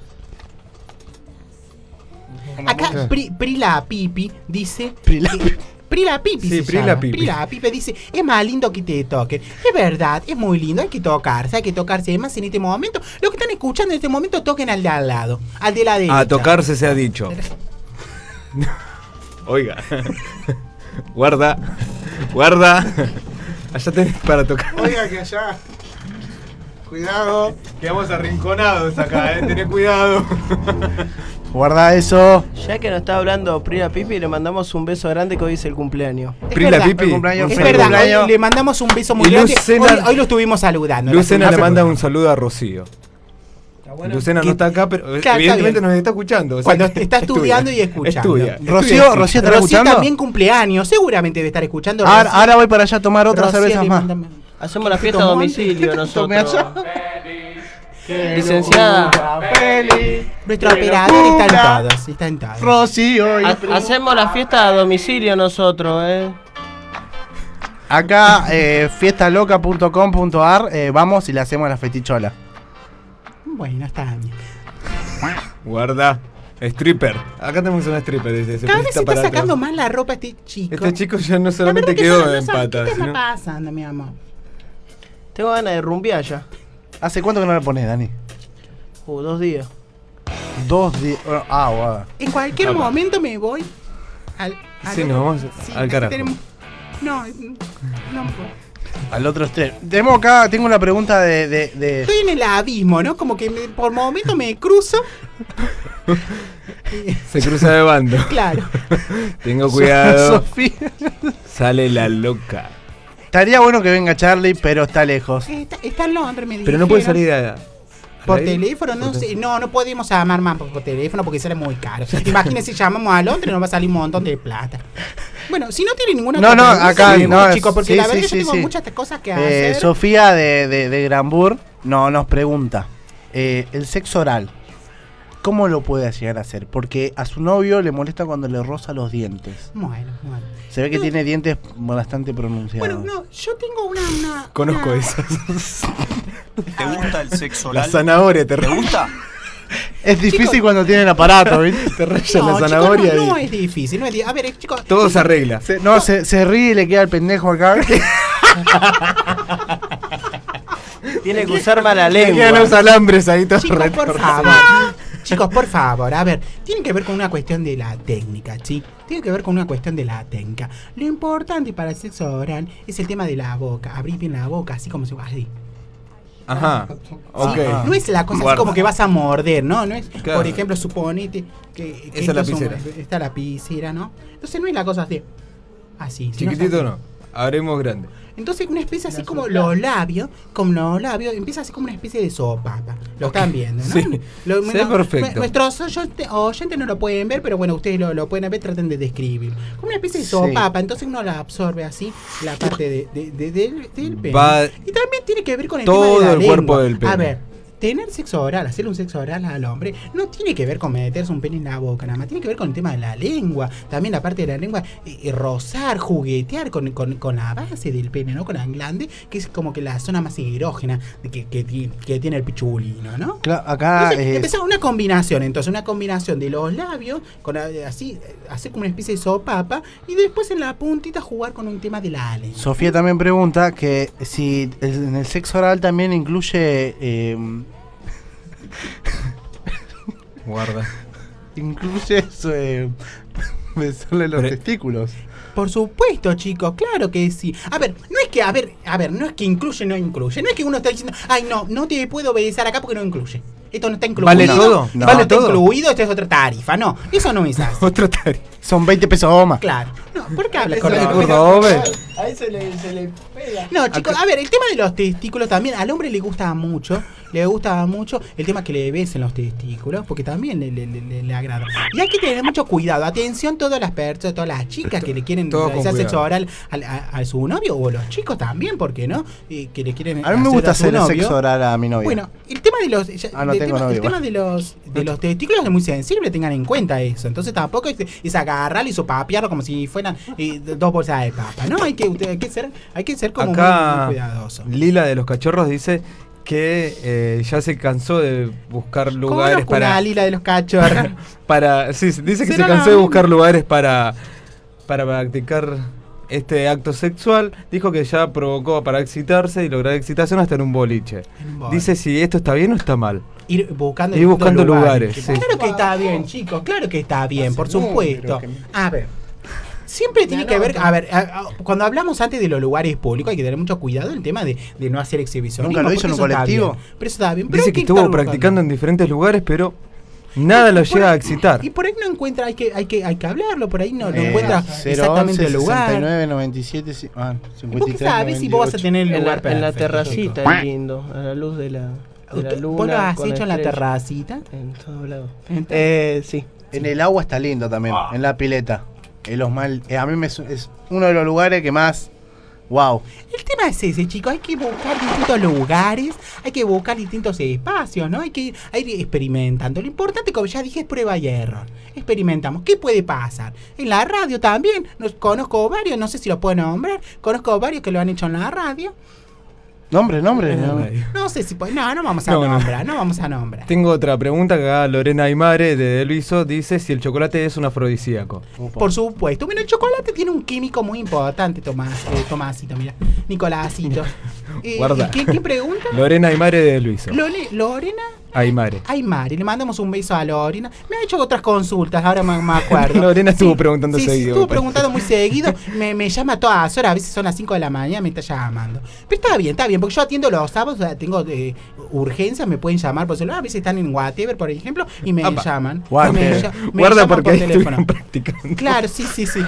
Acá Prila Pipi dice... Prila Pipi sí, Prila Pipi dice, es más lindo que te toquen. Es verdad, es muy lindo, hay que tocarse. Además, en este momento, los que están escuchando en este momento, toquen al de al lado, al de la derecha. A tocarse se ha dicho. Oiga. Guarda. Allá tenés para tocar. Oiga que allá. Cuidado. Quedamos arrinconados acá, tenés cuidado. Guarda eso. Ya que nos está hablando Prila Pipi, le mandamos un beso grande que hoy es el cumpleaños. Prila Pipi. Es verdad, hoy le mandamos un beso muy grande. Hoy lo estuvimos saludando. Lucena le manda un saludo a Rocío. Bueno, Lucena no está acá, pero claro, evidentemente nos está escuchando. O sea, cuando está estudiando y escuchando. Rocío está escuchando. También cumpleaños, seguramente debe estar escuchando. Ahora voy para allá a tomar otras cervezas más. Hacemos la fiesta a domicilio nosotros. Licenciada. Nuestro operador está en todos. Rocío. Hacemos la fiesta a domicilio nosotros, Acá, fiestaloca.com.ar, vamos y le hacemos la festichola. Bueno, está bien. Guarda. Stripper. Acá tenemos una stripper. Cada vez se está sacando más la ropa este chico. Este chico ya no solamente quedó en patas. ¿Qué está pasando, mi amor? Tengo ganas de rumbear ya. ¿Hace cuánto que no le pones, Dani? 2 días. 2 días. Bueno. En cualquier momento me voy al sí, nos vamos al carajo. No. Al otro extremo. Tengo una pregunta de... Estoy en el abismo, ¿no? Como que por momento me cruzo. Se cruza de bando. Claro. Tengo cuidado. Sofía. Sale la loca. Estaría bueno que venga Charlie, pero está lejos. Está en Londres, me dijeron. Pero no puede salir por teléfono, no sé. No podemos llamar más por teléfono porque sale muy caro. Imagínense, si llamamos a Londres, nos va a salir un montón de plata. Bueno, si no tiene ninguna acá no, chicos, porque la verdad yo tengo muchas cosas que hacer. Sofía de Granbur nos pregunta, el sexo oral, ¿cómo lo puede llegar a hacer? Porque a su novio le molesta cuando le roza los dientes. Bueno. Se ve que tiene dientes bastante pronunciados. Bueno, yo tengo una Conozco esas. ¿Te gusta el sexo oral? La zanahoria, ¿te gusta? Es difícil, chicos, cuando tienen aparato, ¿viste? Te rayan la zanahoria. Chicos, no es difícil. A ver, chicos. Todo se arregla. Se ríe y le queda el pendejo acá. Tiene que usar mala lengua. Quedan los alambres ahí todos. Chicos, por favor, a ver, tiene que ver con una cuestión de la técnica, ¿sí? Tiene que ver con una cuestión de la técnica. Lo importante para el sexo oral es el tema de la boca. Abrir bien la boca, así como se va así. Ajá, ok. Sí, no es la cosa así como que vas a morder, ¿no? No es, claro. Por ejemplo, suponete que esa es la lapicera. Está la lapicera, ¿no? Entonces no es la cosa así. Así. Chiquitito no, haremos grande. Entonces una especie así como los labios, empieza así como una especie de sopapa. Lo están viendo, ¿no? Sí, sí, perfecto. Nuestros oyentes no lo pueden ver, pero bueno, ustedes lo pueden ver, traten de describir. Como una especie de sopapa, entonces uno la absorbe así, la parte del pene. Y también tiene que ver con el tema de la todo el lengua. cuerpo del pene. A ver, tener sexo oral, hacerle un sexo oral al hombre, no tiene que ver con meterse un pene en la boca, nada más, tiene que ver con el tema de la lengua, también la parte de la lengua, rozar, juguetear con la base del pene, ¿no? Con la glande, que es como que la zona más erógena que tiene el pichulino, ¿no? Claro, acá empezar una combinación de los labios, así, hacer como una especie de sopapa, y después en la puntita jugar con un tema de la lengua. Sofía también pregunta que si en el sexo oral también incluye guarda. Incluye eso, besarle los testículos. Por supuesto, chicos, claro que sí. A ver, no es que incluye, no incluye. No es que uno está diciendo, ay, no te puedo besar acá porque no incluye. Esto no está incluido. ¿Vale todo? No, ¿Vale está todo? incluido, esta es otra tarifa. No, eso no es así. Otra tarifa. Son 20 pesos más. Claro. No, ¿por qué hablas con Ahí se le pega. No, chicos, a ver, el tema de los testículos también, al hombre le gusta mucho el tema que le besen los testículos, porque también le agrada. Y hay que tener mucho cuidado, atención todas las personas, todas las chicas que le quieren hacer sexo oral a su novio, o los chicos también, ¿por qué no? Que le quieren a mí me gusta hacer el novio. sexo oral a mi novia. Bueno, el tema de los el tema de los testículos es muy sensible, tengan en cuenta eso. Entonces tampoco es agarrarlo y sopapearlo como si fueran 2 bolsas de papa, ¿no? Hay que ser como acá, muy cuidadoso. Lila de los Cachorros dice que ya se cansó de buscar lugares para Lila de los Cachorros. Dice que se cansó de buscar lugares para practicar este acto sexual. Dijo que ya provocó para excitarse y lograr excitación hasta en un boliche. Dice si esto está bien o está mal. Ir buscando lugares. Sí. Claro que está bien, chicos, claro que está bien, por supuesto. A ver, siempre tiene que ver, cuando hablamos antes de los lugares públicos hay que tener mucho cuidado en el tema de no hacer exhibición. ¿Nunca lo hizo en un colectivo? Pero eso está bien. Dice que estuvo practicando en diferentes lugares, pero nada lo llega a excitar. Y por ahí no encuentra, hay que hablarlo, por ahí no encuentra exactamente el lugar. 69, 97, 53, ¿Vos qué sabés si vos vas a tener el lugar en la terracita, es lindo, a la luz de la luna. ¿Vos lo has hecho en la terracita? En todos lados. Sí. En el agua está lindo también, en la pileta. A mí es uno de los lugares que más... Wow. El tema es ese, chicos, hay que buscar distintos lugares, hay que buscar distintos espacios, ¿no? Hay que ir experimentando. Lo importante, como ya dije, es prueba y error. Experimentamos. ¿Qué puede pasar? En la radio también, conozco varios, no sé si lo puedo nombrar, conozco varios que lo han hecho en la radio. Nombre. No sé si puede. No vamos a nombrar, no vamos a nombrar. Tengo otra pregunta que acá Lorena Aymare de Delviso dice si el chocolate es un afrodisíaco. Por supuesto. Bueno, el chocolate tiene un químico muy importante, Tomásito, mira. Nicolásito. Guarda. ¿Quién pregunta? Lorena Aymare de Delviso. Lorena Aymare, le mandamos un beso a Lorena. Me ha hecho otras consultas, ahora me acuerdo. Lorena estuvo preguntando seguido. Estuvo preguntando muy seguido. Me llama a todas horas, a veces son las 5 de la mañana, me está llamando. Pero está bien, porque yo atiendo los sábados, o sea, tengo urgencias, me pueden llamar por celular. A veces están en whatever, por ejemplo, y me llaman. Guarda porque ahí estuvieron practicando. Claro, sí.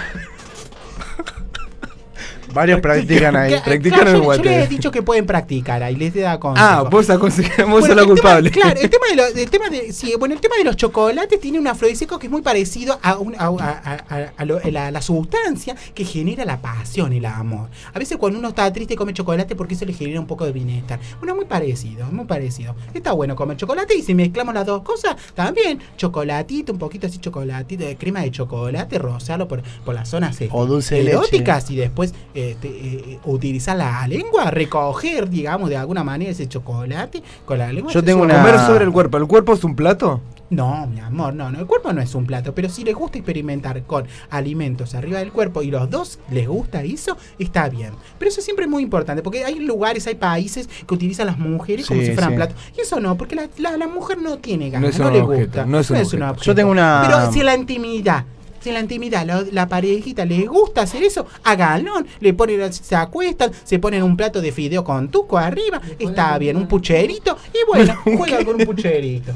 Varios practican ahí. Practican en yo les he dicho que pueden practicar ahí, les da consejo. Vos aconsejamos a la culpable. Claro, el tema de los chocolates tiene un afrodisíaco que es muy parecido a la sustancia que genera la pasión y el amor. A veces cuando uno está triste come chocolate porque eso le genera un poco de bienestar. Bueno, es muy parecido. Está bueno comer chocolate y si mezclamos las dos cosas, también chocolatito, un poquito así chocolatito, de crema de chocolate, rozarlo por las zonas o dulce eróticas y después utilizar la lengua, recoger, digamos, de alguna manera ese chocolate con la lengua. Yo tengo comer sobre el cuerpo. ¿El cuerpo es un plato? No, mi amor, no, el cuerpo no es un plato, pero si les gusta experimentar con alimentos arriba del cuerpo y los dos les gusta eso, está bien. Pero eso siempre es muy importante, porque hay lugares, hay países que utilizan las mujeres como si fueran platos. Y eso no, porque la mujer no tiene ganas, no le gusta. No es un objeto. Yo tengo una... Pero si en la intimidad la parejita les gusta hacer eso, háganlo, se acuestan, se ponen un plato de fideo con tuco arriba, está bien, un pucherito, y bueno, juegan con un pucherito.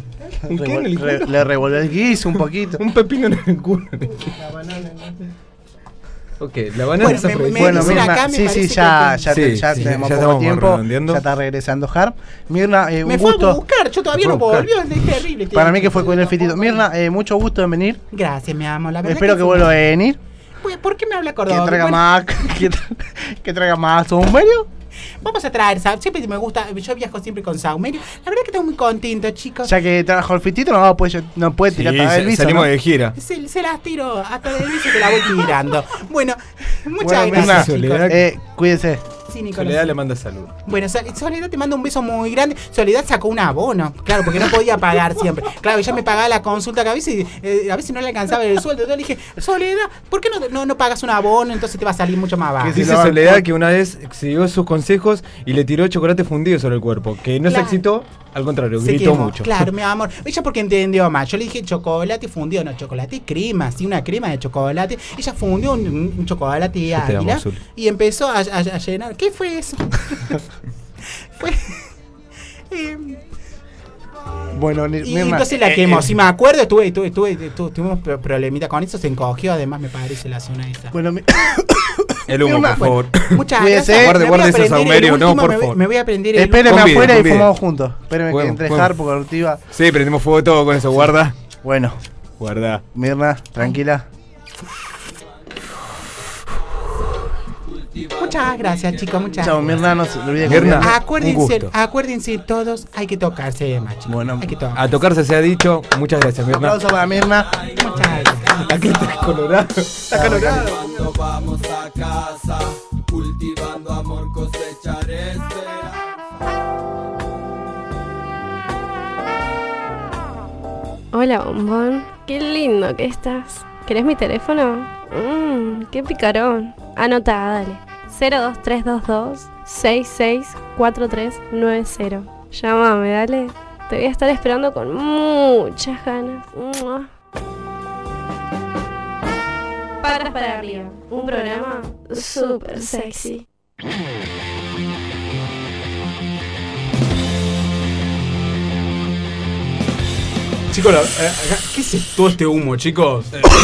Le revuelve el guiso un poquito. Un pepino en el culo. Ok, la banana está Bueno, Mirna, sí, ya tenemos poco tiempo. Ya está regresando Harp. Mirna, un Me fue gusto. a buscar, yo todavía no volvió, es terrible. Para mí que fue con el fitito. Mirna, mucho gusto en venir. Gracias, mi amor. La verdad Espero que vuelva a venir. ¿Por qué me habla Córdoba? Que traiga más. Que traiga más saumerio. Vamos a traer, siempre me gusta, yo viajo siempre con saumerio. La verdad que estoy muy contento, chicos. Ya que trajo el fitito, no puede tirar hasta el viso. Salimos ¿no? de gira. Se las tiro hasta del viso que la voy tirando. Bueno, muchas gracias, Mirna, chicos. Cuídense. Sí, Nicolás. Soledad le manda salud. Bueno, Soledad te manda un beso muy grande. Soledad sacó un abono, claro, porque no podía pagar siempre. Claro, ella me pagaba la consulta que a veces no le alcanzaba el sueldo. Entonces le dije, Soledad, ¿por qué no pagas un abono? Entonces te va a salir mucho más barato. Que dice Soledad que una vez siguió sus consejos y le tiró chocolate fundido sobre el cuerpo. Que no se excitó, al contrario, gritó mucho. Claro, mi amor. Ella porque entendió más. Yo le dije chocolate fundido, no chocolate y crema, sí, una crema de chocolate. Ella fundió un chocolate águila y empezó a llenar. ¿Qué fue eso? Fue. Bueno, y entonces la quemó. Si me acuerdo, tuvimos problemita con eso, se encogió. Además, me parece la zona esa. Bueno, el humo, por favor. Muchas gracias. Guarde ese saumerio, no, por favor. Me voy a prender el Espéreme afuera y fumamos juntos. Espéreme que entre Harp porque Ortiva. Sí, prendemos fuego todo con eso, guarda. Bueno. Guarda. Mirna, tranquila. Muchas gracias, chicos, muchas Chao, gracias. Mirna, no se olvide. Acuérdense todos, hay que tocarse, macho. Bueno, hay que tocarse. A tocarse se ha dicho. Muchas gracias, Un Mirna. aplauso para Mirna. Muchas gracias. Aquí está colorado. Está colorado. Cuando vamos a casa, cultivando amor, cosechar esperanza. Hola, bombón. Qué lindo que estás. ¿Querés mi teléfono? Qué picarón. Anota, dale. 02322 664390. Llámame, dale. Te voy a estar esperando con muchas ganas. Patas para arriba. Un programa súper sexy. Chicos, ¿qué es todo este humo, chicos?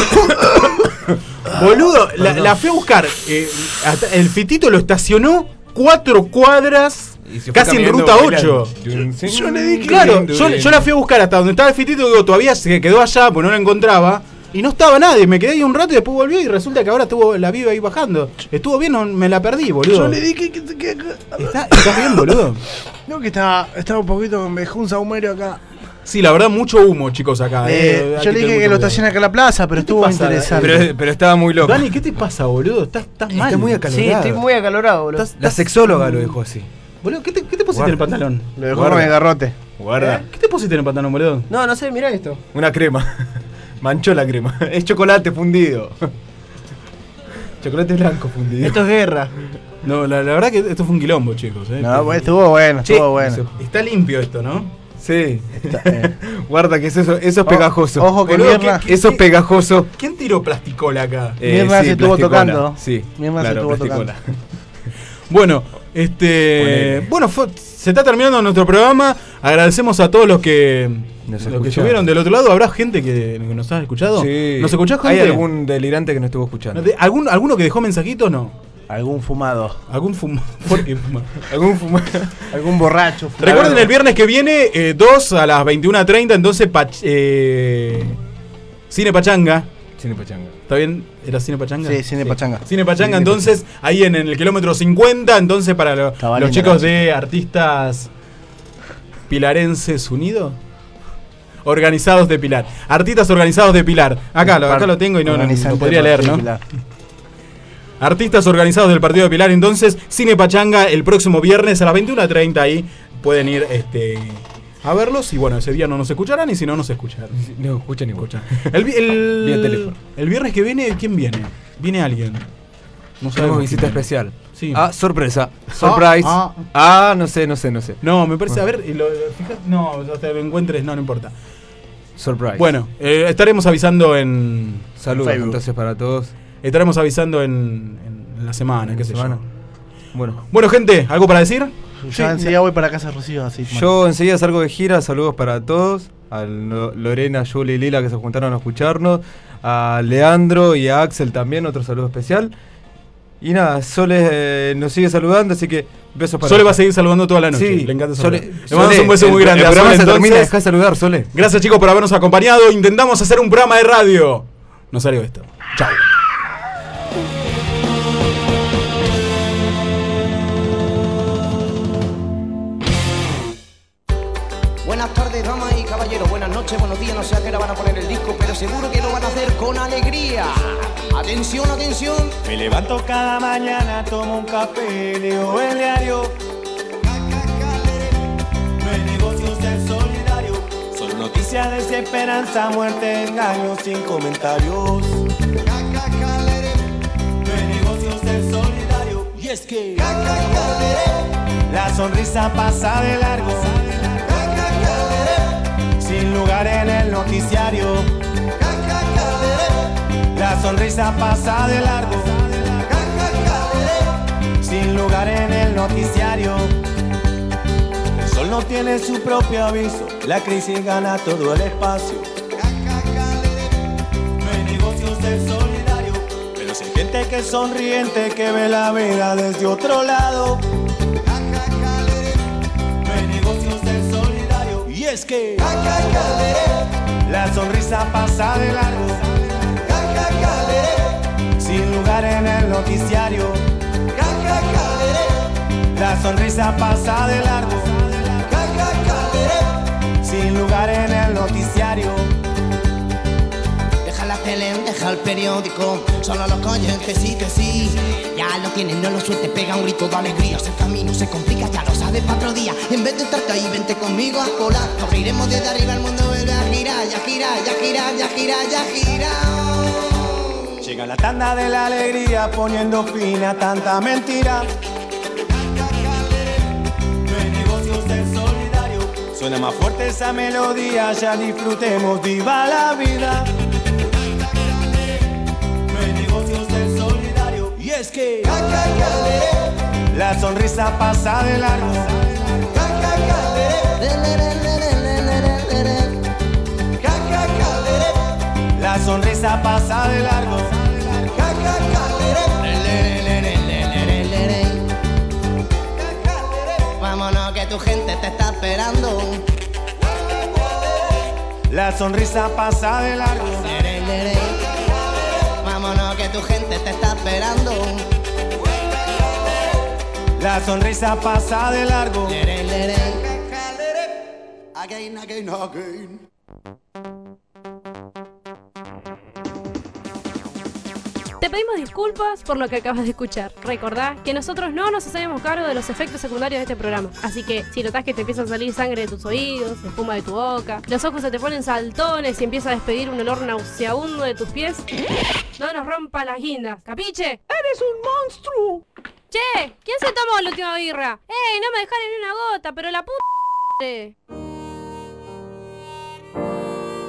Boludo, la fui a buscar. El fitito lo estacionó 4 cuadras, casi en ruta 8. Yo le dije, claro, yo la fui a buscar hasta donde estaba el fitito. Digo, todavía se quedó allá, pues no la encontraba. Y no estaba nadie, me quedé ahí un rato y después volvió y resulta que ahora la vi ahí bajando. Estuvo bien, no, me la perdí, boludo. Yo le dije que ¿Estás bien, boludo? No, que estaba un poquito con un saumerio acá. Sí, la verdad, mucho humo, chicos, acá. Yo le dije que lo estaciona acá en la plaza, pero estuvo interesante. Pero estaba muy loco. Dani, ¿qué te pasa, boludo? Estás mal. Estás muy acalorado. Sí, estoy muy acalorado, boludo. La sexóloga lo dejó así. Boludo, ¿qué te pusiste en el pantalón? Lo dejó con el garrote. Guarda. ¿Qué te pusiste en el pantalón, boludo? No sé, mirá esto. Una crema. Manchó la crema. Es chocolate fundido. Chocolate blanco fundido. Esto es guerra. No, la verdad que esto fue un quilombo, chicos. No, estuvo bueno, estuvo bueno. Está limpio esto, ¿no? Sí. Guarda que eso es pegajoso. Ojo que Boludo, Mirna. Eso es pegajoso. ¿Quién tiró plasticola acá? Mirna se estuvo tocando. Sí. Mirna se estuvo tocando. Bueno, bueno, se está terminando nuestro programa. Agradecemos a todos los que estuvieron del otro lado. ¿Habrá gente que nos ha escuchado? Sí. ¿Nos escuchó gente? ¿Hay algún delirante que no estuvo escuchando? ¿Alguno que dejó mensajitos? No. Algún fumado. ¿Algún fumado? ¿Por qué fumado? Algún borracho. Recuerden, el viernes que viene, 2 a las 21:30, entonces Cine Pachanga. Cine Pachanga. ¿Está bien? ¿Era Cine Pachanga? Sí, Cine Pachanga. Cine Pachanga, entonces, ahí en el kilómetro 50, entonces para los chicos de Artistas Pilarenses Unidos. Organizados de Pilar. Artistas Organizados de Pilar. Acá lo tengo y no podría leer, ¿no? Artistas Organizados del Partido de Pilar. Entonces, Cine Pachanga el próximo viernes a las 21:30. Ahí pueden ir a verlos. Y bueno, ese día no nos escucharán. Y si no, nos escucharán. No, escuchan y escuchan. Vía teléfono. El viernes que viene, ¿quién viene? Viene alguien. No sabemos. Visita especial. Sí. Sorpresa. Surprise. No sé. No, me parece, a ver, fíjate, no, hasta lo encuentres, no importa. Surprise. Bueno, estaremos avisando en Saludos Facebook. Entonces para todos. Estaremos avisando en la semana, qué sé yo. Bueno, gente, ¿algo para decir? Ya enseguida voy para casa de Rocío, así. Yo enseguida salgo de gira, saludos para todos. a Lorena, Julia y Lila que se juntaron a escucharnos, a Leandro y a Axel también, otro saludo especial. Y nada, Sole nos sigue saludando, así que besos para Sole va a seguir saludando toda la noche. Sí, Le encanta Sole, saludar. Le mandamos un beso muy grande. El programa Sole, se termina, entonces. dejá de saludar, Sole. Gracias, chicos, por habernos acompañado. Intentamos hacer un programa de radio. No salió esto. Chao. Buenas tardes, damas y caballeros. Buenas noches, buenos días. No sé a qué hora van a poner el disco, pero seguro que lo van a hacer con alegría. Atención, atención. Me levanto cada mañana, tomo un café, leo el diario. No hay negocios del solidario. Son noticias de desesperanza, muerte, engaños sin comentarios. No hay negocios del solidario. Y es que la sonrisa pasa de largo. Sin lugar en el noticiario. La sonrisa pasa de largo. Sin lugar en el noticiario. El sol no tiene su propio aviso. La crisis gana todo el espacio. No hay negocios del solidario. Pero si hay gente que es sonriente, que ve la vida desde otro lado. No hay negocios del solidario. Y es que la sonrisa pasa de largo. Sin lugar en el noticiario. La sonrisa pasa de largo. Sin lugar en el noticiario. Deja la tele, deja el periódico. Solo los coños que sí. Ya lo tienes, no lo sueltes, pega un grito de alegría. Si el camino se complica, ya lo sabes para otro día. En vez de estar ahí, vente conmigo a volar. Abriremos desde arriba, el mundo vuelve a girar. Ya gira. Llega la tanda de la alegría, poniendo fin a tanta mentira. No hay negocios del solidario. Suena más fuerte esa melodía, ya disfrutemos, viva la vida. No hay negocios del solidario. Y es que la sonrisa pasa de largo. La sonrisa pasa de largo. Vámonos que tu gente te está esperando. La sonrisa pasa de largo. Vámonos que tu gente te está esperando. La sonrisa pasa de largo. Again. Te pedimos disculpas por lo que acabas de escuchar. Recordá que nosotros no nos hacemos cargo de los efectos secundarios de este programa. Así que si notás que te empieza a salir sangre de tus oídos, espuma de tu boca, los ojos se te ponen saltones y empieza a despedir un olor nauseabundo de tus pies, no nos rompa las guindas, ¿capiche? ¡Eres un monstruo! Che, ¿quién se tomó la última birra? ¡Ey, no me dejaron ni una gota, pero la puta!